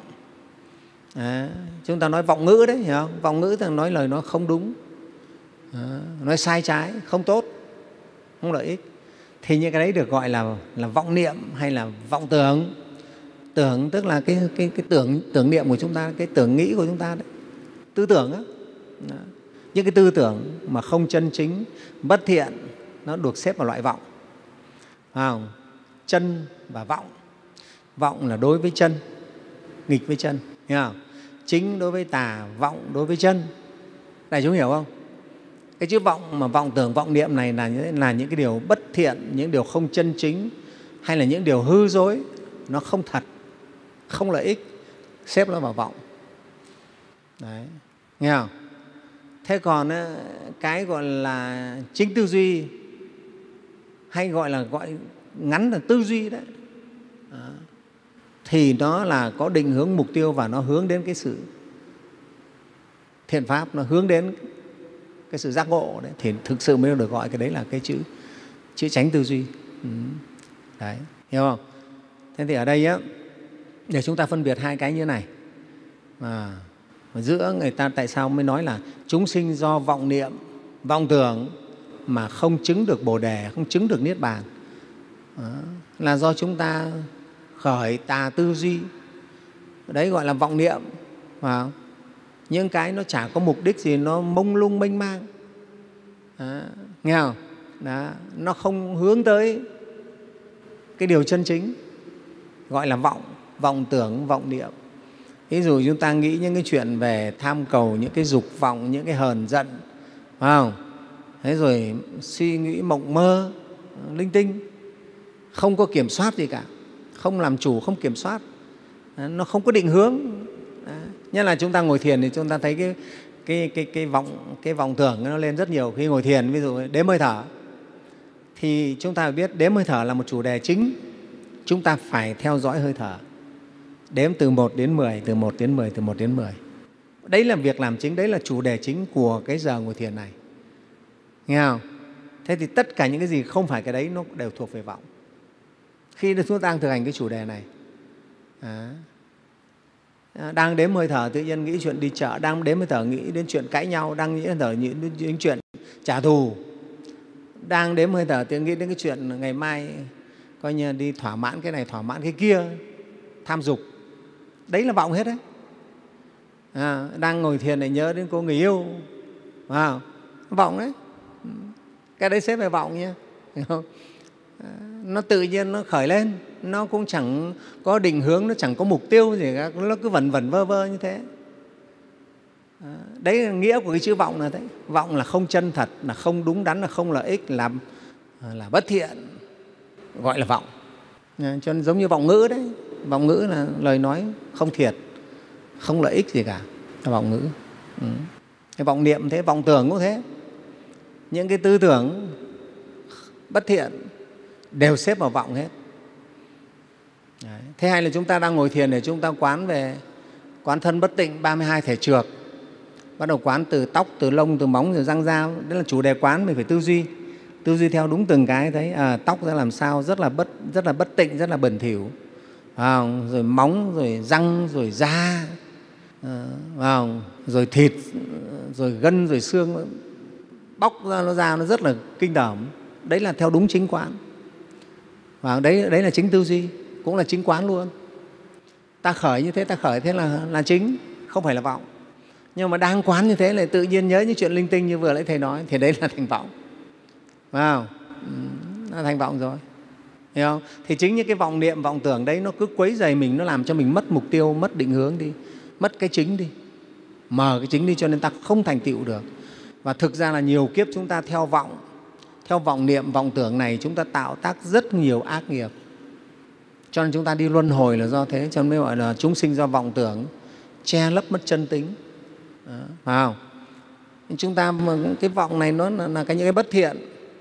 À, chúng ta nói vọng ngữ đấy, hiểu không? Vọng ngữ thì nói lời nó không đúng, à, nói sai trái, không tốt, không lợi ích. Thì những cái đấy được gọi là, là vọng niệm hay là vọng tưởng. Tưởng tức là cái, cái, cái tưởng, tưởng niệm của chúng ta, cái tưởng nghĩ của chúng ta đấy, tư tưởng đó. Đó. Những cái tư tưởng mà không chân chính, bất thiện, nó được xếp vào loại vọng. À, chân và vọng. Vọng là đối với chân, nghịch với chân. Hiểu không? Chính đối với tà, vọng đối với chân. Đại chúng hiểu không? Cái chữ vọng mà vọng tưởng, vọng niệm này là, là những cái điều bất thiện, những điều không chân chính, hay là những điều hư dối, nó không thật, không lợi ích, xếp nó vào vọng. Đấy, nghe không? Thế còn cái gọi là chính tư duy, hay gọi là gọi ngắn là tư duy đấy, đó, thì nó là có định hướng mục tiêu và nó hướng đến cái sự thiện pháp, nó hướng đến cái sự giác ngộ đấy, thì thực sự mới được gọi cái đấy là cái chữ, chữ chánh tư duy. Ừ. Đấy, hiểu không? Thế thì ở đây á, để chúng ta phân biệt hai cái như thế này. À, giữa người ta tại sao mới nói là chúng sinh do vọng niệm, vọng tưởng mà không chứng được Bồ Đề, không chứng được Niết Bàn. Đó, là do chúng ta khởi tà tư duy, đấy gọi là vọng niệm. Phải không? Những cái nó chả có mục đích gì, nó mông lung mênh mang. Đó, nghe không? Đó, nó không hướng tới cái điều chân chính, gọi là vọng, vọng tưởng, vọng niệm. Ví dụ chúng ta nghĩ những cái chuyện về tham cầu, những cái dục vọng, những cái hờn giận, phải không? thế rồi suy nghĩ mộng mơ linh tinh, không có kiểm soát gì cả, không làm chủ, không kiểm soát, nó không có định hướng. Nhất là chúng ta ngồi thiền thì chúng ta thấy cái cái cái cái vọng cái vọng tưởng nó lên rất nhiều. Khi ngồi thiền, ví dụ đếm hơi thở, thì chúng ta phải biết đếm hơi thở là một chủ đề chính, chúng ta phải theo dõi hơi thở, đếm từ một đến mười, từ một đến mười, từ một đến mười. Đấy là việc làm chính, đấy là chủ đề chính của cái giờ ngồi thiền này. Nghe không? Thế thì tất cả những cái gì không phải cái đấy nó đều thuộc về vọng. Khi chúng ta đang thực hành cái chủ đề này, à, đang đếm hơi thở tự nhiên nghĩ chuyện đi chợ, đang đếm hơi thở nghĩ đến chuyện cãi nhau, đang nghĩ hơi thở nghĩ đến chuyện trả thù, đang đếm hơi thở tự nghĩ đến cái chuyện ngày mai coi như đi thỏa mãn cái này, thỏa mãn cái kia, tham dục. Đấy là vọng hết đấy. À, đang ngồi thiền này nhớ đến cô người yêu, à, vọng đấy. Cái đấy xếp về vọng nha. Nó tự nhiên nó khởi lên, nó cũng chẳng có định hướng, nó chẳng có mục tiêu gì cả, nó cứ vẩn vẩn vơ vơ như thế. À, đấy là nghĩa của cái chữ vọng là thế. Vọng là không chân thật, là không đúng đắn, là không lợi ích, là, là bất thiện, gọi là vọng. À, cho nên giống như vọng ngữ đấy. Vọng ngữ là lời nói không thiệt, không lợi ích gì cả, là vọng ngữ. Ừ. Cái vọng niệm thế, vọng tưởng cũng thế. Những cái tư tưởng bất thiện đều xếp vào vọng hết. Đấy. Thế hay là chúng ta đang ngồi thiền để chúng ta quán về quán thân bất tịnh, ba mươi hai thể trược. Bắt đầu quán từ tóc, từ lông, từ móng, từ răng da. Đấy là chủ đề quán, mình phải tư duy. Tư duy theo đúng từng cái thấy. À, tóc ra làm sao rất là bất, rất là bất tịnh, rất là bẩn thỉu. À, rồi móng, rồi răng, rồi da, à, rồi thịt, rồi gân, rồi xương bóc ra nó ra nó rất là kinh tởm. Đấy là theo đúng chính quán. Và đấy, đấy là chính tư duy, cũng là chính quán luôn. Ta khởi như thế, ta khởi thế là, là chính, không phải là vọng. Nhưng mà đang quán như thế lại tự nhiên nhớ những chuyện linh tinh như vừa nãy Thầy nói, thì đấy là thành vọng. Phải không? Nó thành vọng rồi. Hiểu không? Thì chính những cái vọng niệm, vọng tưởng đấy nó cứ quấy rầy mình, nó làm cho mình mất mục tiêu, mất định hướng đi, mất cái chính đi, mờ cái chính đi, cho nên ta không thành tựu được. Và thực ra là nhiều kiếp chúng ta theo vọng, theo vọng niệm, vọng tưởng này chúng ta tạo tác rất nhiều ác nghiệp. Cho nên chúng ta đi luân hồi là do thế, cho nên mới gọi là chúng sinh do vọng tưởng, che lấp mất chân tính. Đó, phải không? Chúng ta cái vọng này nó là, là cái những cái bất thiện.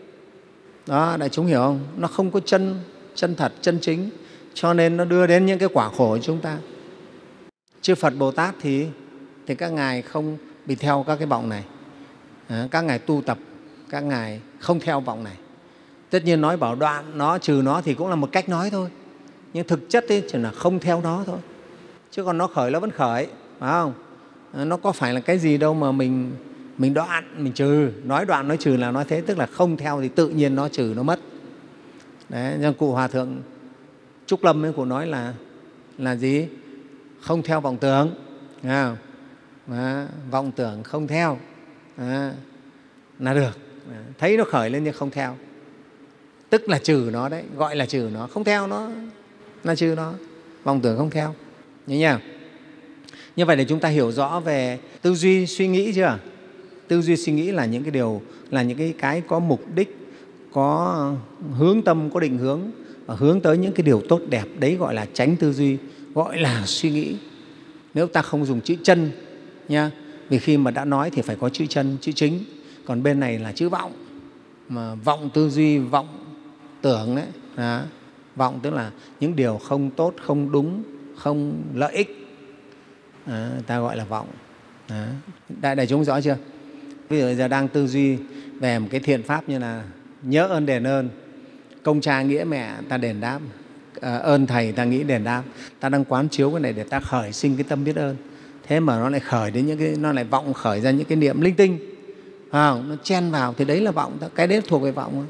Đó, đại chúng hiểu không? Nó không có chân, chân thật, chân chính, cho nên nó đưa đến những cái quả khổ của chúng ta. Chư Phật Bồ Tát thì, thì các Ngài không bị theo các cái vọng này. À, các Ngài tu tập, các Ngài không theo vọng này. Tất nhiên nói bảo đoạn nó, trừ nó thì cũng là một cách nói thôi. Nhưng thực chất ấy, chỉ là không theo nó thôi. Chứ còn nó khởi nó vẫn khởi, phải không? À, nó có phải là cái gì đâu mà mình, mình đoạn, mình trừ. Nói đoạn, nói trừ là nói thế, tức là không theo thì tự nhiên nó trừ, nó mất. Đấy, nhưng cụ Hòa Thượng Trúc Lâm ấy, cụ nói là, là gì? Không theo vọng tưởng. À, à, vọng tưởng không theo. À, là được. À, thấy nó khởi lên nhưng không theo, tức là trừ nó đấy, gọi là trừ nó. Không theo nó là trừ nó, vọng tưởng không theo. Nhớ nhá. Như vậy để chúng ta hiểu rõ về tư duy suy nghĩ chưa? Tư duy suy nghĩ là những cái điều, là những cái, cái có mục đích, có hướng tâm, có định hướng và hướng tới những cái điều tốt đẹp. Đấy gọi là chánh tư duy, gọi là suy nghĩ. Nếu ta không dùng chữ chân nha, vì khi mà đã nói thì phải có chữ chân, chữ chính. Còn bên này là chữ vọng, mà vọng tư duy, vọng tưởng đấy. À, vọng tức là những điều không tốt, không đúng, không lợi ích, à, ta gọi là vọng. À, đại đại chúng rõ chưa? Bây giờ, giờ đang tư duy về một cái thiện pháp như là nhớ ơn đền ơn, công cha nghĩa mẹ ta đền đáp, à, ơn thầy ta nghĩ đền đáp. Ta đang quán chiếu cái này để ta khởi sinh cái tâm biết ơn. Thế mà nó lại khởi đến những cái, nó lại vọng khởi ra những cái niệm linh tinh, à, nó chen vào thì đấy là vọng. Cái đấy thuộc về vọng.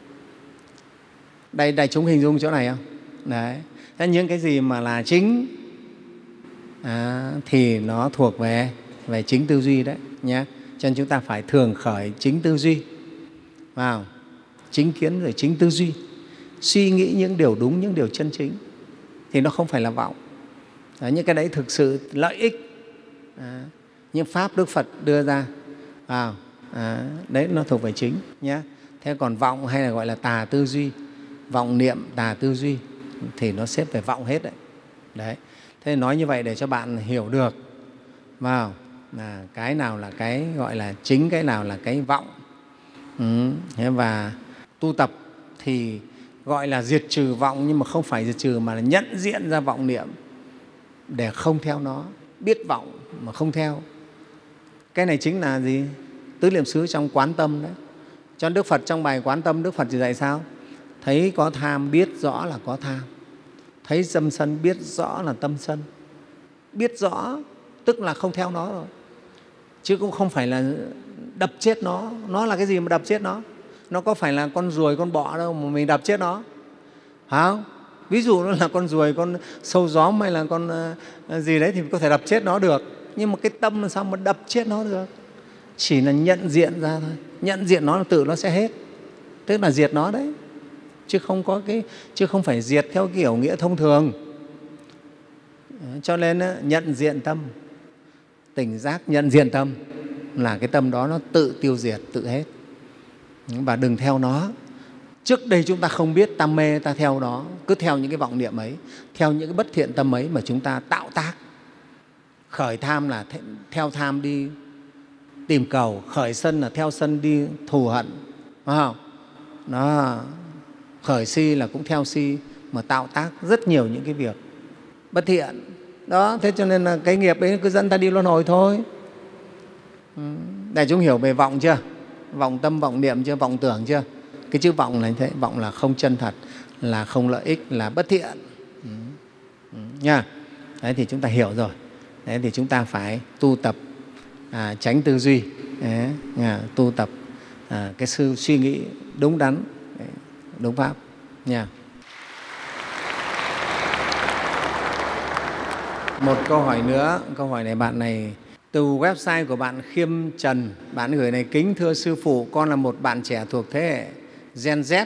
Đây, đại chúng hình dung chỗ này không? Đấy. Thế những cái gì mà là chính, à, thì nó thuộc về, về chính tư duy đấy nhé. Cho nên chúng ta phải thường khởi chính tư duy, vào chính kiến rồi chính tư duy, suy nghĩ những điều đúng, những điều chân chính, thì nó không phải là vọng. Đó, những cái đấy thực sự lợi ích. À, những pháp Đức Phật đưa ra, à, À, đấy nó thuộc về chính nhé. Thế còn vọng hay là gọi là tà tư duy, vọng niệm, tà tư duy thì nó xếp về vọng hết đấy. Đấy. Thế nói như vậy để cho bạn hiểu được vào là cái nào là cái gọi là chính, cái nào là cái vọng. Ừ. Và tu tập thì gọi là diệt trừ vọng, nhưng mà không phải diệt trừ mà là nhận diện ra vọng niệm để không theo nó, biết vọng mà không theo. Cái này chính là gì? Tứ niệm xứ trong quán tâm đấy. Cho Đức Phật trong bài quán tâm, Đức Phật chỉ dạy sao? Thấy có tham biết rõ là có tham, thấy tâm sân biết rõ là tâm sân. Biết rõ tức là không theo nó rồi, chứ cũng không phải là đập chết nó. Nó là cái gì mà đập chết nó? Nó có phải là con ruồi, con bọ đâu mà mình đập chết nó, phải không? Ví dụ nó là con ruồi, con sâu gióm hay là con gì đấy thì có thể đập chết nó được, nhưng mà cái tâm làm sao mà đập chết nó được? Chỉ là nhận diện ra thôi, nhận diện nó là tự nó sẽ hết, tức là diệt nó đấy, chứ không có cái chứ không phải diệt theo kiểu nghĩa thông thường. Cho nên nhận diện tâm, tỉnh giác nhận diện tâm là cái tâm đó nó tự tiêu diệt, tự hết, và đừng theo nó. Trước đây chúng ta không biết, ta mê, ta theo đó, cứ theo những cái vọng niệm ấy, theo những cái bất thiện tâm ấy mà chúng ta tạo tác. Khởi tham là theo tham đi tìm cầu, khởi sân là theo sân đi thù hận, phải không? Đó. Khởi si là cũng theo si mà tạo tác rất nhiều những cái việc bất thiện. Đó, thế cho nên là cái nghiệp ấy cứ dẫn ta đi luân hồi thôi. Để chúng hiểu về vọng chưa? Vọng tâm, vọng niệm chưa? Vọng tưởng chưa? Cái chữ vọng là như thế, vọng là không chân thật, là không lợi ích, là bất thiện. Ừ. Ừ. Nha. Đấy thì chúng ta hiểu rồi. Đấy thì chúng ta phải tu tập à, tránh tư duy, đấy, à, tu tập à, cái sự suy nghĩ đúng đắn, đấy, đúng pháp nha. Một câu hỏi nữa, câu hỏi này bạn này từ website của bạn Khiêm Trần, bạn gửi này: kính thưa sư phụ, con là một bạn trẻ thuộc thế hệ Gen Z.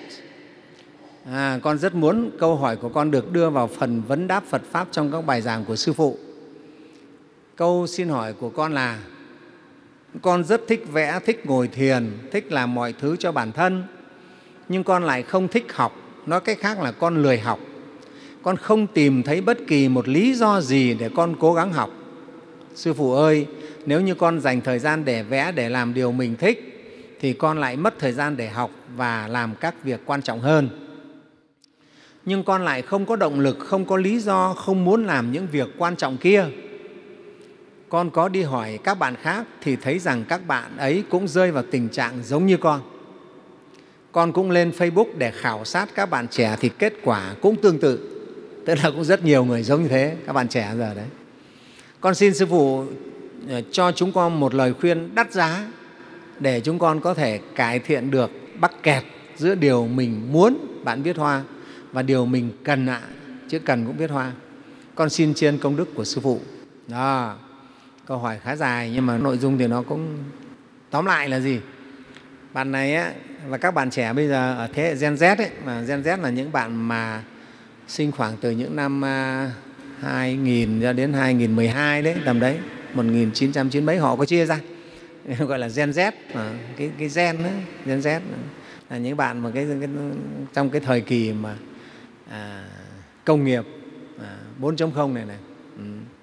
À, con rất muốn câu hỏi của con được đưa vào phần vấn đáp Phật Pháp trong các bài giảng của sư phụ. Câu xin hỏi của con là: con rất thích vẽ, thích ngồi thiền, thích làm mọi thứ cho bản thân, nhưng con lại không thích học. Nói cách khác là con lười học. Con không tìm thấy bất kỳ một lý do gì để con cố gắng học. Sư phụ ơi, nếu như con dành thời gian để vẽ, để làm điều mình thích, thì con lại mất thời gian để học và làm các việc quan trọng hơn. Nhưng con lại không có động lực, không có lý do, không muốn làm những việc quan trọng kia. Con có đi hỏi các bạn khác thì thấy rằng các bạn ấy cũng rơi vào tình trạng giống như con. Con cũng lên Facebook để khảo sát các bạn trẻ thì kết quả cũng tương tự. Tức là cũng rất nhiều người giống như thế, các bạn trẻ giờ đấy. Con xin sư phụ cho chúng con một lời khuyên đắt giá để chúng con có thể cải thiện được mắc kẹt giữa điều mình muốn, bạn viết hoa, và điều mình cần ạ, chứ cần cũng viết hoa. Con xin tri ân công đức của sư phụ. Đó, câu hỏi khá dài nhưng mà nội dung thì nó cũng tóm lại là gì? Bạn này á, và các bạn trẻ bây giờ ở thế hệ Gen Z ấy, mà Gen Z là những bạn mà sinh khoảng từ những năm hai nghìn ra đến hai nghìn mười hai đấy, tầm đấy, một nghìn chín trăm chín mươi mấy họ có chia ra gọi là Gen Z, cái, cái gen đó, Gen Z là những bạn mà cái, cái, trong cái thời kỳ mà à, công nghiệp à, bốn chấm không này này. Ừ.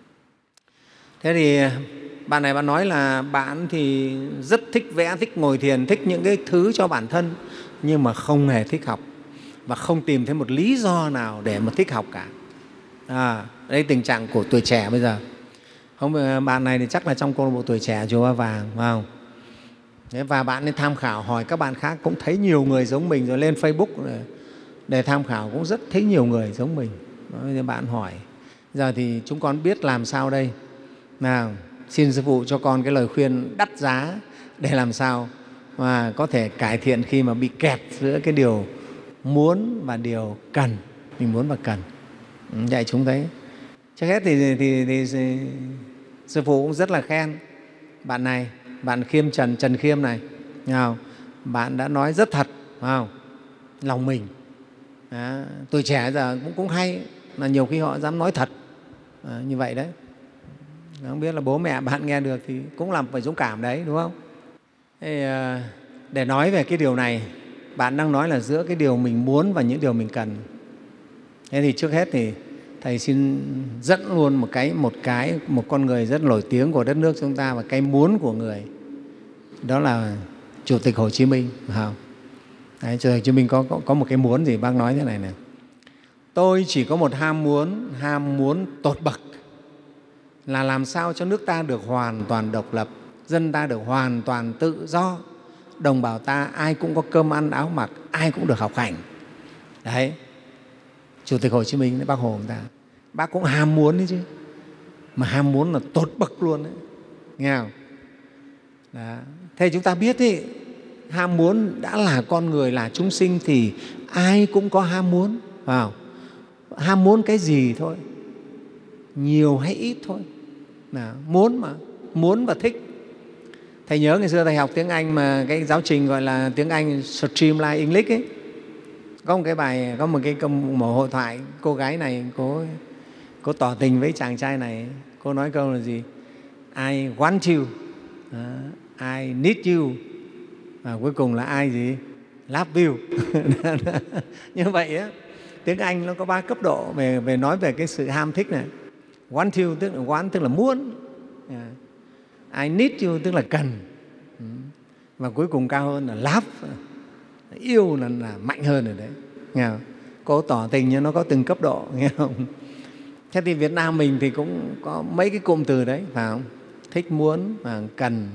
Thế thì bạn này bạn nói là bạn thì rất thích vẽ, thích ngồi thiền, thích những cái thứ cho bản thân, nhưng mà không hề thích học và không tìm thấy một lý do nào để mà thích học cả. À, đây tình trạng của tuổi trẻ bây giờ. Không, bạn này thì chắc là trong câu lạc bộ tuổi trẻ Chùa Ba Vàng, phải không? Thế và bạn nên tham khảo hỏi các bạn khác, cũng thấy nhiều người giống mình, rồi lên Facebook để, để tham khảo cũng rất thấy nhiều người giống mình. Đó, bạn hỏi. Giờ thì chúng con biết làm sao đây? Nào, xin sư phụ cho con cái lời khuyên đắt giá để làm sao mà có thể cải thiện khi mà bị kẹt giữa cái điều muốn và điều cần, mình muốn và cần. Dạy chúng thấy. Trước hết thì, thì, thì, thì sư phụ cũng rất là khen bạn này, bạn Khiêm Trần, Trần Khiêm này. Nào, bạn đã nói rất thật, phải không? Lòng mình. Đó, tuổi trẻ giờ cũng, cũng hay là nhiều khi họ dám nói thật à, như vậy đấy. Không biết là bố mẹ bạn nghe được thì cũng làm phải dũng cảm đấy, đúng không? Thế, để nói về cái điều này, bạn đang nói là giữa cái điều mình muốn và những điều mình cần. Thế thì trước hết thì Thầy xin dẫn luôn một cái, một cái, một con người rất nổi tiếng của đất nước chúng ta và cái muốn của người. Đó là Chủ tịch Hồ Chí Minh. Phải không? Đấy, Chủ tịch Hồ Chí Minh có, có, có một cái muốn gì? Bác nói thế này này: tôi chỉ có một ham muốn, ham muốn tột bậc là làm sao cho nước ta được hoàn toàn độc lập, dân ta được hoàn toàn tự do, đồng bào ta ai cũng có cơm ăn áo mặc, ai cũng được học hành. Đấy, Chủ tịch Hồ Chí Minh đấy, Bác Hồ người ta. Bác cũng ham muốn đấy chứ, mà ham muốn là tột bậc luôn đấy, nghe không? Đó. Thế chúng ta biết ý, ham muốn đã là con người, là chúng sinh thì ai cũng có ham muốn, phải không? Ham muốn cái gì thôi, nhiều hay ít thôi, là muốn mà, muốn và thích. Thầy nhớ ngày xưa Thầy học tiếng Anh mà cái giáo trình gọi là tiếng Anh Streamline English ấy, có một cái bài, có một cái một hội thoại, cô gái này cô cô tỏ tình với chàng trai này, cô nói câu là gì? I want you, I need you, và cuối cùng là ai gì? Love you. Như vậy á, tiếng Anh nó có ba cấp độ về về nói về cái sự ham thích này. Want you tức là want tức là muốn, I need you tức là cần, và cuối cùng cao hơn là love, yêu là, là mạnh hơn rồi đấy, nghe không? Cô tỏ tình nhưng nó có từng cấp độ, nghe không? Thế thì Việt Nam mình thì cũng có mấy cái cụm từ đấy, phải không? Thích, muốn, cần,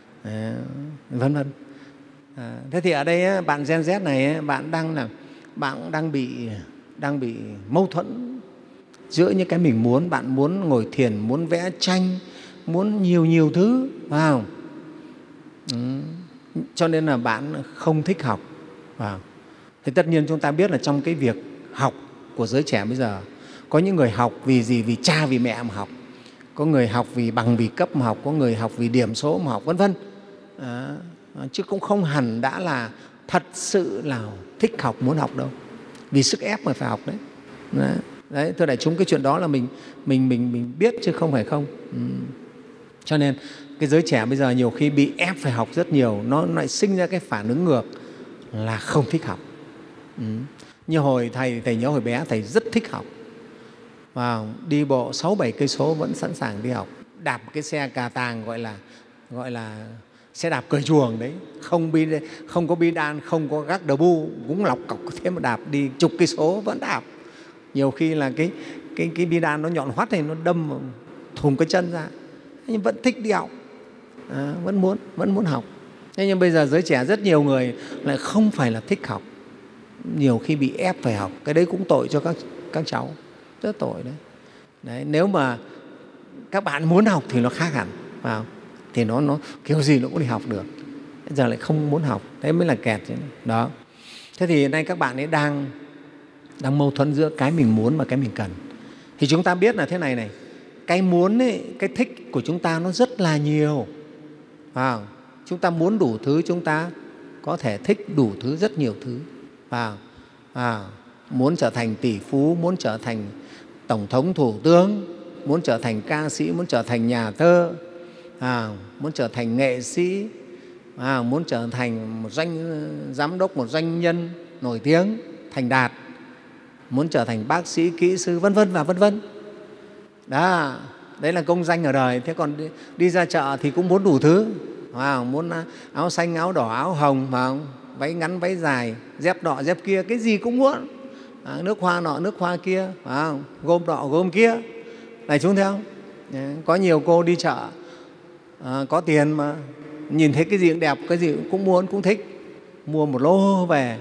vân vân. À, thế thì ở đây bạn Gen Z này, bạn đang là bạn đang bị đang bị mâu thuẫn giữa những cái mình muốn. Bạn muốn ngồi thiền, muốn vẽ tranh, muốn nhiều nhiều thứ, phải không? Ừ. Cho nên là bạn không thích học. Wow. Thì tất nhiên chúng ta biết là trong cái việc học của giới trẻ bây giờ, có những người học vì gì? Vì cha, vì mẹ mà học. Có người học vì bằng, vì cấp mà học. Có người học vì điểm số mà học, vân vân. À, chứ cũng không hẳn đã là thật sự là thích học, muốn học đâu. Vì sức ép mà phải học đấy. Đấy, đấy thưa đại chúng, cái chuyện đó là mình mình mình mình biết chứ không phải không. Ừ. Cho nên cái giới trẻ bây giờ nhiều khi bị ép phải học rất nhiều, nó lại sinh ra cái phản ứng ngược là không thích học. Ừ. Như hồi thầy thầy nhớ hồi bé thầy rất thích học, và đi bộ sáu bảy cây số vẫn sẵn sàng đi học, đạp cái xe cà tàng gọi là gọi là xe đạp cởi chuồng đấy, không bi không có bi đan, không có gác đờ bu, cũng lọc cọc thế mà đạp đi chục cây số vẫn đạp. Nhiều khi là cái cái cái bi đan nó nhọn hoắt này, nó đâm thùng cái chân ra, nhưng vẫn thích đi học, à, vẫn muốn vẫn muốn học. Thế nhưng bây giờ giới trẻ rất nhiều người lại không phải là thích học, nhiều khi bị ép phải học. Cái đấy cũng tội cho các các cháu, rất tội đấy. Đấy, nếu mà các bạn muốn học thì nó khác hẳn, phải không? Thì nó nó kiểu gì nó cũng đi học được. Bây giờ lại không muốn học, đấy mới là kẹt chứ. Đó. Thế thì hiện nay các bạn ấy đang đang mâu thuẫn giữa cái mình muốn và cái mình cần. Thì chúng ta biết là thế này này, cái muốn ấy, cái thích của chúng ta nó rất là nhiều, phải không? Chúng ta muốn đủ thứ, chúng ta có thể thích đủ thứ, rất nhiều thứ, phải không? À, muốn trở thành tỷ phú, muốn trở thành tổng thống, thủ tướng, muốn trở thành ca sĩ, muốn trở thành nhà thơ, à, muốn trở thành nghệ sĩ, à, muốn trở thành một doanh giám đốc, một doanh nhân nổi tiếng, thành đạt, muốn trở thành bác sĩ, kỹ sư, vân vân và vân vân. Đó, đấy là công danh ở đời. Thế còn đi, đi ra chợ thì cũng muốn đủ thứ, à, muốn áo xanh, áo đỏ, áo hồng, mà váy ngắn, váy dài, dép nọ, dép kia, cái gì cũng muốn. À, nước hoa nọ, nước hoa kia, à, gôm nọ, gôm kia. Này chúng thấy không? Có nhiều cô đi chợ, à, có tiền mà nhìn thấy cái gì cũng đẹp, cái gì cũng muốn, cũng thích, mua một lô về,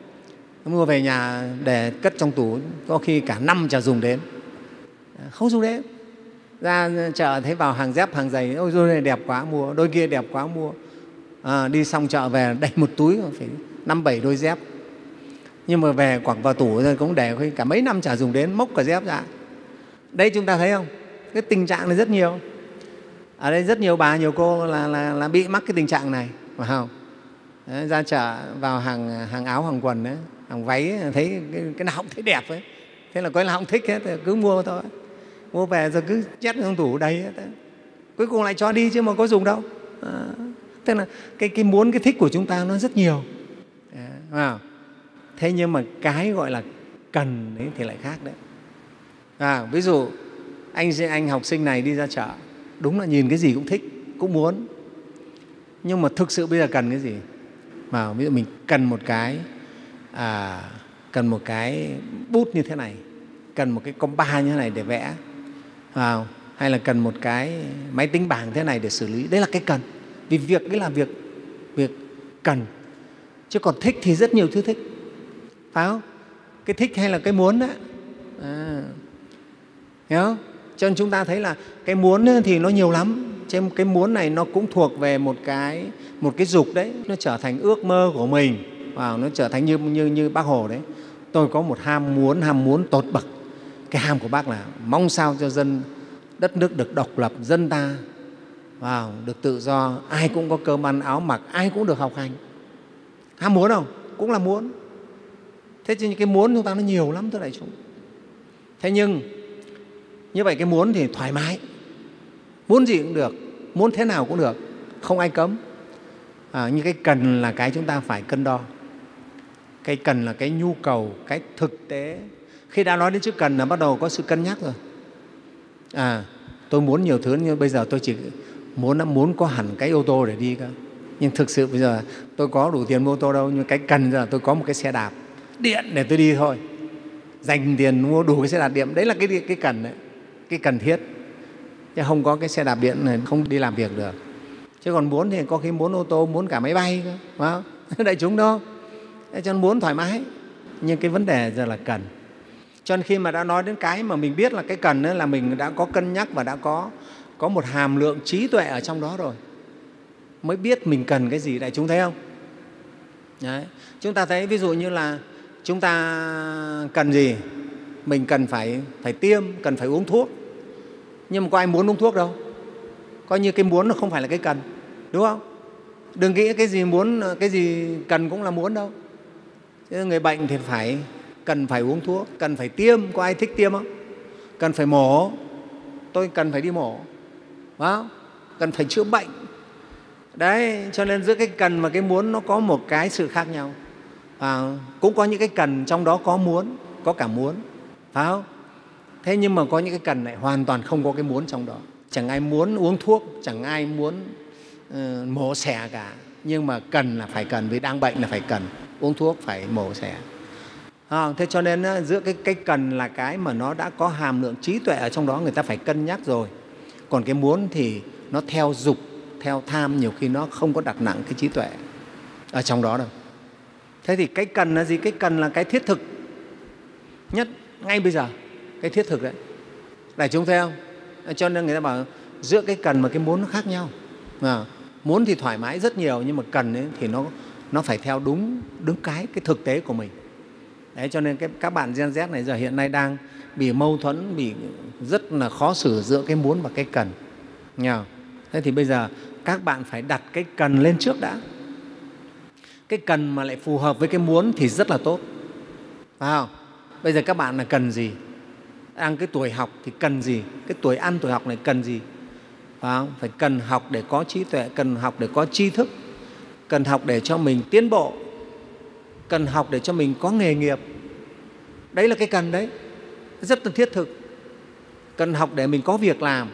mua về nhà để cất trong tủ, có khi cả năm chả dùng đến, không dùng đến. Ra chợ thấy vào hàng dép, hàng giày, ôi đôi này đẹp quá mua, đôi kia đẹp quá mua. À, đi xong chợ về đầy một túi, phải năm bảy đôi dép. Nhưng mà về quẳng vào tủ rồi cũng để cả mấy năm chả dùng đến, mốc cả dép ra. Đây chúng ta thấy không? Cái tình trạng này rất nhiều. Ở đây rất nhiều bà, nhiều cô là, là, là bị mắc cái tình trạng này, phải không? Đấy, ra chợ vào hàng, hàng áo, hàng quần, đấy, hàng váy, thấy cái, cái nào cũng thấy đẹp ấy. Thế là coi là không thích hết, cứ mua thôi. Mua về rồi cứ nhét trong tủ đầy hết. Cuối cùng lại cho đi chứ mà có dùng đâu. À, Tức là cái, cái muốn, cái thích của chúng ta nó rất nhiều. À, thế nhưng mà cái gọi là cần đấy thì lại khác đấy. À, ví dụ anh, anh học sinh này đi ra chợ, đúng là nhìn cái gì cũng thích, cũng muốn. Nhưng mà thực sự bây giờ cần cái gì? Mà ví dụ mình cần một cái à, cần một cái bút như thế này, cần một cái compa như thế này để vẽ, à, hay là cần một cái máy tính bảng thế này để xử lý. Đấy là cái cần. Vì việc ấy là việc, việc cần. Chứ còn thích thì rất nhiều thứ thích, phải không? Cái thích hay là cái muốn đó. À, hiểu không? Cho nên chúng ta thấy là cái muốn thì nó nhiều lắm. Trên cái muốn này nó cũng thuộc về một cái, một cái dục đấy. Nó trở thành ước mơ của mình. Wow, nó trở thành như, như, như Bác Hồ đấy. Tôi có một ham muốn, ham muốn tột bậc. Cái ham của Bác là mong sao cho dân, đất nước được độc lập, dân ta wow, được tự do, ai cũng có cơm ăn áo mặc, ai cũng được học hành. Ham muốn không? Cũng là muốn. Thế chứ cái muốn chúng ta nó nhiều lắm thưa đại chúng. Thế nhưng như vậy cái muốn thì thoải mái, muốn gì cũng được, muốn thế nào cũng được, không ai cấm. À, nhưng cái cần là cái chúng ta phải cân đo. Cái cần là cái nhu cầu, cái thực tế. Khi đã nói đến chữ cần là bắt đầu có sự cân nhắc rồi. À, tôi muốn nhiều thứ nhưng bây giờ tôi chỉ muốn, muốn có hẳn cái ô tô để đi cơ. Nhưng thực sự bây giờ tôi có đủ tiền mua ô tô đâu, nhưng cái cần giờ tôi có một cái xe đạp điện để tôi đi thôi. Dành tiền mua đủ cái xe đạp điện, đấy là cái, cái cần đấy, cái cần thiết. Chứ không có cái xe đạp điện này không đi làm việc được. Chứ còn muốn thì có khi muốn ô tô, muốn cả máy bay cơ, phải không? Đại chúng đâu. Cho nên muốn thoải mái. Nhưng cái vấn đề giờ là cần. Cho nên khi mà đã nói đến cái mà mình biết là cái cần ấy, là mình đã có cân nhắc và đã có, có một hàm lượng trí tuệ ở trong đó rồi. Mới biết mình cần cái gì, đại chúng thấy không? Đấy. Chúng ta thấy ví dụ như là chúng ta cần gì? Mình cần phải, phải tiêm, cần phải uống thuốc. Nhưng mà có ai muốn uống thuốc đâu. Coi như cái muốn nó không phải là cái cần, đúng không? Đừng nghĩ cái gì muốn, cái gì cần cũng là muốn đâu. Chứ người bệnh thì phải cần phải uống thuốc, cần phải tiêm. Có ai thích tiêm không? Cần phải mổ, tôi cần phải đi mổ, phải không? Cần phải chữa bệnh. Đấy, cho nên giữa cái cần và cái muốn nó có một cái sự khác nhau. À, cũng có những cái cần trong đó có muốn, có cả muốn, phải không? Thế nhưng mà có những cái cần này hoàn toàn không có cái muốn trong đó. Chẳng ai muốn uống thuốc, chẳng ai muốn uh, mổ xẻ cả. Nhưng mà cần là phải cần, vì đang bệnh là phải cần, uống thuốc phải mổ xẻ. À, thế cho nên uh, giữa cái, cái cần là cái mà nó đã có hàm lượng trí tuệ ở trong đó, người ta phải cân nhắc rồi. Còn cái muốn thì nó theo dục, theo tham, nhiều khi nó không có đặt nặng cái trí tuệ ở trong đó đâu. Thế thì cái cần là gì? Cái cần là cái thiết thực nhất ngay bây giờ, cái thiết thực đấy. Đại chúng thấy không? Cho nên người ta bảo giữa cái cần và cái muốn nó khác nhau. À, muốn thì thoải mái rất nhiều, nhưng mà cần ấy thì nó, nó phải theo đúng, đúng cái, cái thực tế của mình. Đấy, cho nên cái, các bạn Gen Z này giờ hiện nay đang bị mâu thuẫn, bị rất là khó xử giữa cái muốn và cái cần. Nghe không? Thế thì bây giờ các bạn phải đặt cái cần lên trước đã. Cái cần mà lại phù hợp với cái muốn thì rất là tốt, phải không? Bây giờ các bạn là cần gì? Đang cái tuổi học thì cần gì? Cái tuổi ăn tuổi học này cần gì? Phải không? Phải cần học để có trí tuệ, cần học để có tri thức, cần học để cho mình tiến bộ, cần học để cho mình có nghề nghiệp. Đấy là cái cần đấy, rất là thiết thực. Cần học để mình có việc làm,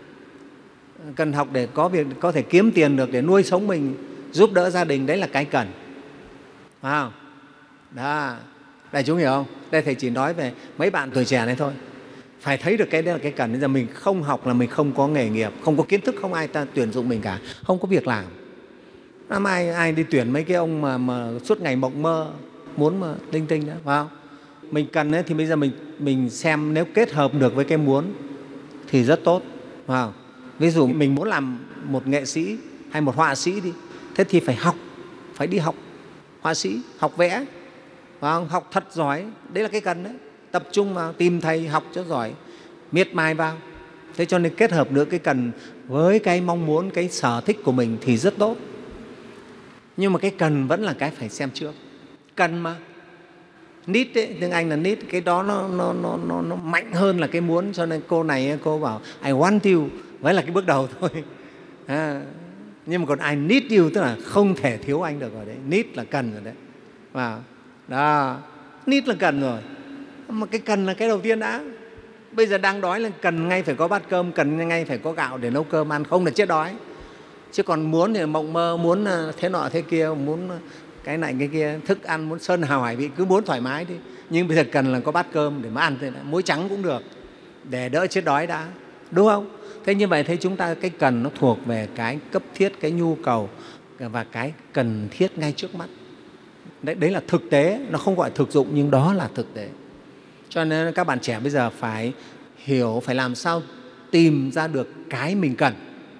cần học để có việc có thể kiếm tiền được để nuôi sống mình, giúp đỡ gia đình. Đấy là cái cần, phải không? Đó, đại chúng hiểu không? Đây Thầy chỉ nói về mấy bạn tuổi trẻ này thôi. Phải thấy được cái đấy là cái cần. Bây giờ mình không học là mình không có nghề nghiệp, không có kiến thức, không ai ta tuyển dụng mình cả, không có việc làm. Năm ai, ai đi tuyển mấy cái ông mà, mà suốt ngày mộng mơ, muốn mà linh tinh đó, phải không? Mình cần ấy, thì bây giờ mình, mình xem nếu kết hợp được với cái muốn thì rất tốt, phải không? Ví dụ mình muốn làm một nghệ sĩ hay một họa sĩ đi, thế thì phải học, phải đi học họa sĩ, học vẽ, phải không? Học thật giỏi, đấy là cái cần đấy. Tập trung vào, tìm thầy học cho giỏi, miệt mài vào. Thế cho nên kết hợp được cái cần với cái mong muốn, cái sở thích của mình thì rất tốt. Nhưng mà cái cần vẫn là cái phải xem trước. Cần mà, need ấy, tiếng Anh là need, cái đó nó, nó, nó, nó, nó mạnh hơn là cái muốn. Cho nên cô này cô bảo I want you, mới là cái bước đầu thôi. À, Nhưng mà còn I need you tức là không thể thiếu anh được rồi đấy. Need là cần rồi đấy. Và đó, need là cần rồi. Mà cái cần là cái đầu tiên đã. Bây giờ đang đói là cần ngay phải có bát cơm, cần ngay phải có gạo để nấu cơm ăn, không là chết đói. Chứ còn muốn thì mộng mơ, muốn thế nọ thế kia, muốn cái này cái kia, thức ăn, muốn sơn hào hải vị, cứ muốn thoải mái đi. Nhưng bây giờ cần là có bát cơm để mà ăn, thế này, muối trắng cũng được, để đỡ chết đói đã, đúng không? Thế như vậy thấy chúng ta cái cần nó thuộc về cái cấp thiết, cái nhu cầu và cái cần thiết ngay trước mắt. Đấy, đấy là thực tế, nó không gọi thực dụng nhưng đó là thực tế. Cho nên các bạn trẻ bây giờ phải hiểu, phải làm sao tìm ra được cái mình cần.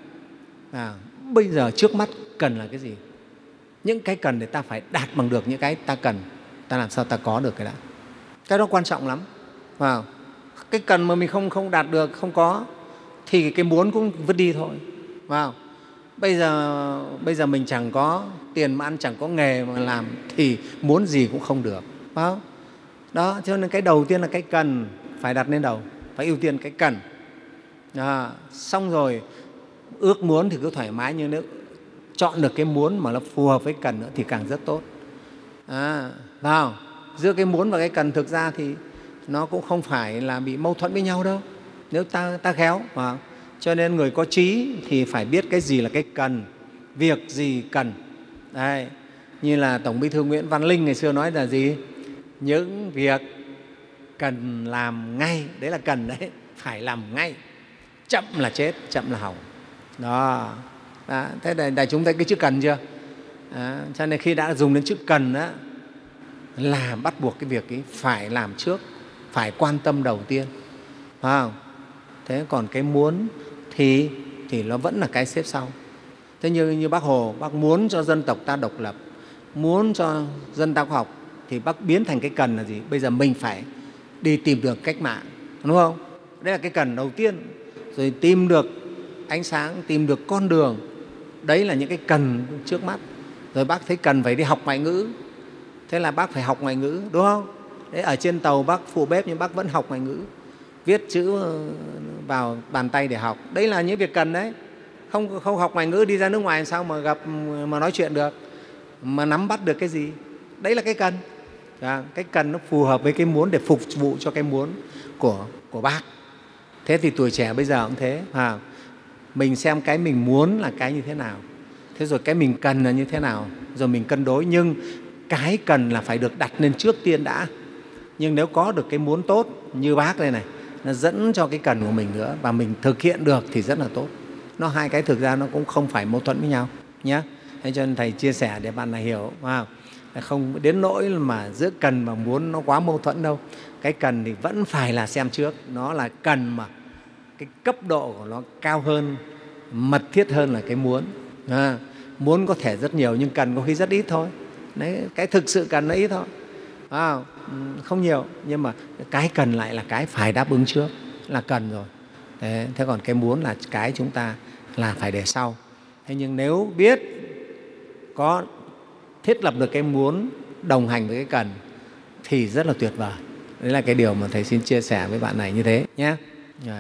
À, bây giờ trước mắt cần là cái gì? Những cái cần để ta phải đạt bằng được những cái ta cần, ta làm sao ta có được cái đó. Cái đó quan trọng lắm. À, cái cần mà mình không, không đạt được, không có thì cái muốn cũng vứt đi thôi. À, bây giờ, bây giờ mình chẳng có tiền mà ăn, chẳng có nghề mà làm thì muốn gì cũng không được. À, đó, cho nên cái đầu tiên là cái cần phải đặt lên đầu, phải ưu tiên cái cần. À, xong rồi ước muốn thì cứ thoải mái, nhưng nếu chọn được cái muốn mà nó phù hợp với cần nữa thì càng rất tốt. À, vào giữa cái muốn và cái cần thực ra thì nó cũng không phải là bị mâu thuẫn với nhau đâu, nếu ta, ta khéo. À, cho nên người có trí thì phải biết cái gì là cái cần, việc gì cần. Đây, như là Tổng Bí thư Nguyễn Văn Linh ngày xưa nói là gì? Những việc cần làm ngay, đấy là cần đấy, phải làm ngay. Chậm là chết, chậm là hỏng. Đó. Đó. Thế đại, đại chúng thấy cái chữ cần chưa? Đó. Cho nên khi đã dùng đến chữ cần đó, là bắt buộc cái việc ấy phải làm trước, phải quan tâm đầu tiên. Phải không? Thế còn cái muốn thì, thì nó vẫn là cái xếp sau. Thế như, như Bác Hồ, Bác muốn cho dân tộc ta độc lập, muốn cho dân ta có học, thì Bác biến thành cái cần là gì? Bây giờ mình phải đi tìm được cách mạng, đúng không? Đấy là cái cần đầu tiên. Rồi tìm được ánh sáng, tìm được con đường. Đấy là những cái cần trước mắt. Rồi Bác thấy cần phải đi học ngoại ngữ. Thế là Bác phải học ngoại ngữ, đúng không? Đấy, ở trên tàu Bác phụ bếp nhưng Bác vẫn học ngoại ngữ. Viết chữ vào bàn tay để học. Đấy là những việc cần đấy. Không, không học ngoại ngữ đi ra nước ngoài sao mà gặp, mà nói chuyện được, mà nắm bắt được cái gì? Đấy là cái cần. Cái cần nó phù hợp với cái muốn để phục vụ cho cái muốn của, của Bác. Thế thì tuổi trẻ bây giờ cũng thế. À, mình xem cái mình muốn là cái như thế nào, thế rồi cái mình cần là như thế nào, rồi mình cân đối. Nhưng cái cần là phải được đặt lên trước tiên đã. Nhưng nếu có được cái muốn tốt như Bác đây này, nó dẫn cho cái cần của mình nữa và mình thực hiện được thì rất là tốt. Nó hai cái thực ra nó cũng không phải mâu thuẫn với nhau nhé. Thế cho nên Thầy chia sẻ để bạn này hiểu. À, không đến nỗi mà giữa cần và muốn nó quá mâu thuẫn đâu. Cái cần thì vẫn phải là xem trước, nó là cần mà cái cấp độ của nó cao hơn, mật thiết hơn là cái muốn. À, muốn có thể rất nhiều nhưng cần có khi rất ít thôi. Đấy, cái thực sự cần nó ít thôi. À, không nhiều, nhưng mà cái cần lại là cái phải đáp ứng trước, là cần rồi. Thế, thế còn cái muốn là cái chúng ta là phải để sau. Thế nhưng nếu biết có thiết lập được cái muốn đồng hành với cái cần thì rất là tuyệt vời. Đấy là cái điều mà Thầy xin chia sẻ với bạn này như thế nhé. Rồi.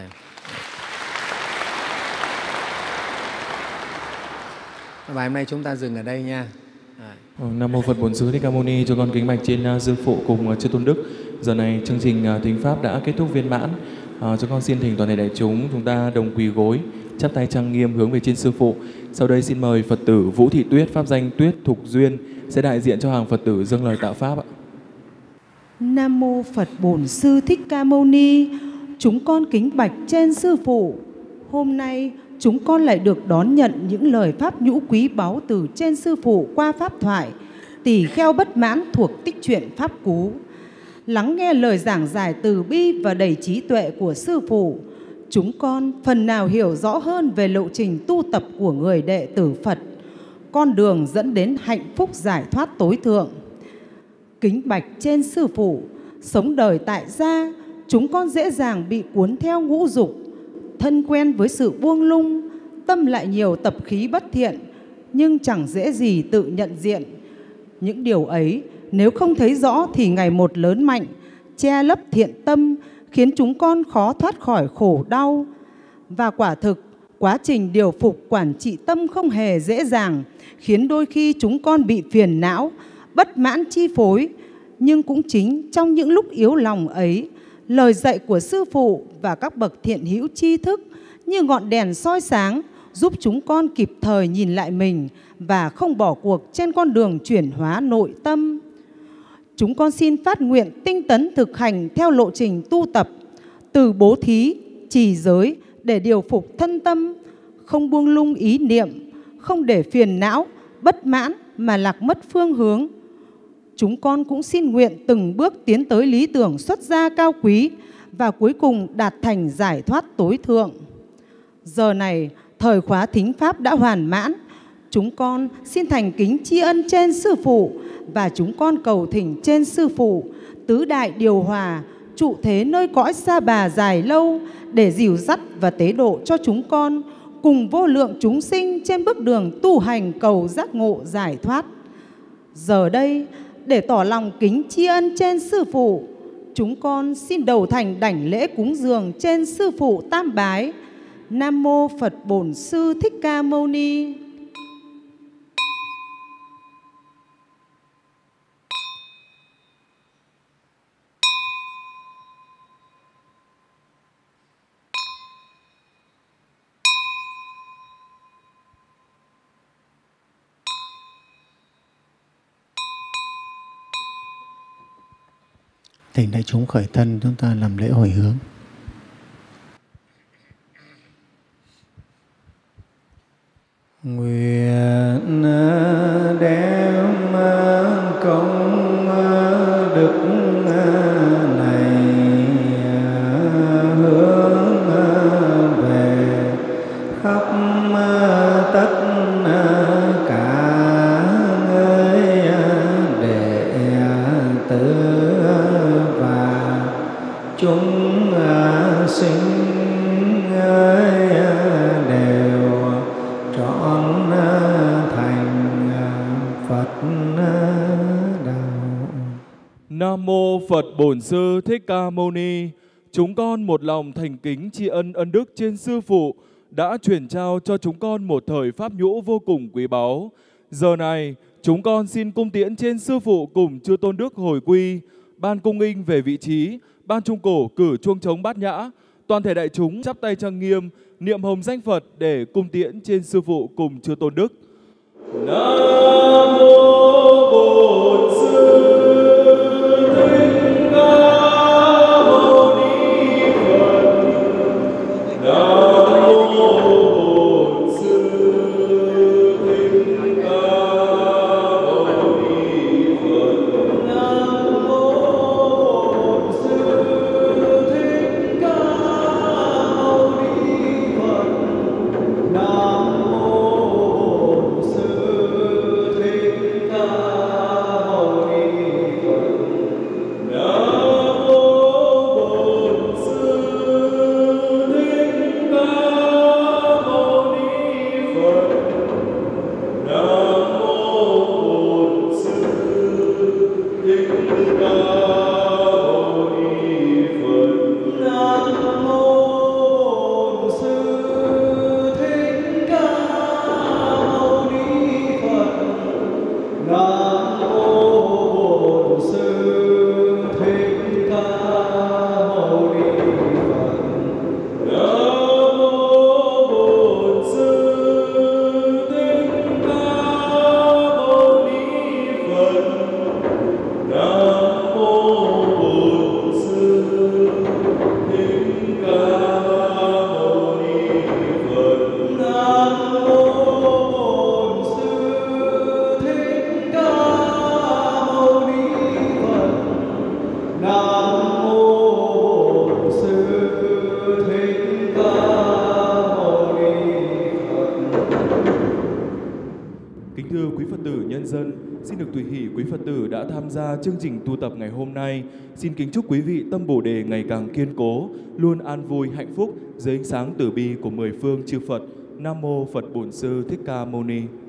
Bài hôm nay chúng ta dừng ở đây nha. Rồi. Nam mô Phật Bổn Sư Thích Ca Mâu Ni. Cho con kính bạch trên Dương Phụ cùng Chư Tôn Đức. Giờ này chương trình thính pháp đã kết thúc viên mãn. À, cho con xin thỉnh toàn thể đại chúng chúng ta đồng quỳ gối, chắp tay trang nghiêm hướng về trên Sư Phụ. Sau đây xin mời Phật tử Vũ Thị Tuyết, pháp danh Tuyết Thục Duyên, sẽ đại diện cho hàng Phật tử dâng lời tạo pháp ạ. Nam mô Phật Bổn Sư Thích Ca Mâu Ni. Chúng con kính bạch trên Sư Phụ. Hôm nay chúng con lại được đón nhận những lời pháp nhũ quý báu từ trên Sư Phụ qua pháp thoại Tỳ Kheo Bất Mãn thuộc Tích Truyện Pháp Cú. Lắng nghe lời giảng giải từ bi và đầy trí tuệ của Sư Phụ, chúng con phần nào hiểu rõ hơn về lộ trình tu tập của người đệ tử Phật, con đường dẫn đến hạnh phúc giải thoát tối thượng. Kính bạch trên Sư Phụ, sống đời tại gia, chúng con dễ dàng bị cuốn theo ngũ dục, thân quen với sự buông lung, tâm lại nhiều tập khí bất thiện, nhưng chẳng dễ gì tự nhận diện. Những điều ấy nếu không thấy rõ thì ngày một lớn mạnh, che lấp thiện tâm, khiến chúng con khó thoát khỏi khổ đau. Và quả thực, Quá trình điều phục quản trị tâm không hề dễ dàng, khiến đôi khi chúng con bị phiền não, bất mãn chi phối. Nhưng cũng chính trong những lúc yếu lòng ấy, lời dạy của Sư Phụ và các bậc thiện hữu tri thức như ngọn đèn soi sáng, giúp chúng con kịp thời nhìn lại mình và không bỏ cuộc trên con đường chuyển hóa nội tâm. Chúng con xin phát nguyện tinh tấn thực hành theo lộ trình tu tập, từ bố thí, trì giới để điều phục thân tâm, không buông lung ý niệm, không để phiền não, bất mãn mà lạc mất phương hướng. Chúng con cũng xin nguyện từng bước tiến tới lý tưởng xuất gia cao quý và cuối cùng đạt thành giải thoát tối thượng. Giờ này, thời khóa thính pháp đã hoàn mãn. Chúng con xin thành kính tri ân trên Sư Phụ và chúng con cầu thỉnh trên Sư Phụ tứ đại điều hòa, trụ thế nơi cõi Sa Bà dài lâu để dìu dắt và tế độ cho chúng con cùng vô lượng chúng sinh trên bước đường tu hành cầu giác ngộ giải thoát. Giờ đây, để tỏ lòng kính tri ân trên Sư Phụ, chúng con xin đầu thành đảnh lễ cúng dường trên Sư Phụ tam bái. Nam mô Phật Bổn Sư Thích Ca Mâu Ni. Thỉnh đại chúng khởi thân, chúng ta làm lễ hồi hướng. Nguyện đem công đức này hướng về khắp tất cả người đệ tử và chúng sinh đều trọn thành Phật đạo. Nam mô Phật Bổn Sư Thích Ca Mâu Ni. Chúng con một lòng thành kính tri ân ân đức trên Sư Phụ đã truyền trao cho chúng con một thời pháp nhũ vô cùng quý báu. Giờ này, chúng con xin cung tiễn trên Sư Phụ cùng chư tôn đức hồi quy, ban cung nghinh về vị trí, ban trung cổ cử chuông trống bát nhã, toàn thể đại chúng chắp tay trang nghiêm, niệm hồng danh Phật để cung tiễn trên Sư Phụ cùng chư tôn đức. Nam mô Bổn Sư Thích Ca Mâu Ni Phật. Nam mô Bổn Sư Thích Ca Mâu Ni Phật. Nam mô Bổn Sư Thích Ca Mâu Ni Phật. Nam mô Bổn Sư Thích Ca Mâu Ni Phật. Nam mô Bổn Sư Thích Ca Mâu Ni Phật. Nam mô Bổn Sư Thích Ca Mâu Ni Phật. Nam mô Bổn Sư Thích Ca Mâu Ni Phật. Nam mô Bổn Sư Thích Ca Mâu Ni Phật. Nam mô Bổn Sư Thích Ca Mâu Ni Phật. Nam mô Bổn Sư Thích Ca Mâu Ni Phật. Nam mô Bổn Sư Thích Ca Mâu Ni Phật. Nam mô Bổn Sư Thích Ca Mâu Ni Phật. Kính thưa quý Phật tử nhân dân, xin được tùy hỷ quý Phật tử đã tham gia chương trình tu tập ngày hôm nay. Xin kính chúc quý vị tâm Bồ đề ngày càng kiên cố, luôn an vui hạnh phúc dưới ánh sáng từ bi của mười phương chư Phật. Nam mô Phật Bổn Sư Thích Ca Mâu Ni.